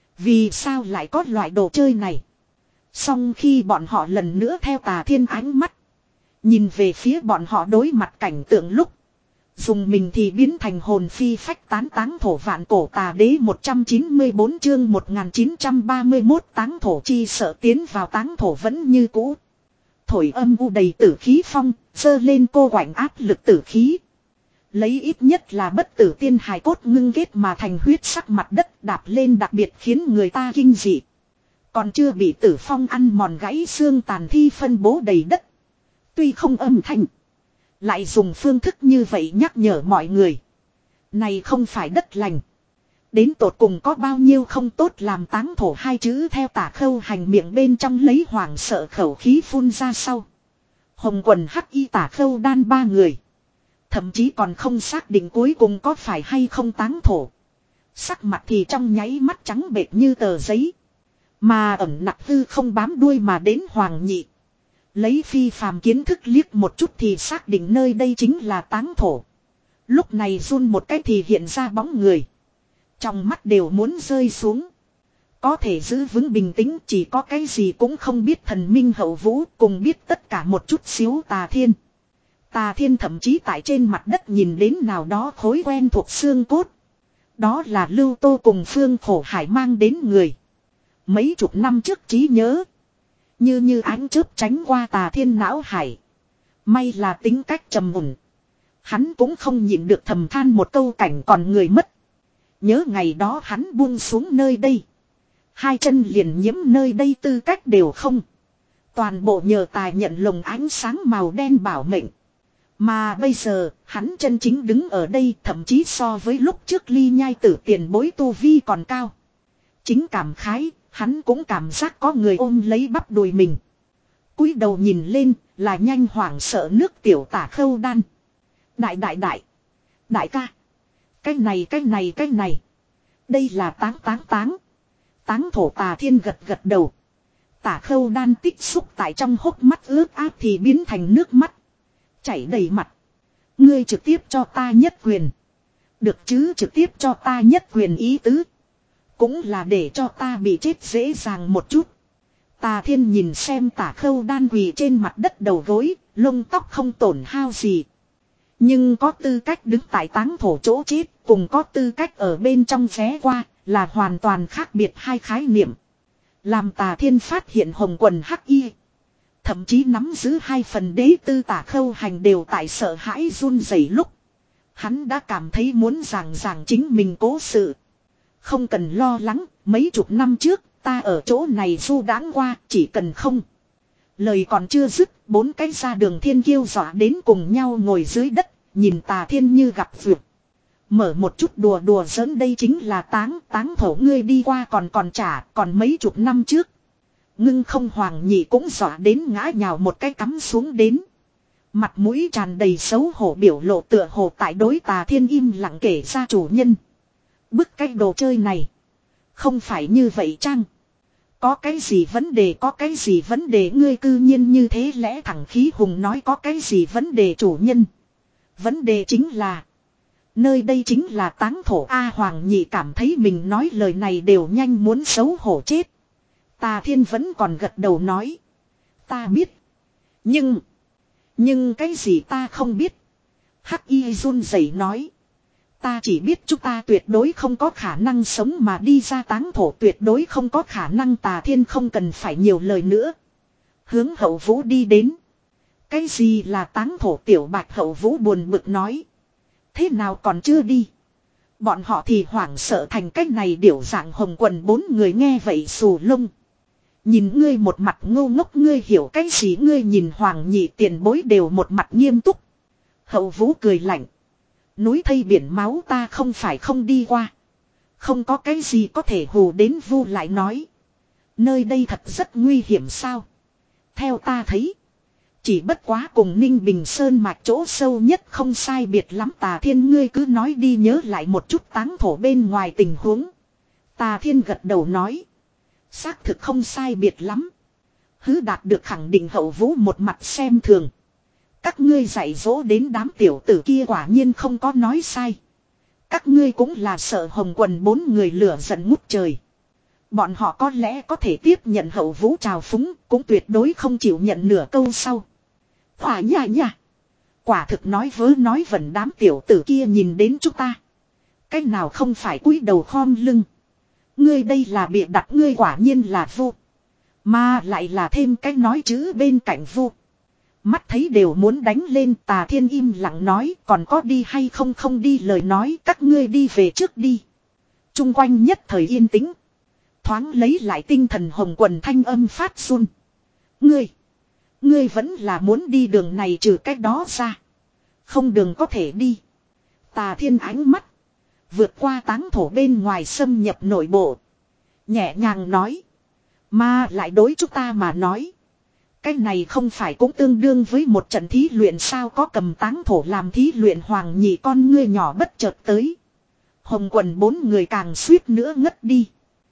A: Vì sao lại có loại đồ chơi này? Xong khi bọn họ lần nữa theo Tà Thiên ánh mắt. Nhìn về phía bọn họ đối mặt cảnh tượng lúc. Dùng mình thì biến thành hồn phi phách tán táng thổ vạn cổ tà đế một trăm chín mươi bốn chương một nghìn chín trăm ba mươi mốt táng thổ chi sợ tiến vào táng thổ vẫn như cũ. Thổi âm u đầy tử khí phong, dơ lên cô quạnh áp lực tử khí. Lấy ít nhất là bất tử tiên hài cốt ngưng kết mà thành huyết sắc mặt đất đạp lên đặc biệt khiến người ta kinh dị. Còn chưa bị tử phong ăn mòn gãy xương tàn thi phân bố đầy đất. Tuy không âm thanh. Lại dùng phương thức như vậy nhắc nhở mọi người. Này không phải đất lành. Đến tột cùng có bao nhiêu không tốt làm táng thổ hai chữ theo Tả Khâu Hành miệng bên trong lấy hoảng sợ khẩu khí phun ra sau. Hồng quần hắc y Tả Khâu đan ba người. Thậm chí còn không xác định cuối cùng có phải hay không táng thổ. Sắc mặt thì trong nháy mắt trắng bệch như tờ giấy. Mà ẩn nặc hư không bám đuôi mà đến Hoàng Nhị. Lấy phi phàm kiến thức liếc một chút thì xác định nơi đây chính là táng thổ. Lúc này run một cái thì hiện ra bóng người. Trong mắt đều muốn rơi xuống. Có thể giữ vững bình tĩnh chỉ có cái gì cũng không biết thần minh hậu vũ cùng biết tất cả một chút xíu Tà Thiên. Tà Thiên thậm chí tại trên mặt đất nhìn đến nào đó khối quen thuộc xương cốt. Đó là Lưu Tô cùng Phương Khổ Hải mang đến người. Mấy chục năm trước trí nhớ. Như như ánh chớp tránh qua Tà Thiên não hải. May là tính cách trầm ổn. Hắn cũng không nhịn được thầm than một câu cảnh còn người mất. Nhớ ngày đó hắn buông xuống nơi đây. Hai chân liền nhiễm nơi đây tư cách đều không. Toàn bộ nhờ tài nhận lồng ánh sáng màu đen bảo mệnh. Mà bây giờ hắn chân chính đứng ở đây thậm chí so với lúc trước ly nhai tử tiền bối tu vi còn cao. Chính cảm khái. Hắn cũng cảm giác có người ôm lấy bắp đùi mình. Cúi đầu nhìn lên là nhanh hoảng sợ nước tiểu Tả Khâu đan. Đại đại đại. Đại ca. Cái này cái này cái này. Đây là táng táng táng. Táng thổ Tà Thiên gật gật đầu. Tả Khâu đan tích xúc tại trong hốc mắt ướt át thì biến thành nước mắt. Chảy đầy mặt. Ngươi trực tiếp cho ta nhất quyền. Được chứ, trực tiếp cho ta nhất quyền ý tứ. Cũng là để cho ta bị chết dễ dàng một chút. Tà Thiên nhìn xem Tả Khâu đan quỳ trên mặt đất đầu gối, lông tóc không tổn hao gì. Nhưng có tư cách đứng tại táng thổ chỗ chết, cùng có tư cách ở bên trong vé qua, là hoàn toàn khác biệt hai khái niệm. Làm Tà Thiên phát hiện hồng quần hắc y. Thậm chí nắm giữ hai phần đế tư Tả Khâu Hành đều tại sợ hãi run rẩy lúc. Hắn đã cảm thấy muốn giảng giảng chính mình cố sự. Không cần lo lắng, mấy chục năm trước, ta ở chỗ này du đãng qua, chỉ cần không. Lời còn chưa dứt, bốn cái ra đường thiên kiêu dọa đến cùng nhau ngồi dưới đất, nhìn Tà Thiên như gặp vượt. Mở một chút đùa đùa giỡn, đây chính là táng, táng thổ ngươi đi qua còn còn trả, còn mấy chục năm trước. Ngưng không Hoàng Nhị cũng dọa đến ngã nhào một cái cắm xuống đến. Mặt mũi tràn đầy xấu hổ, biểu lộ tựa hồ tại đối Tà Thiên im lặng kể ra chủ nhân. Bức cái đồ chơi này. Không phải như vậy chăng? Có cái gì vấn đề, có cái gì vấn đề, ngươi cư nhiên như thế lẽ thẳng khí hùng nói có cái gì vấn đề chủ nhân. Vấn đề chính là. Nơi đây chính là táng thổ A. Hoàng Nhị cảm thấy mình nói lời này đều nhanh muốn xấu hổ chết. Tà Thiên vẫn còn gật đầu nói. Ta biết. Nhưng. Nhưng cái gì ta không biết. Hắc Y run rẩy nói. Ta chỉ biết chúng ta tuyệt đối không có khả năng sống mà đi ra táng thổ, tuyệt đối không có khả năng. Tà Thiên không cần phải nhiều lời nữa. Hướng Hậu Vũ đi đến. Cái gì là táng thổ? Tiểu Bạch Hậu Vũ buồn bực nói. Thế nào còn chưa đi? Bọn họ thì hoảng sợ thành cách này. Điểu dạng Hồng Quần bốn người nghe vậy xù lông. Nhìn ngươi một mặt ngô ngốc, ngươi hiểu cái gì? Ngươi nhìn Hoàng Nhị tiền bối đều một mặt nghiêm túc. Hậu Vũ cười lạnh. Núi thây biển máu ta không phải không đi qua. Không có cái gì có thể hù đến. Vu lại nói. Nơi đây thật rất nguy hiểm sao? Theo ta thấy. Chỉ bất quá cùng Ninh Bình Sơn mạch chỗ sâu nhất không sai biệt lắm. Tà Thiên ngươi cứ nói đi, nhớ lại một chút táng thổ bên ngoài tình huống. Tà Thiên gật đầu nói. Xác thực không sai biệt lắm. Hứ đạt được khẳng định. Hậu Vũ một mặt xem thường. Các ngươi dạy dỗ đến đám tiểu tử kia quả nhiên không có nói sai. Các ngươi cũng là sợ Hồng Quần bốn người lửa giận ngút trời. Bọn họ có lẽ có thể tiếp nhận Hậu Vũ trào phúng, cũng tuyệt đối không chịu nhận nửa câu sau. Hỏa nha nha. Quả thực nói vớ nói vẩn, đám tiểu tử kia nhìn đến chúng ta. Cách nào không phải cúi đầu khom lưng. Ngươi đây là bịa đặt, ngươi quả nhiên là vô. Mà lại là thêm cái nói chữ bên cạnh vô. Mắt thấy đều muốn đánh lên. Tà Thiên im lặng nói. Còn có đi hay không? Không đi lời nói các ngươi đi về trước đi. Trung quanh nhất thời yên tĩnh. Thoáng lấy lại tinh thần, Hồng Quần thanh âm phát run. Ngươi. Ngươi vẫn là muốn đi đường này, trừ cách đó ra. Không đường có thể đi. Tà Thiên ánh mắt. Vượt qua táng thổ bên ngoài xâm nhập nội bộ. Nhẹ nhàng nói. Mà lại đối chúng ta mà nói. Cái này không phải cũng tương đương với một trận thí luyện sao? Có cầm táng thổ làm thí luyện? Hoàng Nhị con ngươi nhỏ bất chợt tới. Hồng Quần bốn người càng suýt nữa ngất đi.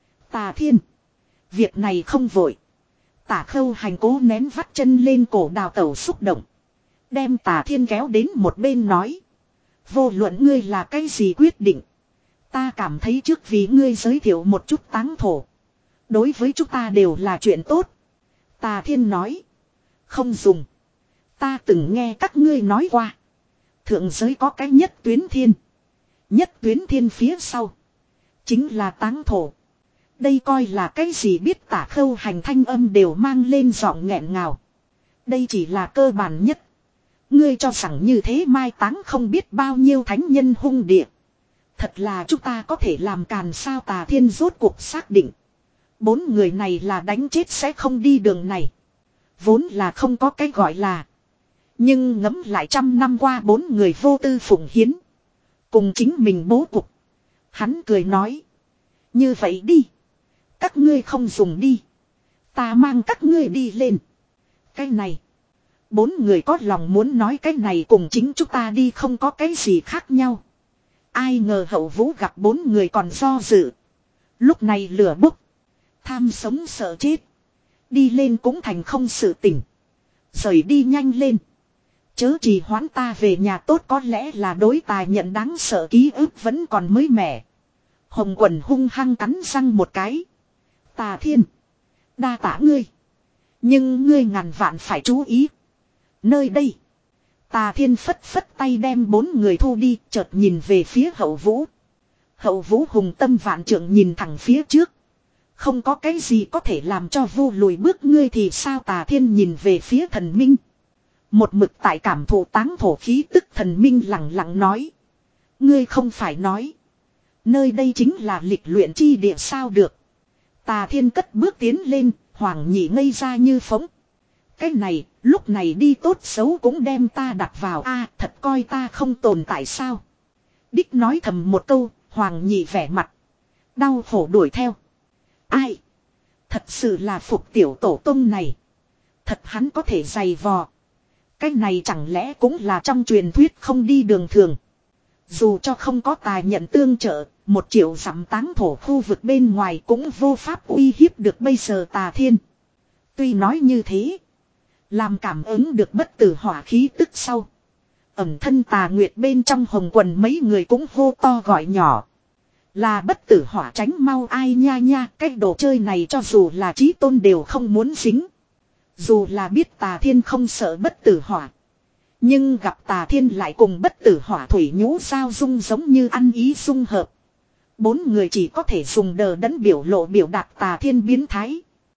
A: Tà Thiên. Việc này không vội. Tả Khâu Hành cố nén vắt chân lên cổ đào tẩu xúc động. Đem Tà Thiên kéo đến một bên nói. Vô luận ngươi là cái gì quyết định. Ta cảm thấy trước vì ngươi giới thiệu một chút táng thổ. Đối với chúng ta đều là chuyện tốt. Tà Thiên nói. Không dùng. Ta từng nghe các ngươi nói qua. Thượng giới có cái nhất tuyến thiên. Nhất tuyến thiên phía sau. Chính là táng thổ. Đây coi là cái gì? Biết Tả Khâu Hành thanh âm đều mang lên giọng nghẹn ngào. Đây chỉ là cơ bản nhất. Ngươi cho rằng như thế mai táng không biết bao nhiêu thánh nhân hung địa. Thật là chúng ta có thể làm càn sao? Tà Thiên rốt cuộc xác định. Bốn người này là đánh chết sẽ không đi đường này. Vốn là không có cái gọi là. Nhưng ngẫm lại trăm năm qua bốn người vô tư phụng hiến. Cùng chính mình bố cục. Hắn cười nói. Như vậy đi. Các ngươi không dùng đi. Ta mang các ngươi đi lên. Cái này. Bốn người có lòng muốn nói cái này cùng chính chúng ta đi không có cái gì khác nhau. Ai ngờ Hậu Vũ gặp bốn người còn do dự. Lúc này lửa bốc. Tham sống sợ chết. Đi lên cũng thành không sự tỉnh. Rời đi nhanh lên. Chớ trì hoãn, ta về nhà tốt. Có lẽ là đối tài nhận đáng sợ ký ức vẫn còn mới mẻ. Hồng Quần hung hăng cắn răng một cái. Tà Thiên. Đa tả ngươi. Nhưng ngươi ngàn vạn phải chú ý. Nơi đây. Tà Thiên phất phất tay đem bốn người thu đi. Chợt nhìn về phía Hậu Vũ. Hậu Vũ hùng tâm vạn trượng nhìn thẳng phía trước. Không có cái gì có thể làm cho vô lùi bước ngươi thì sao Tà Thiên nhìn về phía thần minh. Một mực tại cảm thụ táng thổ khí tức thần minh lặng lặng nói. Ngươi không phải nói. Nơi đây chính là lịch luyện chi địa sao được. Tà Thiên cất bước tiến lên, Hoàng Nhị ngây ra như phóng. Cái này, lúc này đi tốt xấu cũng đem ta đặt vào a thật coi ta không tồn tại sao. Đích nói thầm một câu, Hoàng Nhị vẻ mặt. Đau khổ đuổi theo. Ai? Thật sự là phục tiểu tổ tông này. Thật hắn có thể giày vò. Cái này chẳng lẽ cũng là trong truyền thuyết không đi đường thường. Dù cho không có tài nhận tương trợ, một triệu dặm táng thổ khu vực bên ngoài cũng vô pháp uy hiếp được bây giờ Tà Thiên. Tuy nói như thế, làm cảm ứng được bất tử hỏa khí tức sau. Ẩm thân Tà Nguyệt bên trong hồng quần mấy người cũng hô to gọi nhỏ. Là bất tử hỏa tránh mau ai nha nha, cái đồ chơi này cho dù là chí tôn đều không muốn dính. Dù là biết Tà Thiên không sợ bất tử hỏa. Nhưng gặp Tà Thiên lại cùng bất tử hỏa thủy nhũ sao dung giống như ăn ý dung hợp. Bốn người chỉ có thể dùng đờ đẫn biểu lộ biểu đạt Tà Thiên biến thái.